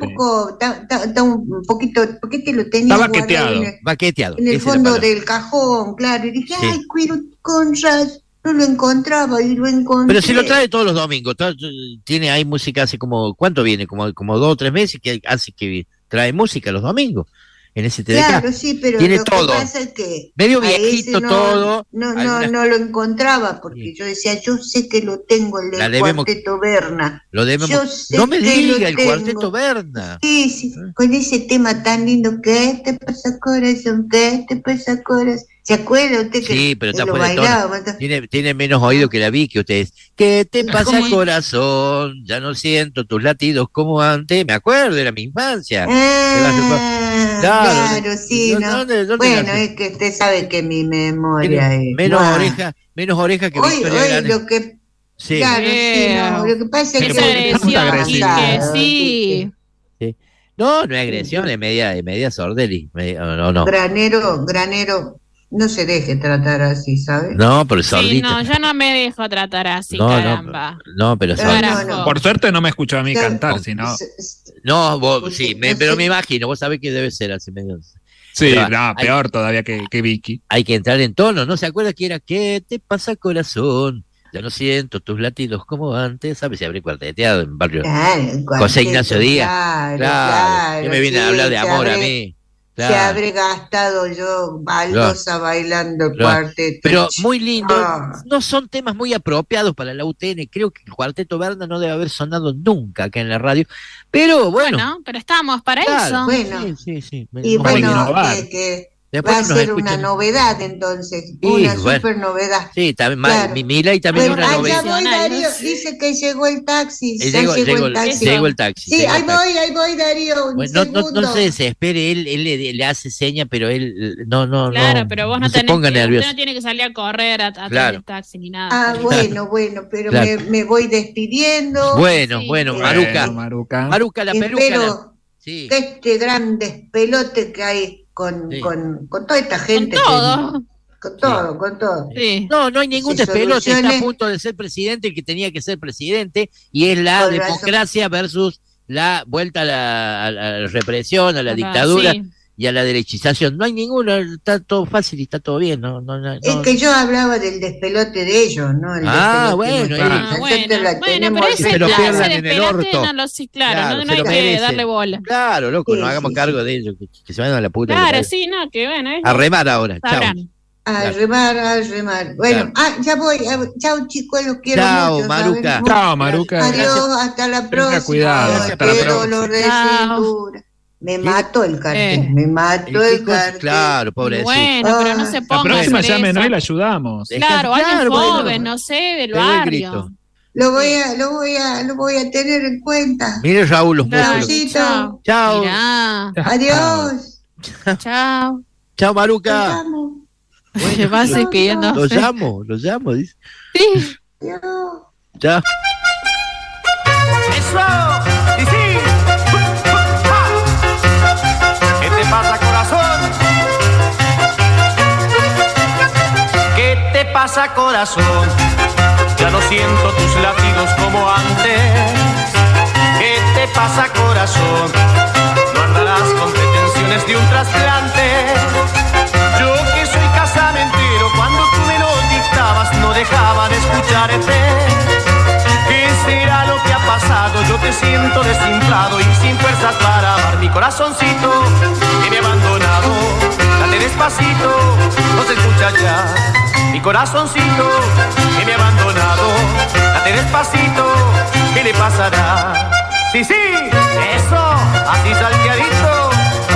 poquito, porque te lo tenía baqueteado. En el fondo del cajón, claro. Y dije, ay, cuiro con ras, no lo encontraba y lo encontré. Pero si lo trae todos los domingos, tiene ahí música hace como, ¿cuánto viene? Como 2 o 3 meses que hace que trae música los domingos. En ese TDK. Claro, sí, pero tiene lo todo. que pasa es que medio viejito todo. No lo encontraba porque yo decía, yo sé que lo tengo el del Cuarteto Berna. Lo debemos. No me diga el Cuarteto Berna. Sí, con ese tema tan lindo, ¿qué te pasa, corazón? ¿Qué te pasa, corazón? ¿Se acuerda usted que sí, pero está lo bailaba? Tiene menos oído que la Vicky, ustedes. ¿Qué te pasa, corazón? Ya no siento tus latidos como antes. Me acuerdo, era mi infancia. Claro, sí, ¿no? Bueno, es que usted sabe que mi memoria es menos oreja que Victoria Grande. Lo que lo que pasa es que sí. No es agresión, es media sordeli. No. Granero, no se deje tratar así, ¿sabes? No, pero sordita. No, yo no me dejo tratar así, caramba. No, pero sordita. Por suerte no me escuchó a mí cantar, sino... No, vos, sí, pero me imagino, vos sabés que debe ser así medio... Sí, peor todavía que Vicky. Hay que entrar en tono, ¿no? ¿Se acuerda que era ¿qué te pasa, corazón? Ya no siento tus latidos como antes, ¿sabes? Se habría cuarteteado en barrio José Ignacio Díaz. Claro. Que me viene a hablar de amor a mí. Claro. Se habré gastado yo baldosa bailando cuarteto. Pero muy lindo. No son temas muy apropiados para la UTN. Creo que el Cuarteto Berna no debe haber sonado nunca acá en la radio. Pero bueno. Pero estamos para eso. Bueno. Sí. Y bueno, que va a ser una novedad entonces, una super novedad. Sí, también Mila y también una novedad. Voy, Darío, dice que llegó el taxi. Llegó el taxi. Sí, ahí voy, Darío. Bueno, no se desespere, él le hace seña, pero él no. Claro, pero vos no se ponga nervioso. Usted no tiene que salir a correr atrás del taxi ni nada. Bueno, pero me voy despidiendo. Bueno, Maruca la peluca. Espero que este gran despelote que hay con toda esta gente. Con todo. Sí. No hay ningún despelote. Está a punto de ser presidente el que tenía que ser presidente, y es la democracia versus la vuelta a la represión, a la dictadura. Sí. y a la derechización. No hay ninguno, está todo fácil y está todo bien. No. Es que yo hablaba del despelote de ellos, ¿no? Bueno, pero ese se lo pierdan en el orto. Claro, no hay que darle bola. Claro, loco, nos hagamos cargo de ellos, que se vayan a la puta. Claro, sí, no, que bueno. A remar ahora, chao. A remar. Bueno, ya voy. Chao, chicos, los quiero mucho. Maruca. Chao, Maruca. Adiós, hasta la próxima. Cuidado, hasta la próxima. Dolor de cintura. Me mató el cartel, Claro, pobrecito. Bueno, pero no se ponga. La próxima llámenos y la ayudamos. Claro, alguien joven, no sé, del barrio. Lo voy a tener en cuenta. Mire, Raúl, los músculos. Chao. Adiós. Chao. Chao, Maruca. Bueno, lo llamo, dice. Sí. Chao. Eso, y sí. ¿Qué te pasa, corazón? ¿Qué te pasa, corazón? Ya no siento tus latidos como antes. ¿Qué te pasa, corazón? No andarás con pretensiones de un trasplante. Yo que soy casamentero, cuando tú me lo dictabas no dejaba de escucharte. ¿Qué será lo que ha pasado? Yo te siento desinflado y sin fuerzas para amar. Mi corazoncito que me ha abandonado. Date despacito, no se escucha ya. Mi corazoncito que me ha abandonado. Date despacito, ¿qué le pasará? Sí, eso, así salteadito.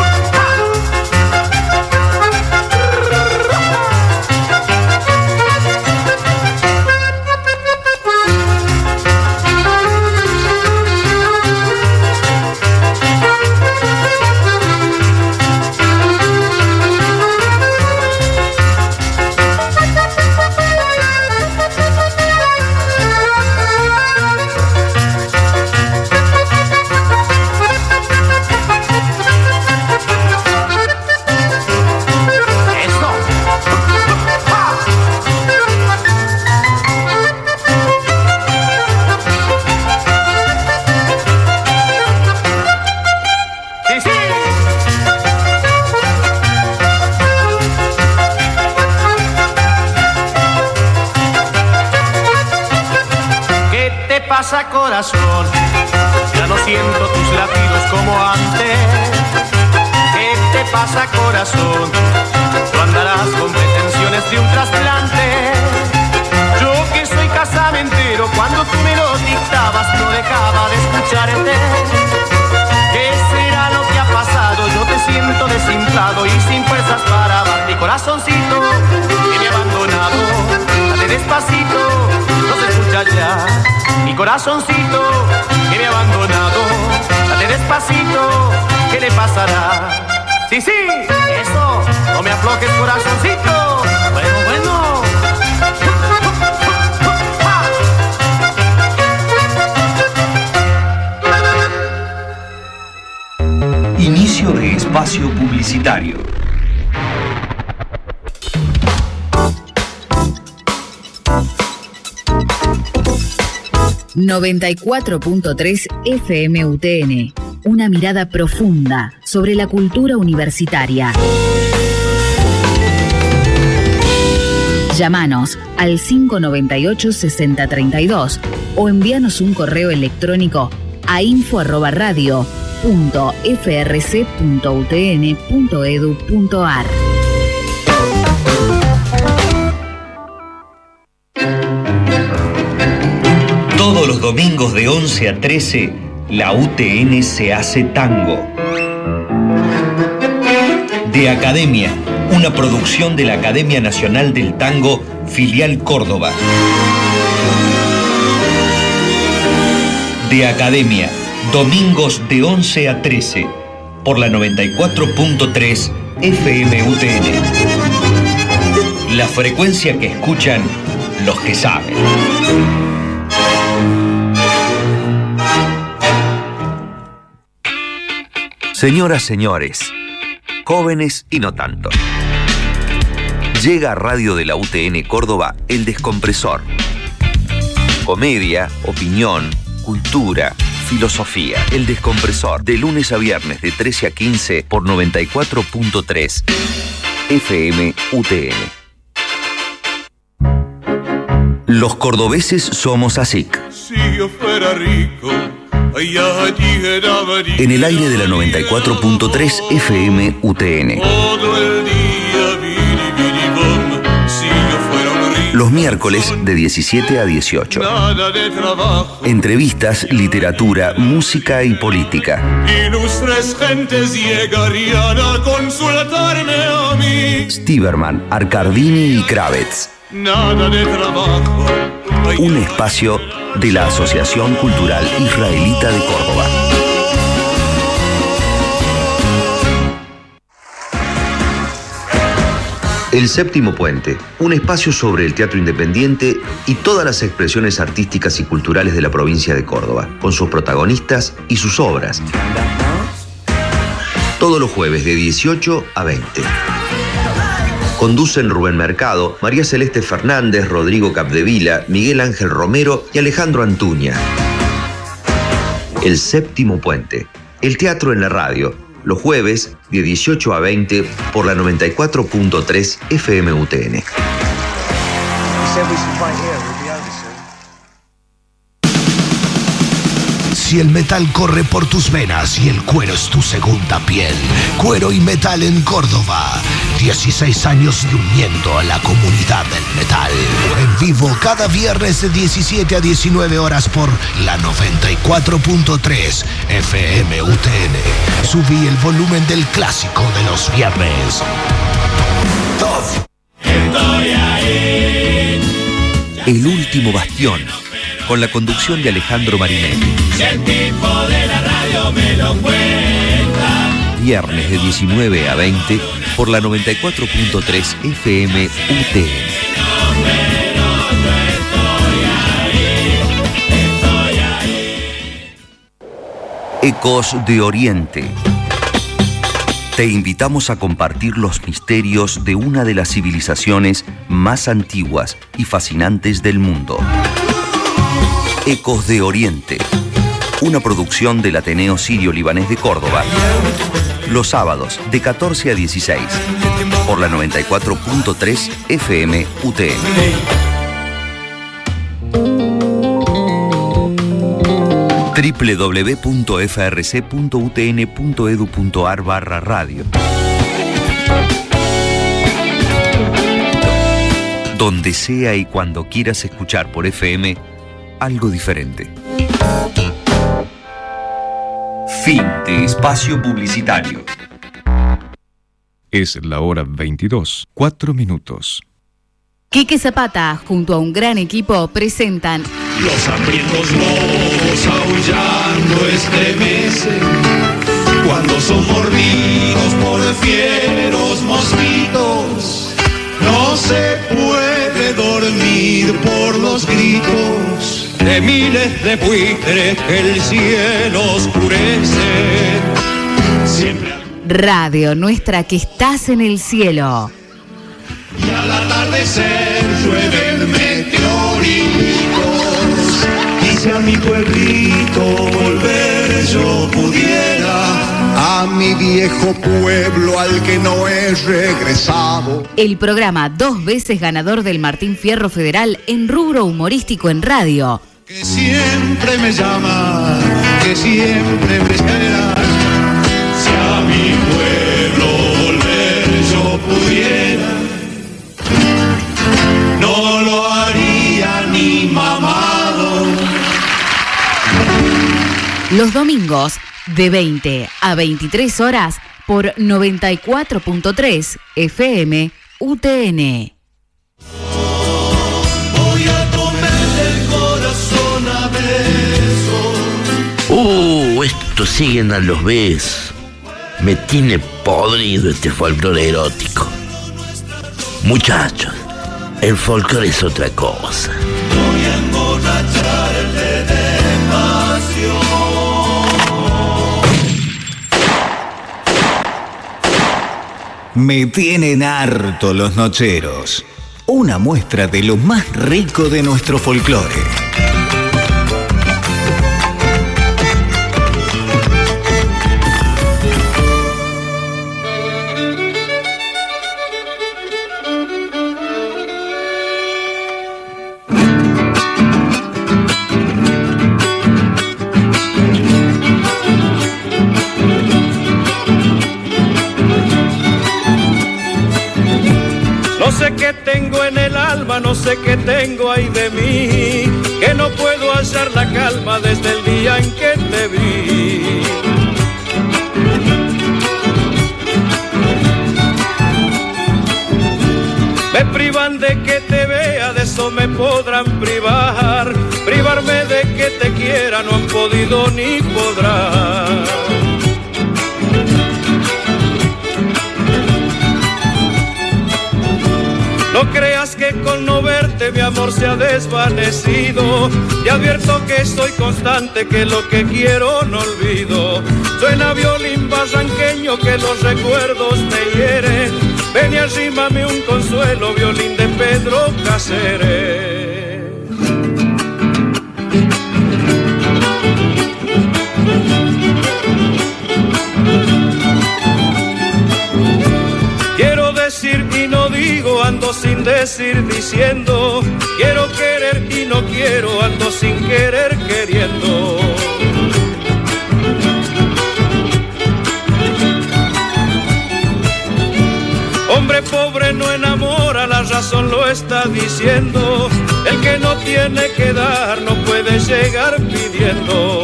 Corazón, ya no siento tus latidos como antes. ¿Qué te pasa, corazón? Tú andarás con pretensiones de un trasplante. Yo que soy casamentero, cuando tú me lo dictabas no dejaba de escucharte. ¿Qué será lo que ha pasado? Yo te siento desinflado y sin fuerzas para amar. Mi corazoncito que me ha abandonado. Date despacito, no se escucha ya. Mi corazoncito que me ha abandonado. Date despacito, ¿qué le pasará? Sí, eso, no me aflojes, corazoncito. Bueno. Inicio de espacio publicitario. ...94.3 FM UTN... una mirada profunda sobre la cultura universitaria. Llámanos al 598-6032 o envíanos un correo electrónico a info@radio.frc.utn.edu.ar. Todos los domingos de 11 a 13, la UTN se hace tango. De Academia, una producción de la Academia Nacional del Tango, filial Córdoba. De Academia, domingos de 11 a 13, por la 94.3 FM UTN. La frecuencia que escuchan los que saben. Señoras, señores, jóvenes y no tanto. Llega a Radio de la UTN Córdoba El Descompresor. Comedia, opinión, cultura, Filosofía, El Descompresor, de lunes a viernes de 13 a 15 por 94.3 FM UTN. Los cordobeses somos ASIC. Si yo fuera rico, En el aire de la 94.3 FM UTN. todo el día, si yo fuera un rico. Los miércoles de 17 a 18. Nada de trabajo, Entrevistas, literatura, música y política. ilustres gentes llegarían a consultarme a mí. Stiberman, Arcardini y Kravets. Nada de trabajo, Un espacio de la Asociación Cultural Israelita de Córdoba. El Séptimo Puente, un espacio sobre el teatro independiente y todas las expresiones artísticas y culturales de la provincia de Córdoba, con sus protagonistas y sus obras. Todos los jueves de 18 a 20. Conducen Rubén Mercado, María Celeste Fernández, Rodrigo Capdevila, Miguel Ángel Romero y Alejandro Antuña. El Séptimo Puente, el teatro en la radio, los jueves de 18 a 20 por la 94.3 FM UTN. Si el metal corre por tus venas y el cuero es tu segunda piel. Cuero y metal en Córdoba. 16 años uniendo a la comunidad del metal. En vivo cada viernes de 17 a 19 horas por la 94.3 FM UTN. Subí el volumen del clásico de los viernes. estoy ahí. El último bastión, con la conducción de Alejandro Marinelli. Si el tipo de la radio me lo cuenta. Viernes de 19 a 20 por la 94.3 FM UTN. Ecos de Oriente. Te invitamos a compartir los misterios de una de las civilizaciones más antiguas y fascinantes del mundo. Ecos de Oriente, una producción del Ateneo Sirio-Libanés de Córdoba, los sábados de 14 a 16, por la 94.3 FM UTN. www.frc.utn.edu.ar/radio. Donde sea y cuando quieras escuchar por FM algo diferente. Fin de espacio publicitario. Es la hora 22, 4 minutos. Quique Zapata, junto a un gran equipo, presentan Los hambrientos lobos aullando estremecen cuando son mordidos por fieros mosquitos. No se puede dormir por los gritos de miles de buitres que el cielo oscurece. Siempre Radio Nuestra que estás en el cielo. y al atardecer llueven meteoritos. Y si a mi pueblito volver yo pudiera, a mi viejo pueblo al que no he regresado. El programa 2 veces ganador del Martín Fierro Federal en rubro humorístico en radio. Que siempre me llama, que siempre me espera. Si a mi pueblo volver yo pudiera, no lo haría ni mamado. Los domingos de 20 a 23 horas por 94.3 FM UTN. Voy a comerle el corazón a besos. Estos siguen a los besos. Me tiene podrido este folclore erótico. Muchachos, el folclore es otra cosa. Voy a emborracharle de pasión. Me tienen harto los nocheros. Una muestra de lo más rico de nuestro folclore. que tengo en el alma, no sé qué tengo ahí de mí, que no puedo hallar la calma desde el día en que te vi. Me privan de que te vea, de eso me podrán privar. Privarme de que te quiera no han podido ni podrán. No creas que con no verte mi amor se ha desvanecido. Te advierto que soy constante, que lo que quiero no olvido. Suena violín barranqueño que los recuerdos me hieren. Ven y arrímame un consuelo, violín de Pedro Cáceres. Quiero decir y no digo, ando sin decir diciendo. Quiero querer y no quiero, ando sin querer queriendo. Hombre pobre no enamora, la razón lo está diciendo. El que no tiene que dar no puede llegar pidiendo.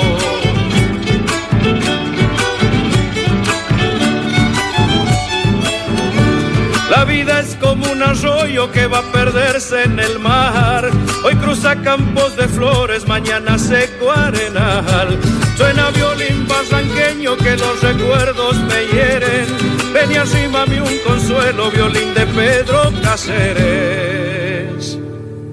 La vida es como un arroyo que va a perderse en el mar. Hoy cruza campos de flores, mañana seco arenal. Suena violín barranqueño que los recuerdos me hieren. Ven y arrímame un consuelo, violín de Pedro Cáceres.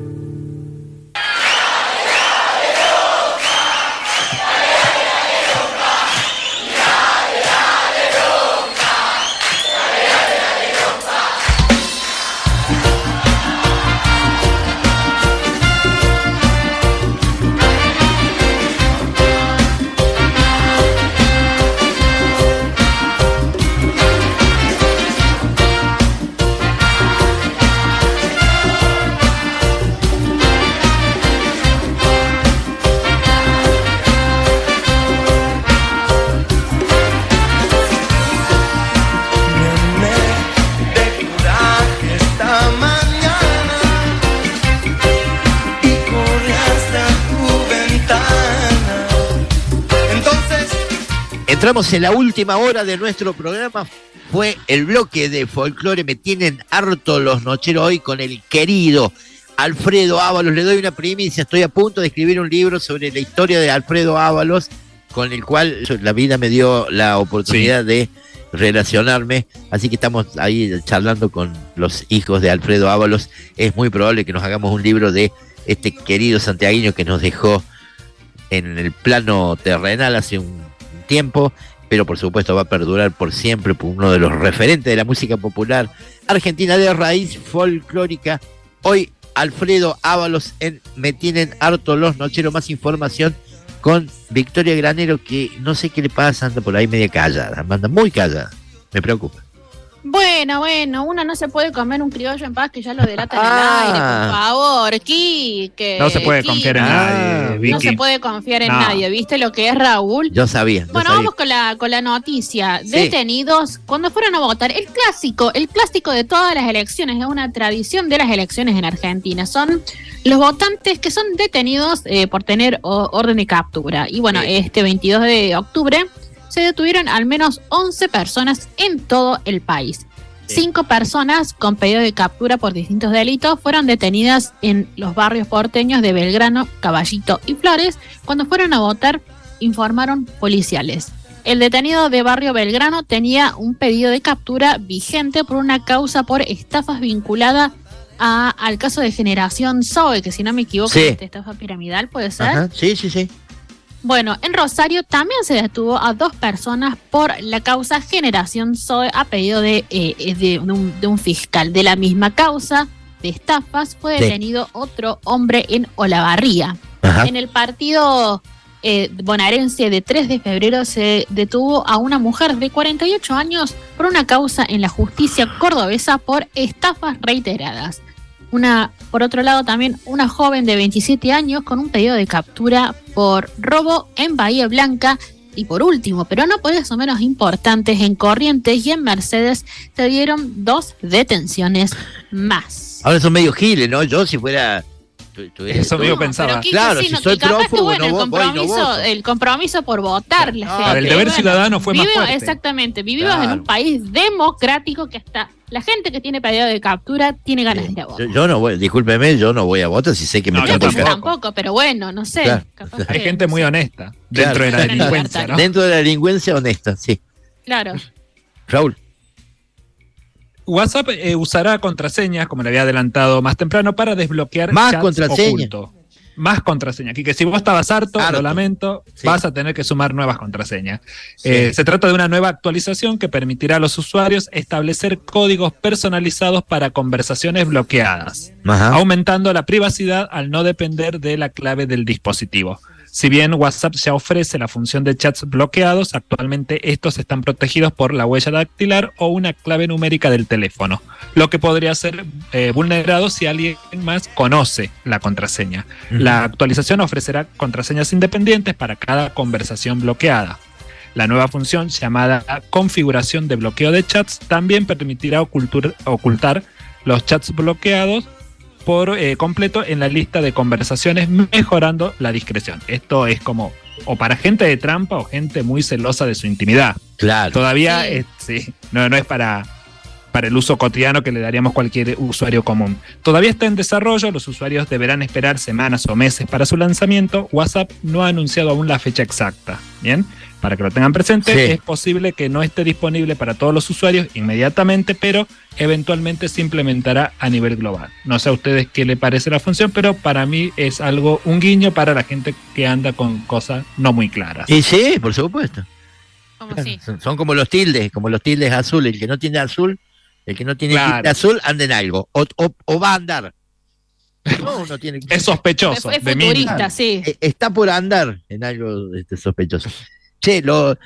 Entramos en la última hora de nuestro programa. Fue el bloque de folclore. Me tienen harto los nocheros hoy con el querido Alfredo Ábalos. Le doy una primicia. Estoy a punto de escribir un libro sobre la historia de Alfredo Ábalos, con el cual la vida me dio la oportunidad de relacionarme. Así que estamos ahí charlando con los hijos de Alfredo Ábalos. Es muy probable que nos hagamos un libro de este querido santiagueño que nos dejó en el plano terrenal hace un tiempo, pero por supuesto va a perdurar por siempre, por uno de los referentes de la música popular argentina de raíz folclórica. Hoy Alfredo Ábalos en Me Tienen Harto los Nocheros. Más información con Victoria Granero, que no sé qué le pasa, anda por ahí media callada, anda muy callada, me preocupa. Bueno, uno no se puede comer un criollo en paz, que ya lo delata en el aire, por favor, Quique. No se puede confiar en nadie, Vicky. No se puede confiar en nadie, ¿viste lo que es, Raúl? Yo sabía. Bueno, vamos con la noticia. Sí. Detenidos cuando fueron a votar. El clásico de todas las elecciones, es una tradición de las elecciones en Argentina. Son los votantes que son detenidos por tener orden de captura. Y bueno, este 22 de octubre se detuvieron al menos 11 personas en todo el país. 5 personas con pedido de captura por distintos delitos fueron detenidas en los barrios porteños de Belgrano, Caballito y Flores. Cuando fueron a votar, informaron policiales. El detenido de Barrio Belgrano tenía un pedido de captura vigente por una causa por estafas vinculada al caso de Generación Zoe, que si no me equivoco es estafa piramidal, ¿puede ser? Ajá. Sí. Bueno, en Rosario también se detuvo a 2 personas por la causa Generación Zoe a pedido de un fiscal. De la misma causa de estafas fue detenido otro hombre en Olavarría. Ajá. En el partido bonaerense de 3 de febrero se detuvo a una mujer de 48 años por una causa en la justicia cordobesa por estafas reiteradas. Por otro lado, también una joven de 27 años con un pedido de captura por robo en Bahía Blanca. Y por último, pero no por eso menos importantes, en Corrientes y en Mercedes se dieron 2 detenciones más. Ahora son medio giles, ¿no? Yo si fuera... Eso mismo pensaba. Claro, si soy prófugo, no voto. El compromiso por votar. Para el deber ciudadano fue más fuerte. Exactamente. Vivimos en un país democrático que hasta la gente que tiene pedido de captura tiene ganas de ir a votar. Yo no voy, discúlpeme, yo no voy a votar si sé que me yo tampoco, pero bueno, no sé. Claro. Hay gente muy honesta dentro de la delincuencia, ¿no? Dentro de la delincuencia honesta, sí. Claro. Raúl. WhatsApp usará contraseñas, como le había adelantado más temprano, para desbloquear más chats contraseñas. ocultos. Más contraseñas. Que si vos estabas harto, lo lamento, vas a tener que sumar nuevas contraseñas. Se trata de una nueva actualización que permitirá a los usuarios establecer códigos personalizados para conversaciones bloqueadas, aumentando la privacidad al no depender de la clave del dispositivo. Si bien WhatsApp ya ofrece la función de chats bloqueados, actualmente estos están protegidos por la huella dactilar o una clave numérica del teléfono, lo que podría ser vulnerado si alguien más conoce la contraseña. La actualización ofrecerá contraseñas independientes para cada conversación bloqueada. La nueva función, llamada configuración de bloqueo de chats, también permitirá ocultar los chats bloqueados por completo en la lista de conversaciones, mejorando la discreción. Esto es como o para gente de trampa o gente muy celosa de su intimidad. Claro. Todavía no es para el uso cotidiano que le daríamos cualquier usuario común. Todavía está en desarrollo, los usuarios deberán esperar semanas o meses para su lanzamiento. WhatsApp no ha anunciado aún la fecha exacta. Bien, para que lo tengan presente, es posible que no esté disponible para todos los usuarios inmediatamente, pero eventualmente se implementará a nivel global. No sé a ustedes qué le parece la función, pero para mí es un guiño para la gente que anda con cosas no muy claras. Y sí, por supuesto. ¿Cómo sí? Son como los tildes azules. El que no tiene azul, tilde azul, anda en algo. O va a andar. No, uno tiene que... Es sospechoso. Es futurista, sí. Está por andar en algo sospechoso. Che,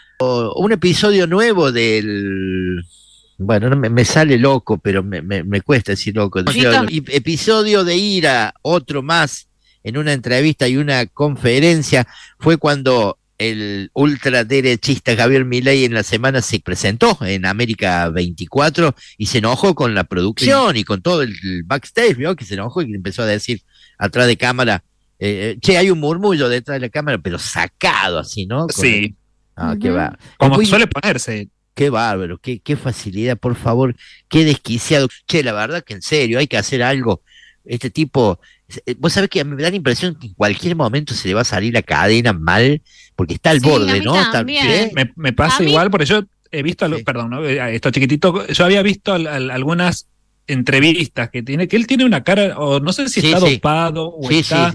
un episodio nuevo del... Bueno, no me sale loco, pero me cuesta decir loco. Episodio de ira, otro más, en una entrevista y una conferencia, fue cuando el ultraderechista Javier Milei en la semana se presentó en América 24 y se enojó con la producción y con todo el backstage, ¿vio? Que se enojó y empezó a decir atrás de cámara, hay un murmullo detrás de la cámara, pero sacado así, ¿no? Qué va. Como suele ponerse. Qué bárbaro, qué facilidad, por favor, qué desquiciado. La verdad que en serio, hay que hacer algo. Este tipo, vos sabés que me da la impresión que en cualquier momento se le va a salir la cadena mal, porque está al borde, ¿no? Me pasa igual, porque yo he visto, esto chiquitito, yo había visto algunas entrevistas que él tiene una cara, o no sé si está dopado, o está...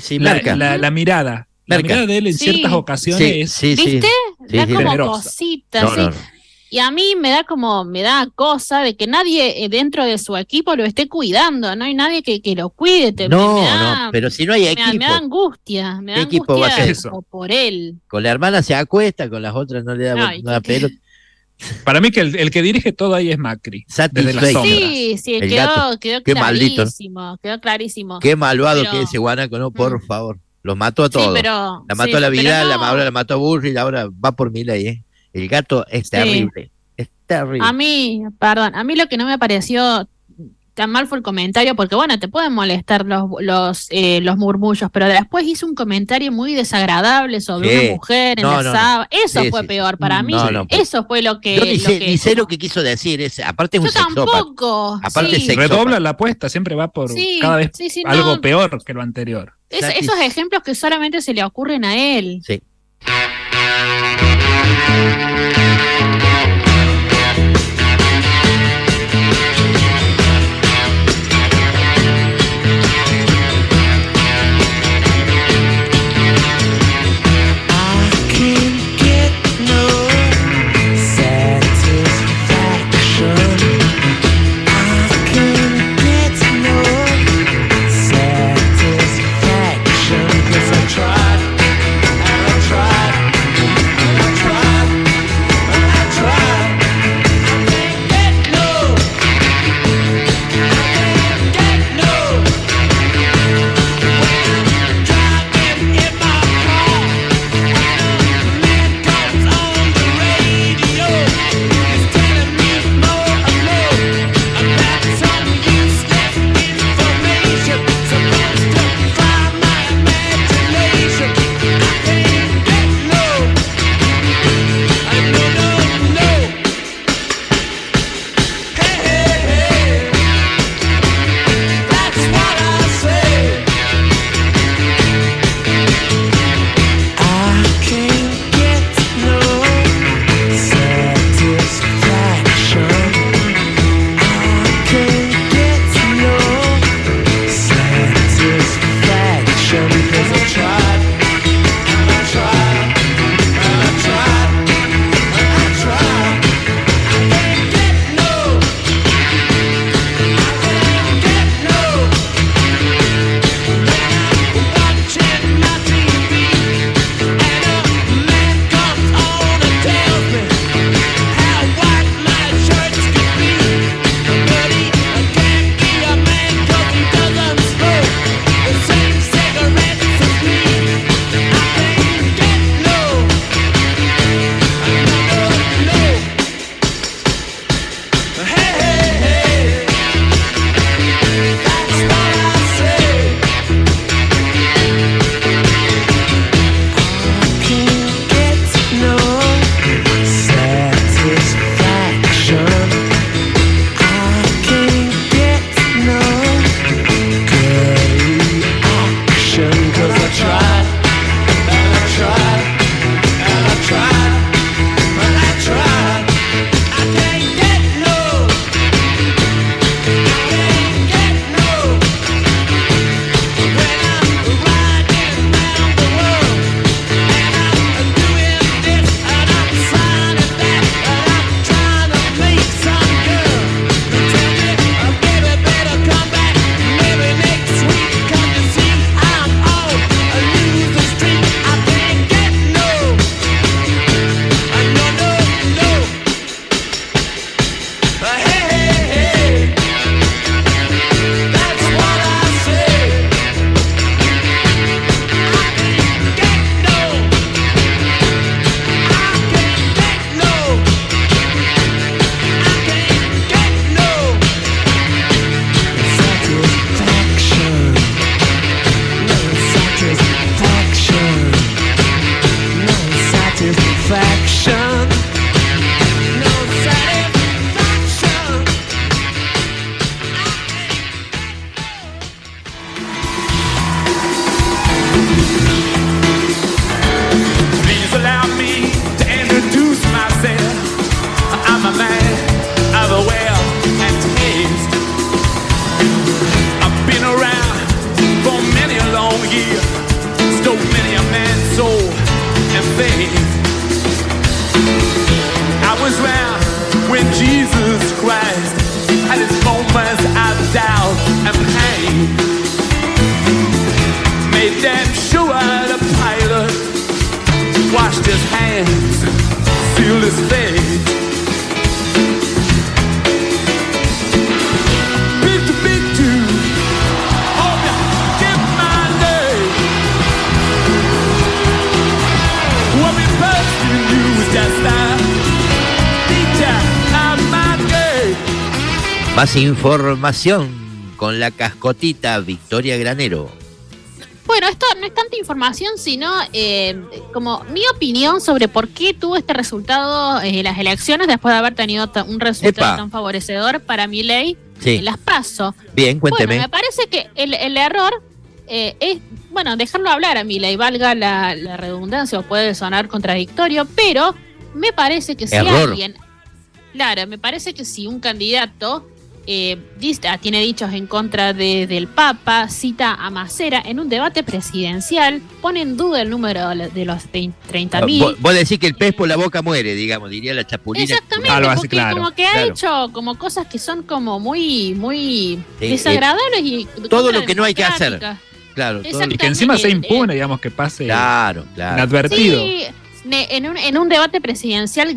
La mirada. La mirada de él en ciertas ocasiones es... ¿Viste? Da como generosa. cositas, no. Y a mí me da cosa de que nadie dentro de su equipo lo esté cuidando, no hay nadie que lo cuide. Pero si no hay equipo. Me da angustia, ¿Qué equipo va a hacer eso? Por él. Con la hermana se acuesta, con las otras no le da nada pelota. Para mí que el que dirige todo ahí es Macri. Desde las sombras. Sí, quedó clarísimo. Quedó clarísimo. Qué malvado que es ese guanaco, ¿no? Por favor. Los mató a todos. La mató a la Vidal, ahora la mató a Burri, ahora va por Milei, El gato es terrible. Es terrible. A mí lo que no me pareció tan mal fue el comentario, porque bueno, te pueden molestar los murmullos, pero después hizo un comentario muy desagradable sobre una mujer en la sábana. Eso fue peor para mí. Eso fue lo que... Yo ni sé lo que quiso decir. Aparte es un sexópata. Tampoco. Aparte redobla la apuesta, siempre va por cada vez algo peor que lo anterior. Esos ejemplos que solamente se le ocurren a él. Sí. Tried, and I tried. satisfaction. No satisfaction. Please allow me to introduce myself. I'm a man of the well and taste. I've been around for many a long year, stole many a man's soul and faith. I was round when Jesus Christ had his moments of doubt and pain. Made damn sure the pilot washed his hands, sealed his fate. Big two, hope you get my name. What we first knew was just a teacher of my game. Más información con la cascotita Victoria Granero. Bueno, esto no es tanta información, sino como mi opinión sobre por qué tuvo este resultado las elecciones después de haber tenido un resultado tan favorecedor para Milei en las PASO. Bien, cuénteme. Bueno, me parece que el error es, bueno, dejarlo hablar a Milei, valga la redundancia o puede sonar contradictorio, pero me parece que si alguien... Claro, me parece que si un candidato tiene dichos en contra del Papa, cita a Macera en un debate presidencial, pone en duda el número de los 30.000. Vos decís que el pez por la boca muere, digamos, diría la Chapulina. Exactamente, porque como que ha hecho como cosas que son como muy desagradables y todo lo que no hay que hacer. Claro, todo. Y que encima se impune, digamos, que pase inadvertido. Sí, en un debate presidencial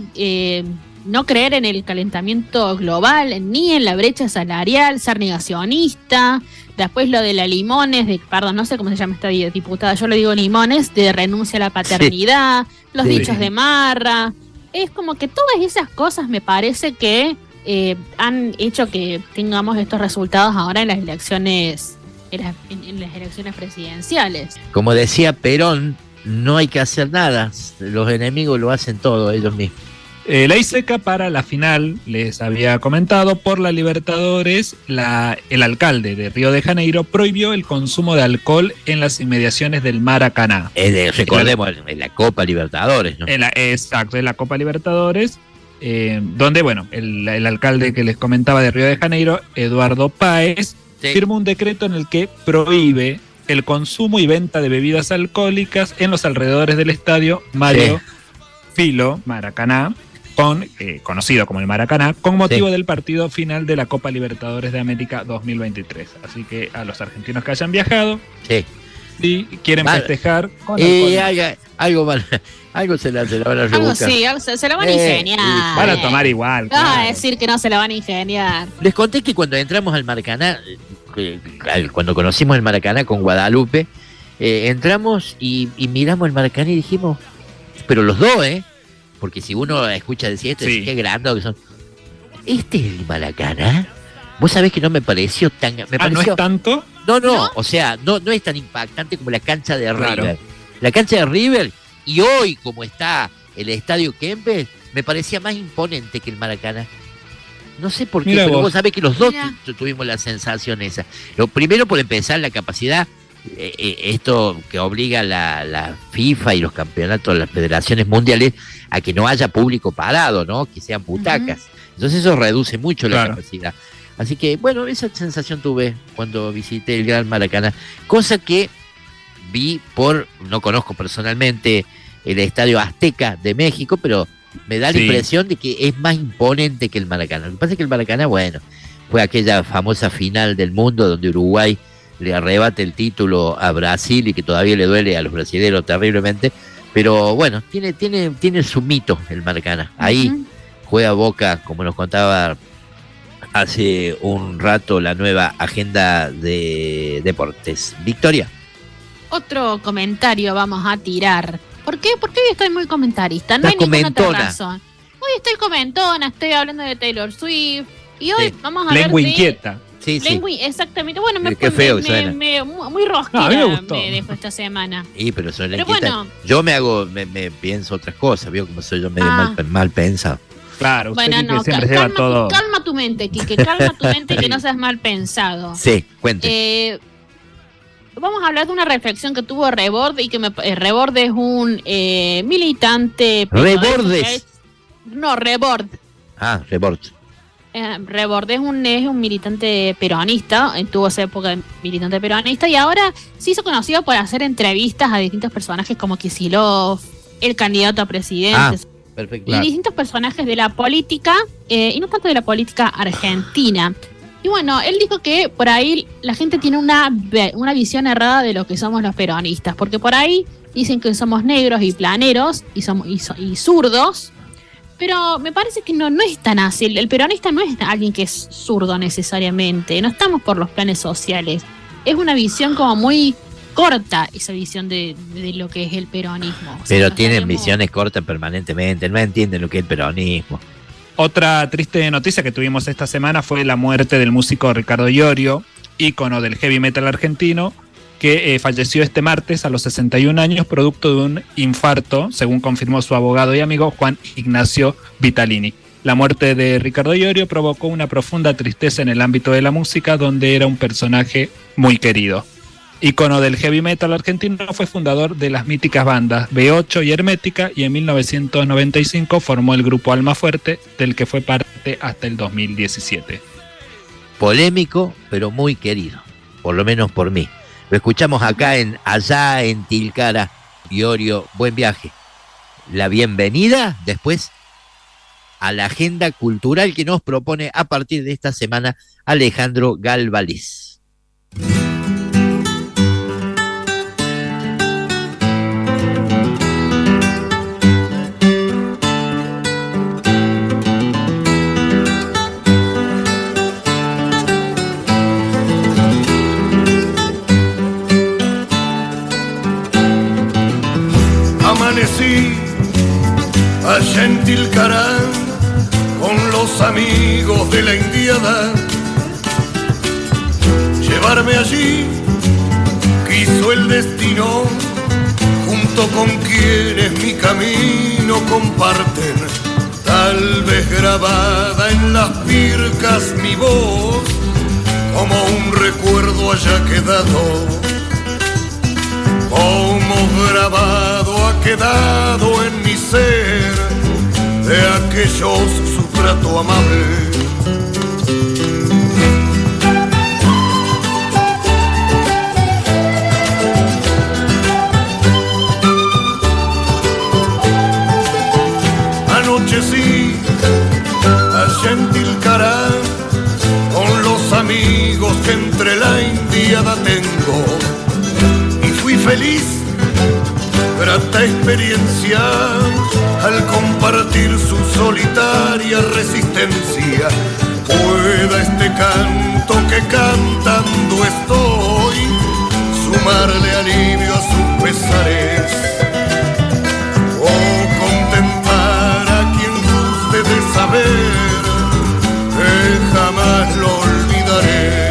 no creer en el calentamiento global, ni en la brecha salarial, ser negacionista, después lo de la Limones, perdón, no sé cómo se llama esta diputada, yo le digo Limones, de renuncia a la paternidad, los dichos de Marra, es como que todas esas cosas me parece que han hecho que tengamos estos resultados ahora en las elecciones, en las elecciones presidenciales. Como decía Perón, no hay que hacer nada, los enemigos lo hacen todo ellos mismos. Ley seca para la final, les había comentado, por la Libertadores, el alcalde de Río de Janeiro prohibió el consumo de alcohol en las inmediaciones del Maracaná. Recordemos, en la Copa Libertadores, ¿no? Exacto, en la Copa Libertadores, donde, bueno, el alcalde que les comentaba de Río de Janeiro, Eduardo Páez, firmó un decreto en el que prohíbe el consumo y venta de bebidas alcohólicas en los alrededores del estadio Mario Filo Maracaná, conocido como el Maracaná, con motivo del partido final de la Copa Libertadores de América 2023. Así que a los argentinos que hayan viajado y quieren festejar con algo se la van a rebuscar. Algo se lo van a ingeniar. Van a tomar igual. Claro. A decir que no se la van a ingeniar. Les conté que cuando entramos al Maracaná, cuando conocimos el Maracaná con Guadalupe, entramos y miramos el Maracaná y dijimos, pero los dos, porque si uno escucha decir esto, qué grande que son. ¿Este es el Maracaná? Vos sabés que no me pareció tan... ¿no es tanto? No, o sea, no es tan impactante como la cancha de River. La cancha de River, y hoy como está el Estadio Kempes, me parecía más imponente que el Maracaná. No sé por qué, pero vos sabés que los dos tuvimos la sensación esa. Lo primero, por empezar, la capacidad, esto que obliga la FIFA y los campeonatos, las federaciones mundiales, a que no haya público parado, ¿no? Que sean butacas. Entonces eso reduce mucho la capacidad. Así que, bueno, esa sensación tuve cuando visité el Gran Maracaná. Cosa que vi no conozco personalmente el Estadio Azteca de México, pero me da la impresión de que es más imponente que el Maracaná. Lo que pasa es que el Maracaná, bueno, fue aquella famosa final del mundo donde Uruguay le arrebata el título a Brasil y que todavía le duele a los brasileños terriblemente. Pero bueno, tiene su mito el Maracaná. Ahí juega Boca, como nos contaba hace un rato, la nueva agenda de deportes. Victoria. Otro comentario vamos a tirar. ¿Por qué? Porque hoy estoy muy comentarista. No hay ninguna otra razón. Hoy estoy comentona, estoy hablando de Taylor Swift. Y hoy vamos a hablar lengua inquieta. Sí, sí. Exactamente. Bueno, Qué feo suena. Muy rosquera a mí me gustó. dejó esta semana. Pero Pero bueno. Yo me pienso otras cosas, veo como soy yo medio mal pensado. Claro, usted Bueno, siempre lleva todo. calma tu mente, Quique, calma tu mente que no seas mal pensado. Sí, cuente. Vamos a hablar de una reflexión que tuvo Rebord y que Rebord es un militante. ¿Rebordes? No, Rebord. Rebord. Rebord es un militante peronista, tuvo esa época de militante peronista y ahora se hizo conocido por hacer entrevistas a distintos personajes como Kicillof, el candidato a presidente. Perfecto. Y distintos personajes de la política, y no tanto de la política argentina. Y bueno, él dijo que por ahí la gente tiene una visión errada de lo que somos los peronistas, porque por ahí dicen que somos negros y planeros y zurdos, pero me parece que no es tan así. El peronista no es alguien que es zurdo necesariamente, no estamos por los planes sociales. Es una visión como muy corta, esa visión de lo que es el peronismo. Pero tienen visiones cortas permanentemente, no entienden lo que es el peronismo. Otra triste noticia que tuvimos esta semana fue la muerte del músico Ricardo Iorio, ícono del heavy metal argentino, que falleció este martes a los 61 años producto de un infarto, según confirmó su abogado y amigo Juan Ignacio Vitalini. La muerte de Ricardo Iorio provocó una profunda tristeza en el ámbito de la música, donde era un personaje muy querido. Ícono del heavy metal argentino, fue fundador de las míticas bandas B8 y Hermética, y en 1995 formó el grupo Almafuerte, del que fue parte hasta el 2017. Polémico, pero muy querido, por lo menos por mí. Lo escuchamos acá allá en Tilcara. Iorio, buen viaje. La bienvenida después a la agenda cultural que nos propone a partir de esta semana Alejandro Galvaliz. Amanecí allá en Tilcara con los amigos de la indiada. Llevarme allí quiso el destino, junto con quienes mi camino comparten. Tal vez grabada en las pircas mi voz, como un recuerdo haya quedado. Como grabado ha quedado en mi ser de aquellos su trato amable. Anochecí allá en Tilcara con los amigos que entre la indiada tengo. Fui feliz, grata experiencia, al compartir su solitaria resistencia. Pueda este canto que cantando estoy sumarle alivio a sus pesares, o contentar a quien guste de saber que jamás lo olvidaré.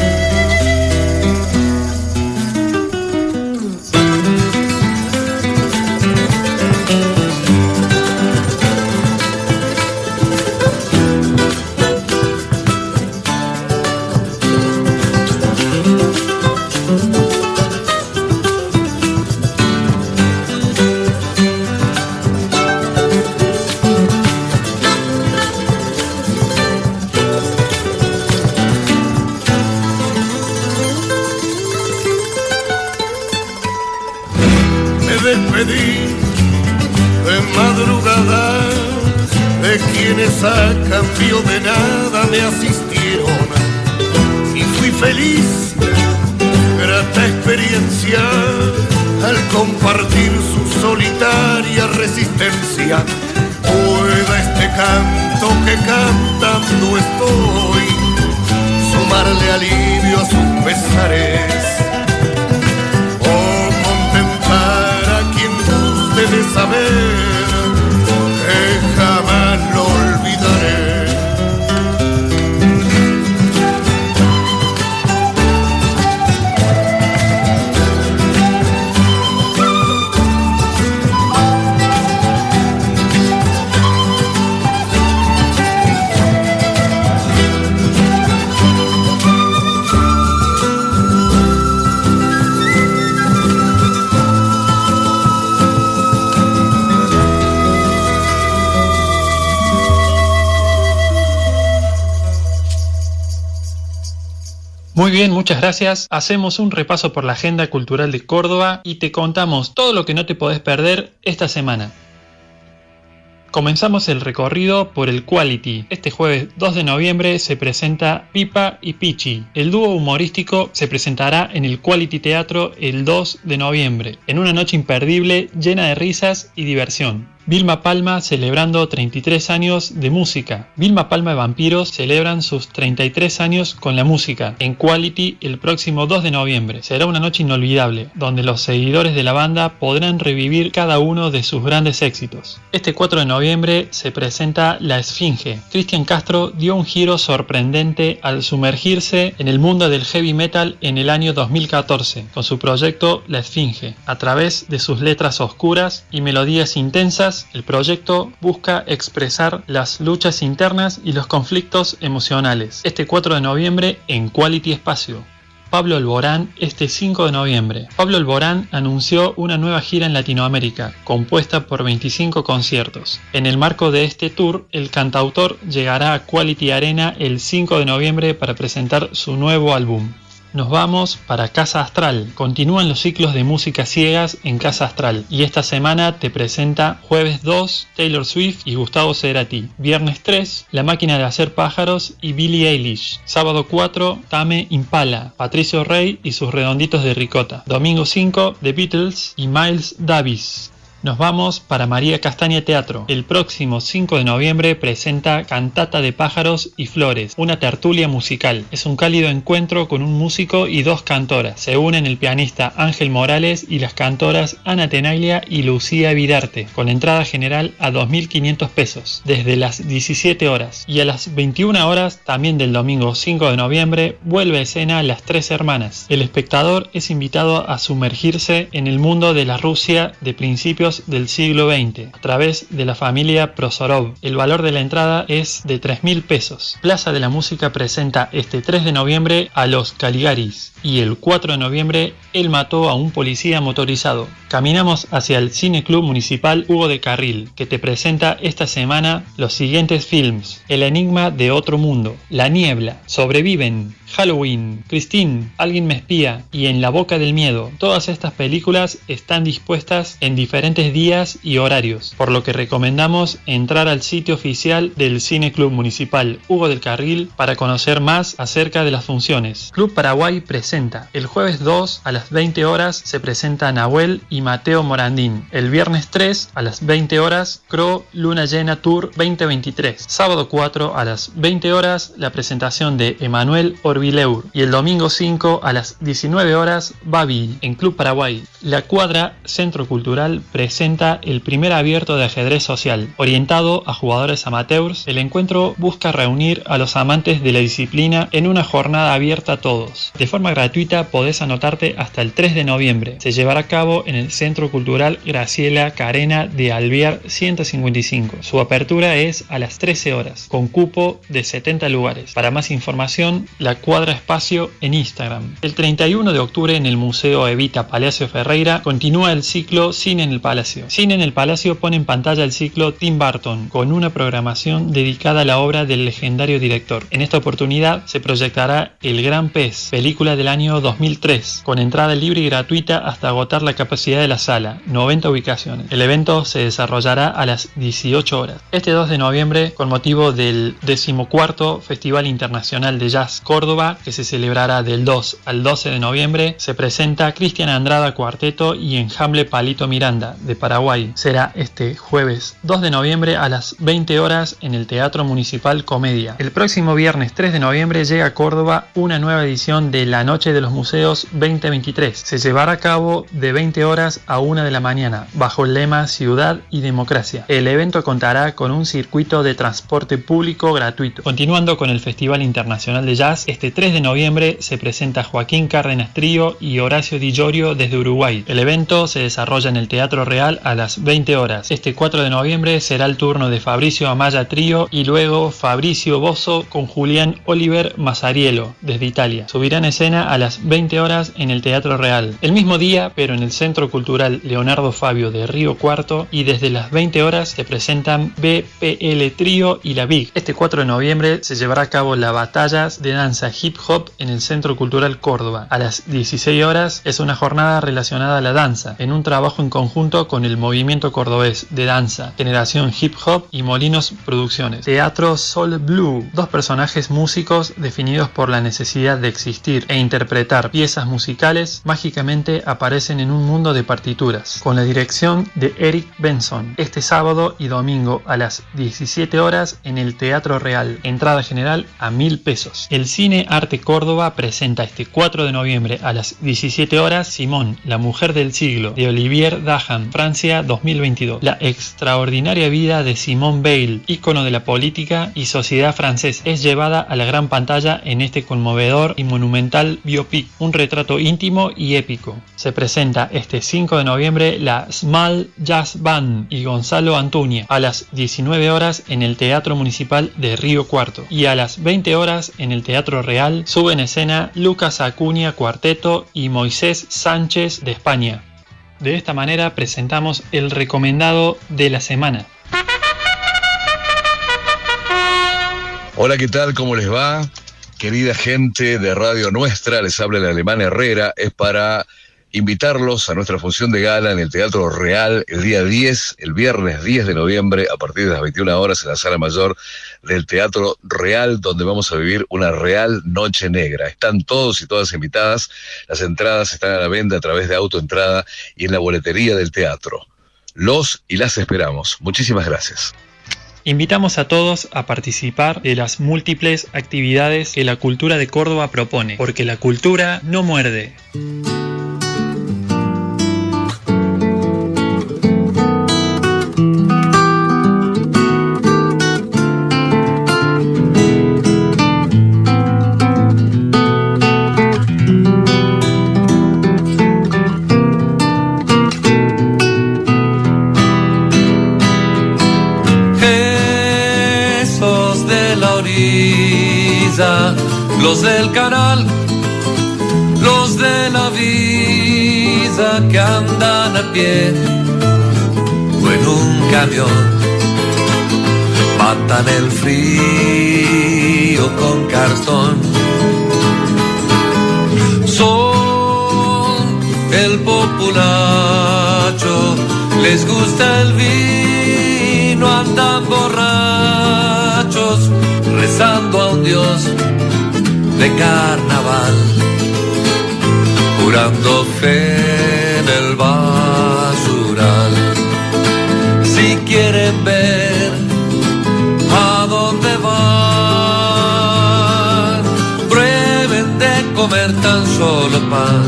De madrugada, de quienes a cambio de nada me asistieron, y fui feliz, grata experiencia, al compartir su solitaria resistencia. Pueda este canto que cantando estoy sumarle alivio a sus pesares, de saber que jamás lo olvidaré. Muy bien, muchas gracias. Hacemos un repaso por la agenda cultural de Córdoba y te contamos todo lo que no te podés perder esta semana. Comenzamos el recorrido por el Quality. Este jueves 2 de noviembre se presenta Pipa y Pichi. El dúo humorístico se presentará en el Quality Teatro el 2 de noviembre, en una noche imperdible llena de risas y diversión. Vilma Palma celebrando 33 años de música. Vilma Palma y Vampiros celebran sus 33 años con la música en Quality el próximo 2 de noviembre. Será una noche inolvidable, donde los seguidores de la banda podrán revivir cada uno de sus grandes éxitos. Este 4 de noviembre se presenta La Esfinge. Cristian Castro dio un giro sorprendente al sumergirse en el mundo del heavy metal en el año 2014, con su proyecto La Esfinge. A través de sus letras oscuras y melodías intensas, el proyecto busca expresar las luchas internas y los conflictos emocionales. Este 4 de noviembre en Quality Espacio. Pablo Alborán este 5 de noviembre. Pablo Alborán anunció una nueva gira en Latinoamérica, compuesta por 25 conciertos. En el marco de este tour, el cantautor llegará a Quality Arena el 5 de noviembre para presentar su nuevo álbum. Nos vamos para Casa Astral. Continúan los ciclos de música ciegas en Casa Astral y esta semana te presenta jueves 2 Taylor Swift y Gustavo Cerati, viernes 3 La Máquina de Hacer Pájaros y Billie Eilish, sábado 4 Tame Impala, Patricio Rey y sus Redonditos de Ricota, domingo 5 The Beatles y Miles Davis. Nos vamos para María Castaña Teatro. El próximo 5 de noviembre presenta Cantata de Pájaros y Flores, una tertulia musical. Es un cálido encuentro con un músico y dos cantoras. Se unen el pianista Ángel Morales y las cantoras Ana Tenaglia y Lucía Vidarte, con entrada general a 2.500 pesos, desde las 17 horas. Y a las 21 horas, también del domingo 5 de noviembre, vuelve a escena Las Tres Hermanas. El espectador es invitado a sumergirse en el mundo de la Rusia de principios del siglo XX a través de la familia Prosorov. El valor de la entrada es de 3.000 pesos. Plaza de la Música presenta este 3 de noviembre a Los Caligaris y el 4 de noviembre Él mató a un policía motorizado. Caminamos hacia el Cine Club Municipal Hugo de Carril, que te presenta esta semana los siguientes films: El enigma de otro mundo, La niebla, Sobreviven, Halloween, Christine, Alguien me espía y En la boca del miedo. Todas estas películas están dispuestas en diferentes días y horarios, por lo que recomendamos entrar al sitio oficial del Cine Club Municipal Hugo del Carril para conocer más acerca de las funciones. Club Paraguay presenta el jueves 2 a las 20 horas se presenta Nahuel y Mateo Morandín. El viernes 3 a las 20 horas Cro Luna Llena Tour 2023. Sábado 4 a las 20 horas la presentación de Emanuel Orbileur y el domingo 5 a las 19 horas Babi en Club Paraguay. La Cuadra Centro Cultural presenta el primer abierto de ajedrez social. Orientado a jugadores amateurs, el encuentro busca reunir a los amantes de la disciplina en una jornada abierta a todos. De forma gratuita podés anotarte hasta el 3 de noviembre. Se llevará a cabo en el Centro Cultural Graciela Carena de Alvear 155. Su apertura es a las 13 horas, con cupo de 70 lugares. Para más información, La Cuadra Espacio en Instagram. El 31 de octubre en el Museo Evita Palacio Ferreira continúa el ciclo Cine en el Palacio. Cine en el Palacio pone en pantalla el ciclo Tim Burton, con una programación dedicada a la obra del legendario director. En esta oportunidad se proyectará El Gran Pez, película del año 2003, con entrada libre y gratuita hasta agotar la capacidad de la sala, 90 ubicaciones. El evento se desarrollará a las 18 horas. Este 2 de noviembre, con motivo del 14º Festival Internacional de Jazz Córdoba, que se celebrará del 2 al 12 de noviembre, se presenta Cristian Andrada Cuarteto y Enjambre Palito Miranda, de Paraguay. Será este jueves 2 de noviembre a las 20 horas en el Teatro Municipal Comedia. El próximo viernes 3 de noviembre llega a Córdoba una nueva edición de La Noche de los Museos 2023. Se llevará a cabo de 20 horas a 1 de la mañana, bajo el lema Ciudad y Democracia. El evento contará con un circuito de transporte público gratuito. Continuando con el Festival Internacional de Jazz, este 3 de noviembre se presenta Joaquín Cárdenas Trío y Horacio Di Llorio desde Uruguay. El evento se desarrolla en el Teatro Real a las 20 horas. Este 4 de noviembre será el turno de Fabricio Amaya Trío y luego Fabricio Bozo con Julián Oliver Mazzariello desde Italia. Subirán escena a las 20 horas en el Teatro Teatro Real. El mismo día, pero en el Centro Cultural Leonardo Fabio de Río Cuarto, y desde las 20 horas se presentan BPL Trío y La Big. Este 4 de noviembre se llevará a cabo la Batallas de Danza Hip Hop en el Centro Cultural Córdoba. A las 16 horas es una jornada relacionada a la danza, en un trabajo en conjunto con el Movimiento Cordobés de Danza, Generación Hip Hop y Molinos Producciones. Teatro Soul Blue, dos personajes músicos definidos por la necesidad de existir e interpretar piezas musicales, mágicamente aparecen en un mundo de partituras, con la dirección de Eric Benson, este sábado y domingo a las 17 horas en el Teatro Real, entrada general a 1.000 pesos. El Cine Arte Córdoba presenta este 4 de noviembre a las 17 horas Simón, la mujer del siglo, de Olivier Dahan, Francia 2022. La extraordinaria vida de Simone Veil, ícono de la política y sociedad francesa, es llevada a la gran pantalla en este conmovedor y monumental biopic, un retrato íntimo y épico. Se presenta este 5 de noviembre la Small Jazz Band y Gonzalo Antuña a las 19 horas en el Teatro Municipal de Río Cuarto, y a las 20 horas en el Teatro Real suben escena Lucas Acuña Cuarteto y Moisés Sánchez de España. De esta manera presentamos el recomendado de la semana. Hola, ¿qué tal? ¿Cómo les va? Querida gente de Radio Nuestra, les habla el Alemán Herrera. Es para invitarlos a nuestra función de gala en el Teatro Real el día 10, el viernes 10 de noviembre, a partir de las 21 horas en la Sala Mayor del Teatro Real, donde vamos a vivir una real noche negra. Están todos y todas invitadas. Las entradas están a la venta a través de Autoentrada y en la boletería del teatro. Los y las esperamos. Muchísimas gracias. Invitamos a todos a participar de las múltiples actividades que la Cultura de Córdoba propone, porque la cultura no muerde. Los del canal, los de la visa que andan a pie o en un camión, matan el frío con cartón. Son el populacho, les gusta el vino, andan borrachos, rezando a un Dios de carnaval, jurando fe en el basural. Si quieren ver a dónde van, prueben de comer tan solo pan.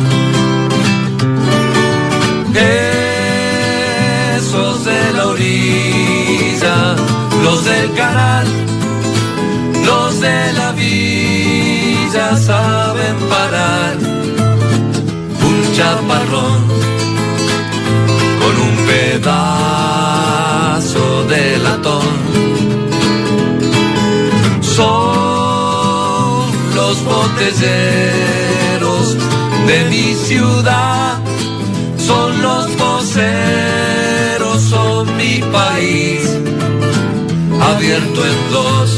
Esos de la orilla, los del canal, los de la villa saben parar un chaparrón con un pedazo de latón. Son los botelleros de mi ciudad, son los voceros, son mi país, abierto en dos.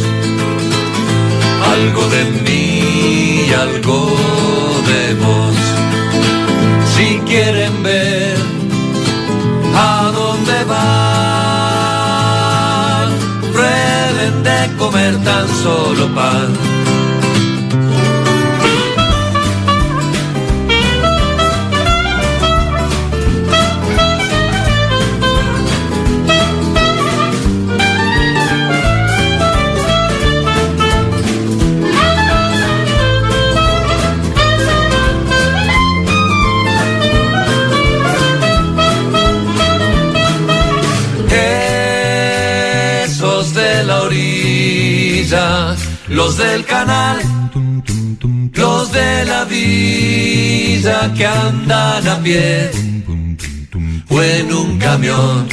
Algo de mí, algo de vos. Si quieren ver a dónde van, prueben de comer tan solo pan. Los del canal, los de la villa que andan a pie o en un camión,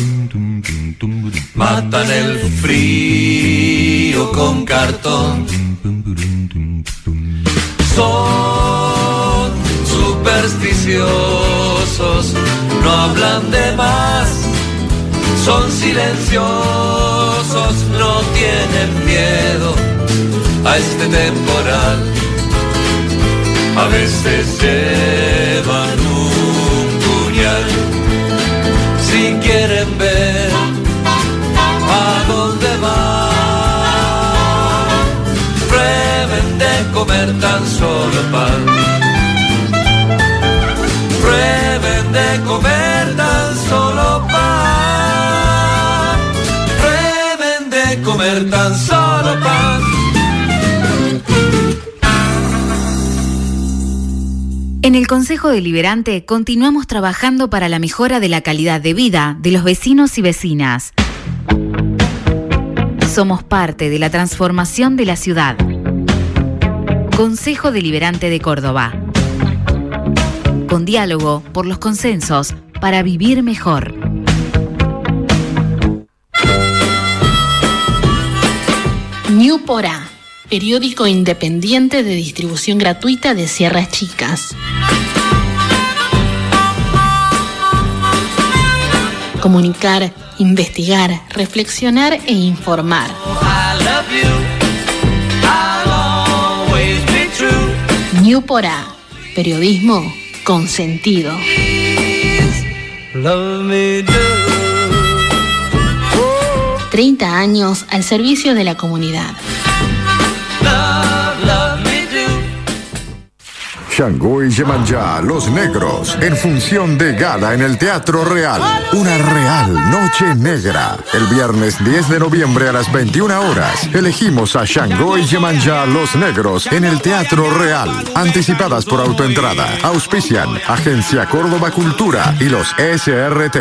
matan el frío con cartón. Son super supersticiosos, no hablan de más, son silenciosos, no tienen miedo a este temporal. A veces llevan un puñal, si quieren ver a dónde va, prueben de comer tan solo pan, prueben de comer tan solo pan, prueben de comer tan solo pan. En el Consejo Deliberante continuamos trabajando para la mejora de la calidad de vida de los vecinos y vecinas. Somos parte de la transformación de la ciudad. Consejo Deliberante de Córdoba. Con diálogo por los consensos para vivir mejor. New Porá, periódico independiente de distribución gratuita de Sierras Chicas. Comunicar, investigar, reflexionar e informar. New Porá, periodismo con sentido. 30 años al servicio de la comunidad. Shango y Yemanjá, Los Negros, en función de gala en el Teatro Real. Una real noche negra. El viernes 10 de noviembre a las 21 horas. Elegimos a Shango y Yemanjá, Los Negros, en el Teatro Real. Anticipadas por autoentrada. Auspician Agencia Córdoba Cultura y los SRT.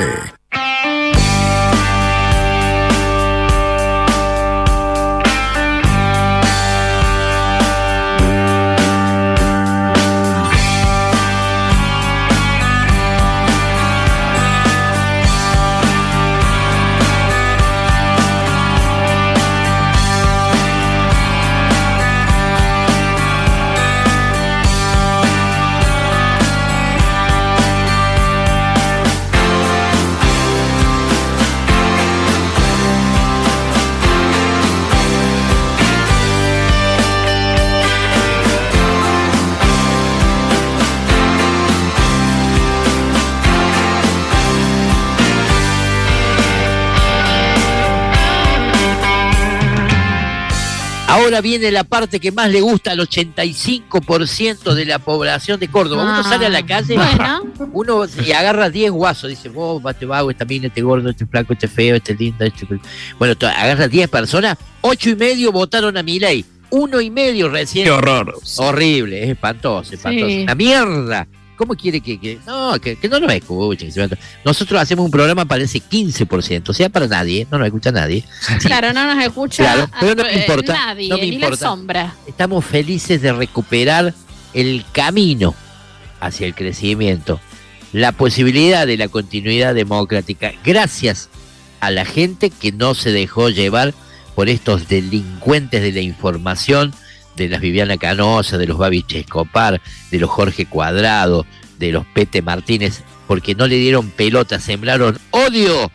Ahora viene la parte que más le gusta al 85% de la población de Córdoba. Uno sale a la calle, uno y agarra 10 guasos, dice, vos, este vago, esta mina, este gordo, este flaco, este feo, este lindo, este... Bueno, agarra 10 personas, 8,5 votaron a Milei, 1,5 recién. ¡Qué horror! Horrible, es espantoso, espantoso. Sí. ¡Una mierda! ¿Cómo quiere que no nos escuchen? Nosotros hacemos un programa para ese 15%, o sea, para nadie, no nos escucha nadie. Claro, no nos escucha pero no me importa, nadie, no me ni importa. la sombra. Estamos felices de recuperar el camino hacia el crecimiento, la posibilidad de la continuidad democrática, gracias a la gente que no se dejó llevar por estos delincuentes de la información, de las Viviana Canosa, de los Babich Escopar, de los Jorge Cuadrado, de los Pete Martínez, porque no le dieron pelota, sembraron odio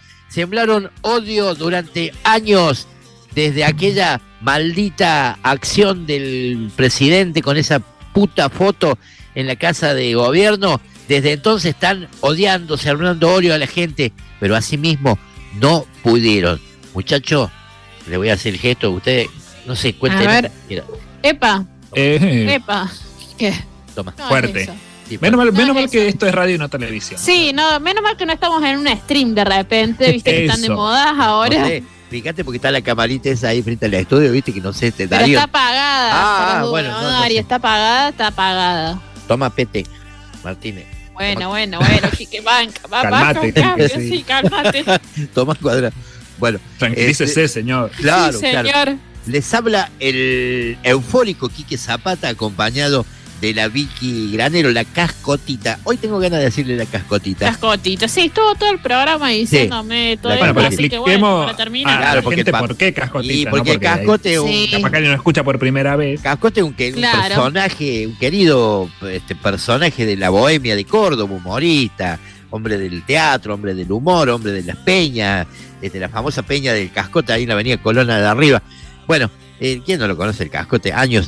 durante años, desde aquella maldita acción del presidente con esa puta foto en la casa de gobierno. Desde entonces están odiando, sembrando odio a la gente, pero asimismo no pudieron. Muchachos, le voy a hacer el gesto, ustedes, no sé, cuenten. A ver. Epa. Epa. ¿Qué? Toma. No, fuerte. Sí, menos mal que esto es radio y no televisión. Sí, no, menos mal que no estamos en un stream de repente, viste que están de moda ahora. No sé, fíjate porque está la camarita esa ahí frente al estudio, viste que no sé, te Pero Darío. está apagada. Bueno, no, Dari, está apagada. Toma, Pete Martínez. Bueno, que banca. Calmate. Sí, cálmate. Toma Cuadrado. Bueno. Tranquilícese, señor. Claro, sí, señor. Claro. Les habla el eufórico Quique Zapata, acompañado de la Vicky Granero, la cascotita. Hoy tengo ganas de decirle la cascotita. Cascotita, sí, estuvo todo el programa diciéndome todo eso, así que bueno, para terminar. Claro, porque ¿por qué cascotita? Y porque Cascote es capaz que alguien lo escucha por primera vez. Cascote es un personaje, un querido personaje de la bohemia de Córdoba, humorista, hombre del teatro, hombre del humor, hombre de las peñas, la famosa peña del Cascote ahí en la avenida Colonna de arriba. Bueno, ¿quién no lo conoce el Cascote? Años,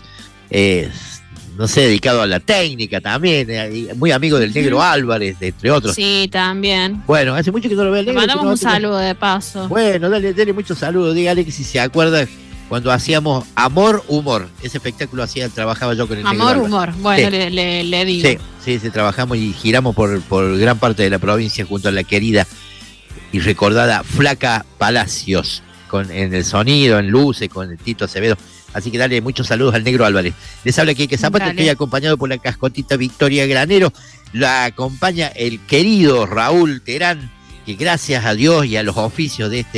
no sé, dedicado a la técnica también, muy amigo del Negro Álvarez, entre otros. Sí, también. Bueno, hace mucho que no lo veo al Negro. Le mandamos un saludo de paso. Bueno, dale muchos saludos, dígale que si se acuerda cuando hacíamos Amor, Humor, ese espectáculo trabajaba yo con el Negro Álvarez. Humor, bueno, sí. le digo. Sí, trabajamos y giramos por gran parte de la provincia junto a la querida y recordada Flaca Palacios, en el sonido, en luces, con el Tito Acevedo. Así que dale muchos saludos al Negro Álvarez. Les habla Quique Zapata, estoy acompañado por la cascotita Victoria Granero. La acompaña el querido Raúl Terán, que gracias a Dios y a los oficios de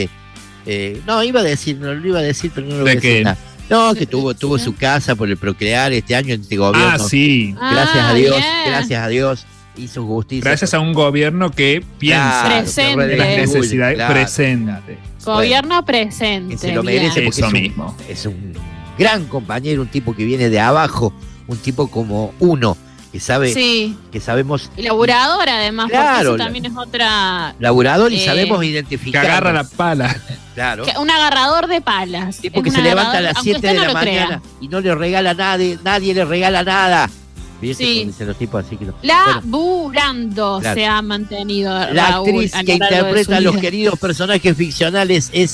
no lo iba a decir, pero no lo voy a decir nada. No, que tuvo su casa por el Procrear este año en este gobierno. Sí. Gracias a Dios. Hizo justicia. Gracias a un gobierno que piensa presente. las necesidades presente. Gobierno presente. Que se lo merece porque es un gran compañero, un tipo que viene de abajo, un tipo como uno, que sabe, que sabemos. Y laburador además, claro, porque eso también es otra. Laburador y sabemos identificar. Que agarra la pala. Claro. Un agarrador de palas. Tipo que se levanta a las 7 de la mañana y no le regala nadie le regala nada. ¿Viste? Sí. Dicen los tipos así que no. Laburando se ha mantenido. La Raúl, actriz que interpreta a los queridos personajes ficcionales es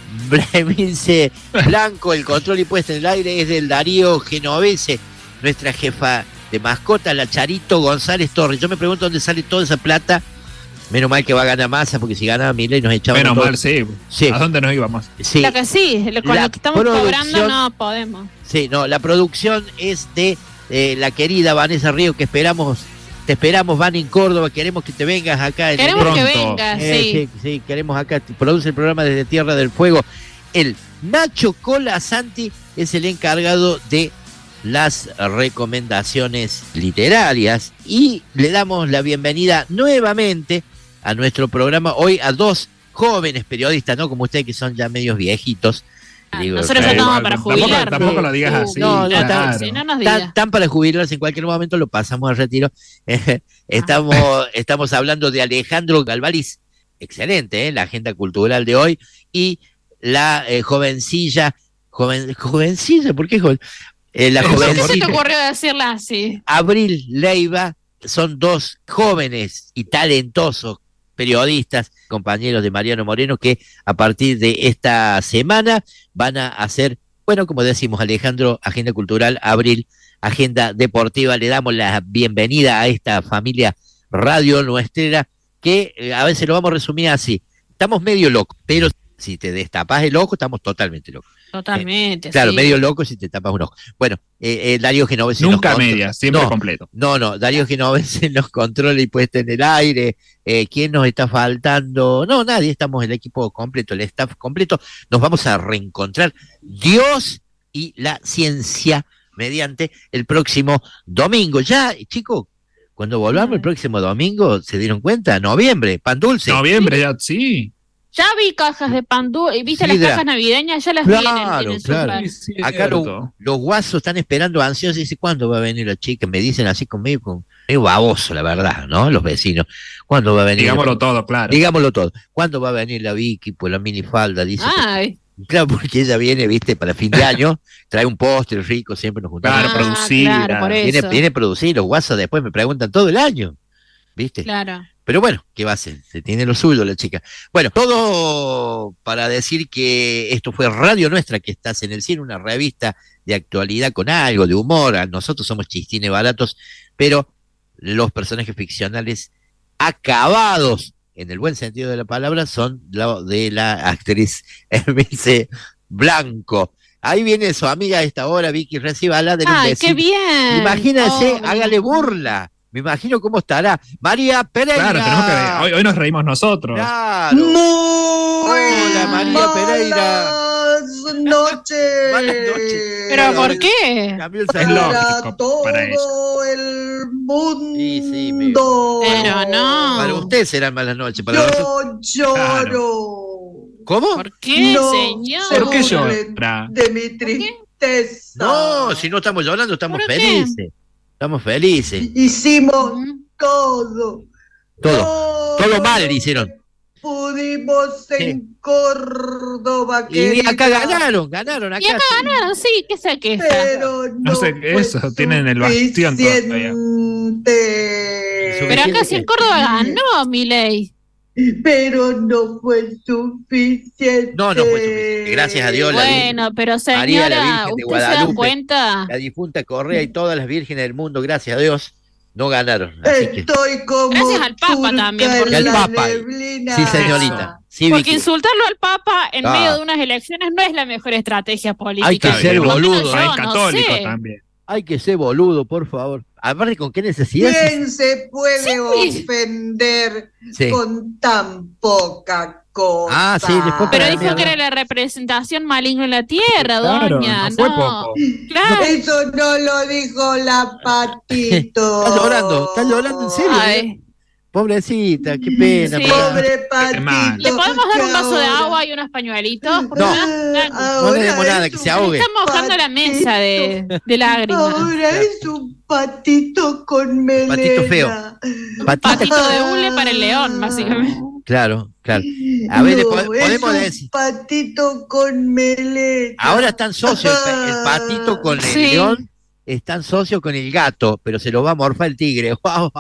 Bremince Blanco. El control y puesta en el aire es del Darío Genovese. Nuestra jefa de mascota, la Charito González Torres. Yo me pregunto dónde sale toda esa plata. Menos mal que va a ganar Massa, porque si ganaba Milei nos echaban. Menos mal, sí. ¿A dónde nos íbamos? Sí. Lo que sí, con lo que estamos cobrando no podemos. Sí, no, la producción es de la querida Vanessa Río, que te esperamos, Van en Córdoba, queremos que te vengas acá. Queremos que vengas, sí, queremos acá, produce el programa desde Tierra del Fuego. El Nacho Cola Santi es el encargado de las recomendaciones literarias y le damos la bienvenida nuevamente a nuestro programa hoy a dos jóvenes periodistas, ¿no? Como ustedes que son ya medios viejitos. Nosotros ya estamos para jubilar. Tampoco lo digas así. No nos digas. Están para jubilarse, en cualquier momento lo pasamos al retiro. Estamos hablando de Alejandro Galvalis, excelente, la agenda cultural de hoy, y la jovencilla, ¿por qué joven? La jovencilla. ¿Cómo te ocurrió decirla así? Abril Leiva, son dos jóvenes y talentosos periodistas, compañeros de Mariano Moreno, que a partir de esta semana van a hacer, bueno, como decimos, Alejandro, agenda cultural, Abril, agenda deportiva. Le damos la bienvenida a esta familia radio nuestra, que a veces lo vamos a resumir así. Estamos medio locos, pero si te destapas el ojo, estamos totalmente locos. Totalmente, claro, sí. Medio loco si te tapas un ojo. Bueno, Darío Genovese. Nunca media, siempre completo. No, Darío Genovese nos controla y puesta en el aire. ¿Quién nos está faltando? No, nadie, estamos el equipo completo, el staff completo. Nos vamos a reencontrar, Dios y la ciencia, mediante el próximo domingo. Ya, chicos, cuando volvamos el próximo domingo, ¿se dieron cuenta? Noviembre, pan dulce. Noviembre, ya, sí. Ya vi cajas de pan dulce, ¿viste las cajas navideñas? Ya las vi en el claro. super. Acá los guasos están esperando ansiosos y dicen, ¿cuándo va a venir la chica? Me dicen así conmigo, medio baboso, la verdad, ¿no? Los vecinos. ¿Cuándo va a venir? Digámoslo todo, claro. Digámoslo todo. ¿Cuándo va a venir la Vicky por la minifalda? Dice. Ay. Claro, porque ella viene, viste, para fin de año, trae un postre rico, siempre nos juntamos. Claro, producida. Claro, por eso. Viene a producir, los guasos después me preguntan todo el año, ¿viste? Claro. Pero bueno, ¿qué va a hacer? Se tiene lo suyo la chica. Bueno, todo para decir que esto fue Radio Nuestra, que estás en el cine, una revista de actualidad con algo de humor. Nosotros somos chistines baratos, pero los personajes ficcionales acabados, en el buen sentido de la palabra, son lo de la actriz Hermínce Blanco. Ahí viene su amiga a esta hora, Vicky, recíbala de un besito. ¡Qué bien! Imagínense, hágale burla. Me imagino cómo estará María Pereira. Claro, tenemos que hoy nos reímos nosotros. Claro. Hola, María Pereira. Noches. Buenas noches. ¿Pero por qué? Es lógico para eso. mundo. Pero no. Para usted serán malas noches. Para Yo nosotros. lloro. ¿Cómo? ¿Por qué, No señor? se ¿Por qué burlen llora? de mi tristeza. No, si no estamos llorando, estamos ¿Por qué? felices. Estamos felices. Hicimos todo. Todo mal hicieron. Pudimos en Córdoba. Y acá querida, ganaron acá. Y acá ganaron, sí, ¿qué se queja? Pero No sé qué es eso, tienen el bastión todavía. Pero acá sí en Córdoba ganó, Milei. Pero no fue suficiente. No fue suficiente. Gracias a Dios. Bueno, pero María, la señora, Virgen de ¿usted se da Guadalupe, cuenta? la difunta Correa y todas las vírgenes del mundo, gracias a Dios, no ganaron. Así que, Estoy como Gracias al Papa también. turca Porque, y al en la Papa. neblina. Sí, señorita. Sí, porque Vicky. insultarlo al Papa en Ah. medio de unas elecciones no es la mejor estrategia política. Hay que Está ser bien, Por lo menos boludo. yo Es no católico sé. también. Hay que ser boludo, por favor. Aparte, ¿con qué necesidad? ¿Quién se puede Sí. ofender Sí. con tan poca cosa? Ah, sí, después Pero para dijo mierda. que era la representación maligna en la tierra, Claro, doña. no fue No. poco. Claro. Eso no lo dijo la Patito. Está llorando en serio. Ay. Pobrecita, qué pena. Sí. papá. Pobre Patito. ¿Le podemos dar un vaso de que agua y unos pañuelitos? Porque No. no No le demos nada, que se ahogue. está mojando la mesa de lágrimas. Ahora es un patito con melena. Patito feo. Patito de hule para el león, básicamente. Claro. A ver, No, podemos es un decir. patito con melena. Ahora están socios el patito con el Sí. león. Están socios con el gato, pero se lo va a morfar el tigre.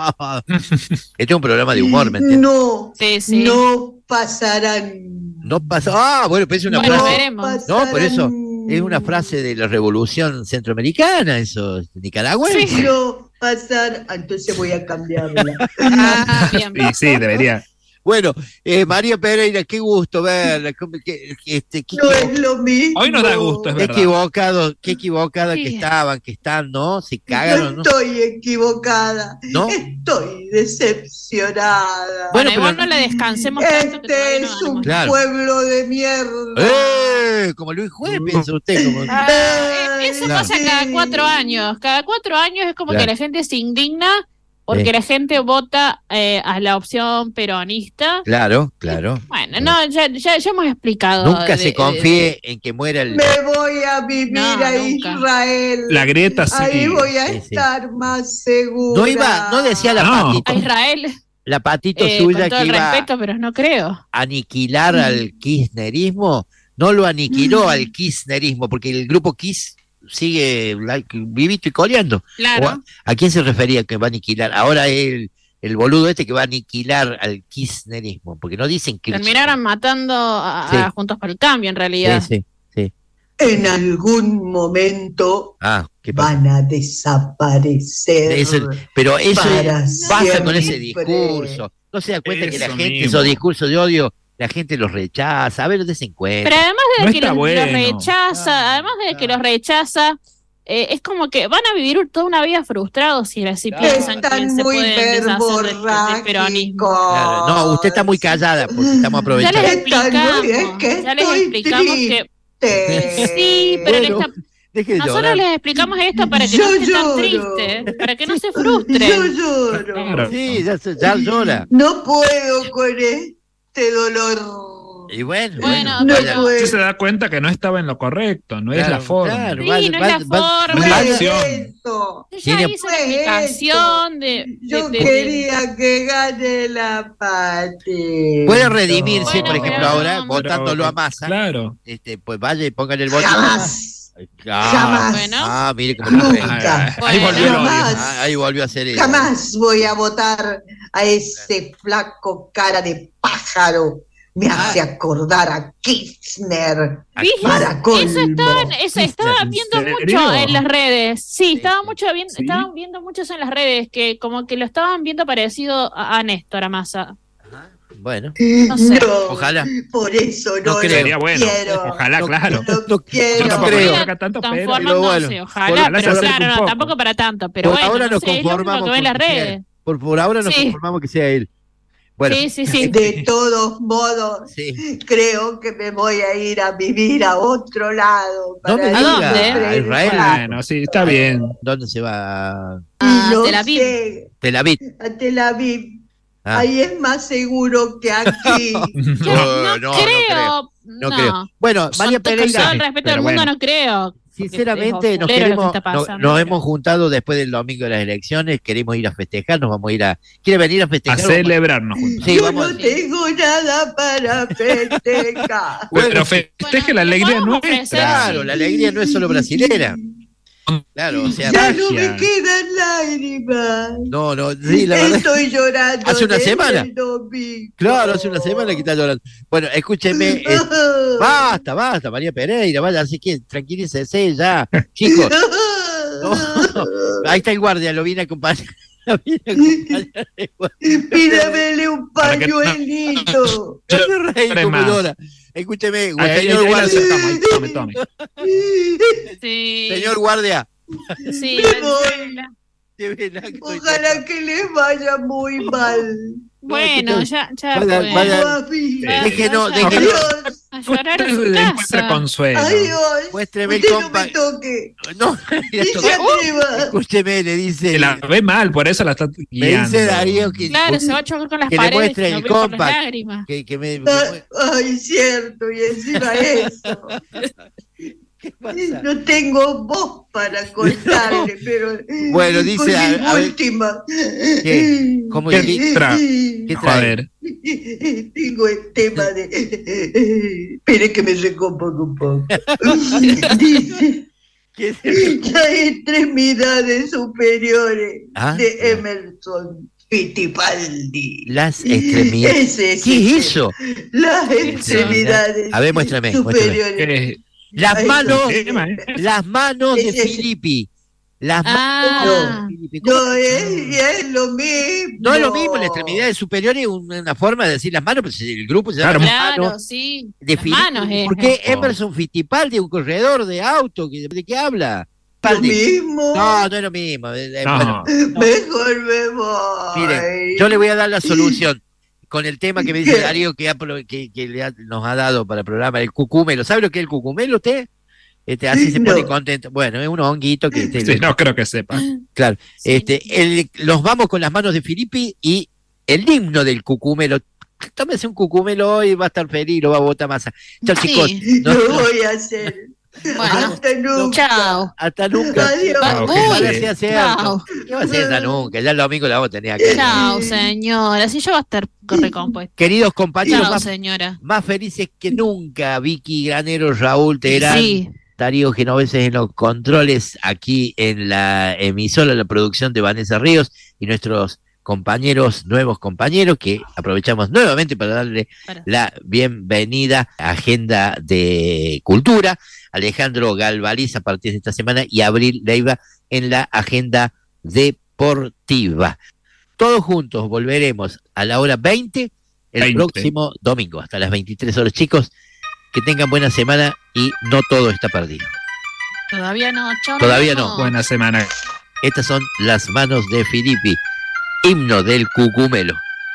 Este es un programa de humor, ¿me entiendes? No, Sí. no pasarán. No pasa. Ah, bueno, pero es una Bueno, frase. veremos. No, por eso es una frase de la Revolución Centroamericana, eso, nicaragüense. Sí. No pasar. Entonces voy a cambiarla. Ah, bien. Y sí, debería. Bueno, María Pereira, qué gusto verla. No es lo mismo. Hoy nos da gusto, es Qué verdad. equivocado Sí. que están, ¿no? Se No cagaron, ¿no? estoy equivocada. ¿No? Estoy decepcionada. Bueno, Bueno, igual pero- no le descansemos tanto que todavía Este no es ganamos. un Claro. pueblo de mierda. Como Luis Juez, piensa usted. Como... Eso Claro. pasa cada 4 años. Cada 4 años es como Claro. que la gente se indigna porque Sí. la gente vota a la opción peronista. Claro. Bueno, no, ya hemos explicado. Nunca se confíe en que muera el... Me voy a vivir No, a nunca. Israel. La grieta sí. Ahí voy a Sí, sí. estar más segura. No decía la No. patito, A Israel, la patito con suya todo que el iba respeto, pero no creo. a aniquilar al kirchnerismo, no lo aniquiló al kirchnerismo, porque el grupo Kiss sigue vivito y coleando. Claro. ¿A quién se refería que va a aniquilar? Ahora el boludo este que va a aniquilar al kirchnerismo, porque no dicen que... Terminaron matando a Sí. Juntos por el Cambio, en realidad. Sí. En algún momento Ah, ¿qué pasa? van a desaparecer. Pero eso para pasa con ese siempre. discurso. No se da cuenta que la Eso gente, mismo. esos discursos de odio, la gente los rechaza. A ver, dónde se encuentra. Pero además de No que está los bueno. rechaza, es como que van a vivir toda una vida frustrados si así piensan que Están se muy pueden deshacer del peronismo. Claro, no, usted está muy callada porque estamos Ya aprovechando. les Están muy- es que explicamos estoy que triste. sí, pero Bueno, deje de nosotros llorar. les explicamos esto para que Yo no esté tan lloro. triste, para que no se Yo frustren. lloro. Claro. Sí, ya llora. No puedo con este dolor. Y bueno, Bueno, No vaya. puedo. Sí se da cuenta que no estaba en lo correcto, no es Claro, la forma. claro, Sí, vaya, no es la vaya, No es la forma. acción. Eso. Yo ya Tiene- hice la explicación de Yo quería que gane la patria. Puede redimirse, Bueno, por ejemplo, pero ahora no. votándolo a Massa. Claro. Pues vaya y póngale el voto. Jamás. Ah, Bueno. ah, mire cómo lo ve. Nunca. Ahí volvió el odio. Jamás. Ah, ahí volvió a hacer eso. Jamás voy a votar a ese flaco cara de pájaro. Me hace acordar a Kirchner. ¿Viste? Para colmo. Eso estaba ¿En viendo serio? mucho en las redes. Sí, estaban Sí. viendo muchos en las redes que como que lo estaban viendo parecido a Néstor, a Massa. Bueno, No sé. No, ojalá. por eso no, No lo creo. Sería bueno. quiero. Ojalá, No, claro. No quiero. Yo tampoco creo. creo acá tanto, Tan pero. forma, no bueno, sé, por ojalá, ahora se pero acerca claro, un no, poco. tampoco para tanto, pero por bueno, ahora no nos sé, es lo único conformamos que ve en con las que sea redes. él. Por ahora nos Sí. conformamos que sea él. Bueno, sí. De todos modos, creo que me voy a ir a vivir a otro lado. No me diga, ¿A Israel. Bueno, sí, está bien. ¿Dónde se va? No Tel Aviv. sé, Tel Aviv. a Tel Aviv. Ah. Ahí es más seguro que aquí. No creo. No creo. Bueno, María Con todo Pereira, el respeto del mundo, no creo. sinceramente nos hemos juntado después del domingo de las elecciones, queremos ir a festejar, nos vamos a ir a... ¿Quiere venir a festejar? A celebrarnos juntos. Sí, Yo vamos. no tengo nada para festejar. Pero festeje la alegría nuestra. Claro, la alegría no es solo brasilera. Claro, o sea, ya no me quedan lágrimas. No, sí, la verdad. Estoy llorando. Hace una semana. Domingo. Claro, hace una semana que está llorando. Bueno, escúcheme. Basta, María Pereira, vaya, así que tranquilícese ya, chicos. No, ahí está el guardia, lo vine a acompañar. Pídamele un pañuelito. Escúcheme, ahí, señor guardia. Tome. Sí. Señor guardia. Sí, ojalá que les vaya muy mal. Bueno, ya vaya. Déjenos. A llorar en su casa. Consuelo. Adiós. Muéstreme el Usted no compa. me toque. No, Se atreva. escúcheme, le dice. Se la ve mal, por eso la está Me guiando. dice Darío que, Claro, se va a chocar con las que le paredes. muestre y el no ve por las compa. lágrimas. Ay, cierto, y encima eso. ¿Qué pasa? No tengo voz para contarle, pero. Bueno, dice. A última. ¿Qué? ¿Cómo ¿Qué trae? ¿Qué trae? Tengo el tema de. Espere que me recomponga un poco. Dice. Las extremidades superiores de Emerson Fittipaldi. Las extremidades. ¿Qué es eso? Las extremidades. A ver, muéstrame. superiores. Las manos de Filippi. Las manos de Filippi. No es lo mismo. No es lo mismo, la extremidad superior es una forma de decir las manos, pero el grupo se llama Claro, sí. de Las Filippi. manos, ¿Por qué Emerson Fittipaldi, un corredor de auto? ¿De qué habla? ¿Lo mismo? No es lo mismo. Bueno, mejor me voy. Mire, yo le voy a dar la solución. Con el tema que me dice Darío que nos ha dado para el programa, el cucumelo. ¿Sabe lo que es el cucumelo usted? Así se pone contento. Bueno, es un honguito que... no creo que sepa. Claro. Los vamos con las manos de Filippi y el himno del cucumelo. Tómese un cucumelo hoy, va a estar feliz, lo va a botar masa. Chao, chicos. Lo voy a hacer. Bueno, hasta nunca. Chao. Hasta nunca. Adiós. ¿Qué va a hacer hasta nunca? Ya el domingo la vamos a tener aquí. Chao, señora. Si yo va a estar recompuesto. Queridos compañeros, Chao, señora. más felices que nunca, Vicky Granero, Raúl Terán, Darío Genoveses en los controles, aquí en la emisora, la producción de Vanessa Ríos y nuestros nuevos compañeros, que aprovechamos nuevamente para darle la bienvenida a Agenda de Cultura, Alejandro Galvaliz a partir de esta semana y Abril Leiva en la Agenda Deportiva. Todos juntos volveremos a la hora 20 el próximo domingo, hasta las 23 horas. Chicos, que tengan buena semana y no todo está perdido. Todavía no, chao. Todavía no. Buena semana. Estas son las manos de Filippi, himno del cucumelo.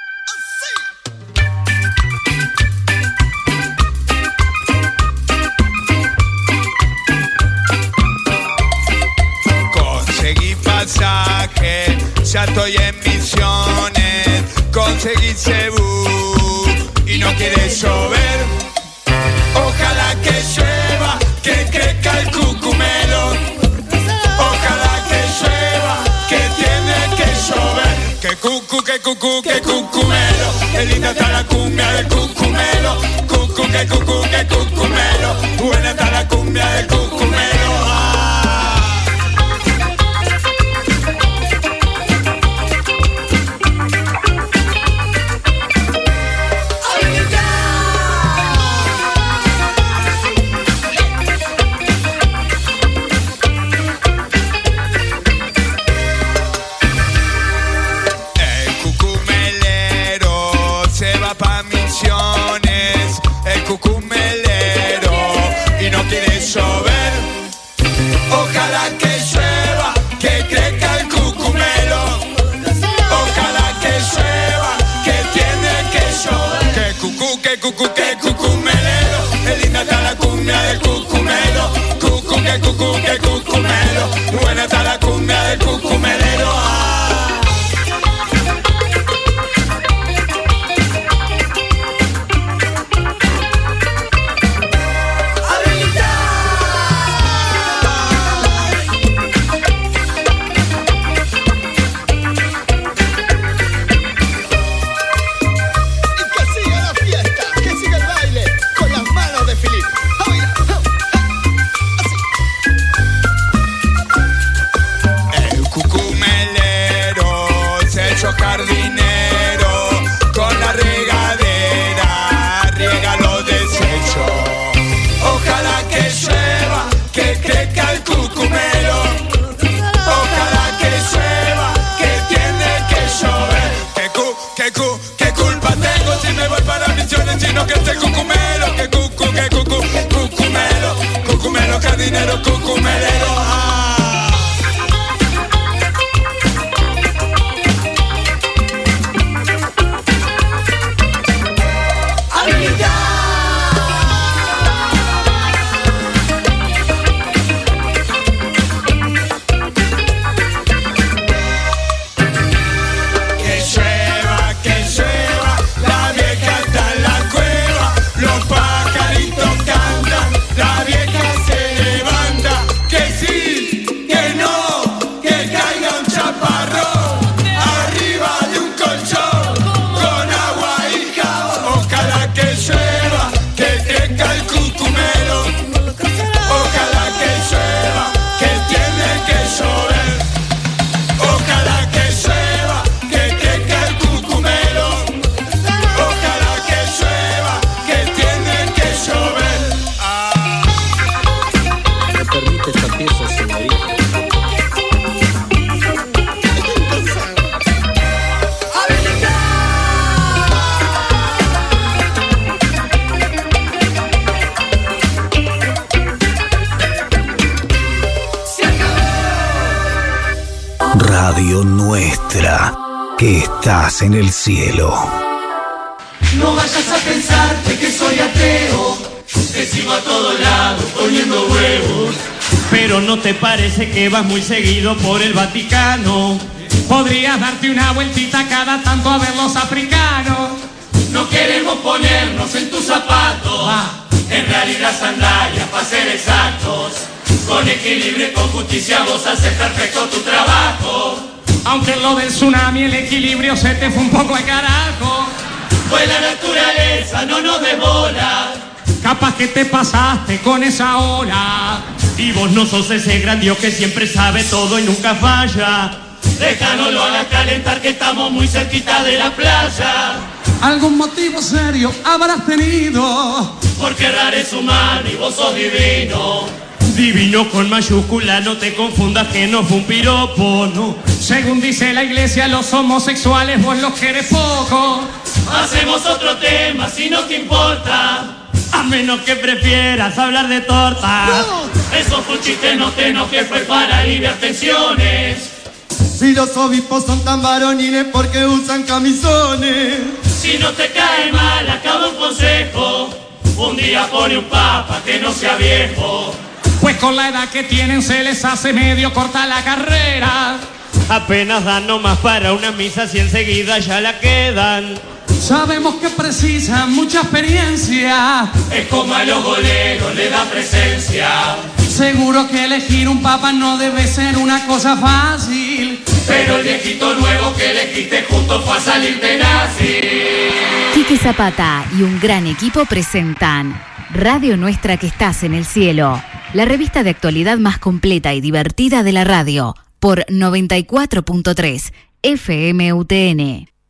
Conseguí pasaje, ya estoy en Misiones. Conseguí Cebú y no quiere llover. Ojalá que llueva, que crezca el cucumelo. Ojalá que llueva, que tiene que llover. Que cucumelo. Qué linda está la cumbia del cucumelo. Que cucumelo. Buena está la cumbia del cucumelo. El cucumelero y no quiere llover. Ojalá que llueva, que crezca el cucumelo. Ojalá que llueva, que tiene cumbia del cucumelo, que cucumelo, buena está la cumbia del cucumelero. Jardinero con la regadera riega los desechos. Ojalá que llueva, que crezca el cucumelo. Ojalá que llueva, que tiene que llover. ¿Qué culpa tengo si me voy para Misiones sino que este cucumelo? Que cucumelo, jardinero, cucumelero. Radio Nuestra, que estás en el cielo. No vayas a pensarte que soy ateo, que sigo a todos lados poniendo huevos. Pero ¿no te parece que vas muy seguido por el Vaticano? Podrías darte una vueltita cada tanto a ver los africanos. No queremos ponernos en tus zapatos, en realidad sandalias para ser exactos. Con equilibrio y con justicia vos haces perfecto tu trabajo. Aunque en lo del tsunami el equilibrio se te fue un poco al carajo. Pues la naturaleza no nos desbola. Capaz que te pasaste con esa ola. Y vos no sos ese gran Dios que siempre sabe todo y nunca falla. Déjanos lo hagas calentar que estamos muy cerquita de la playa. Algún motivo serio habrás tenido. Porque errar es humano y vos sos divino. Divino con mayúscula, no te confundas que no fue un piropo, no. Según dice la iglesia, los homosexuales vos los querés poco. Hacemos otro tema si no te importa. A menos que prefieras hablar de tortas. No. Eso fue un chiste, no te enojes, fue para aliviar tensiones. Si los obispos son tan varoniles, ¿por qué usan camisones? Si no te cae mal, acaba un consejo. Un día pone un papa que no sea viejo. Pues con la edad que tienen se les hace medio corta la carrera. Apenas dan nomás para una misa si enseguida ya la quedan. Sabemos que precisan mucha experiencia. Es como a los goleros le da presencia. Seguro que elegir un papa no debe ser una cosa fácil. Pero el viejito nuevo que elegiste justo fue a salir de nazi. Quique Zapata y un gran equipo presentan Radio Nuestra, que estás en el cielo, la revista de actualidad más completa y divertida de la radio, por 94.3 FM UTN.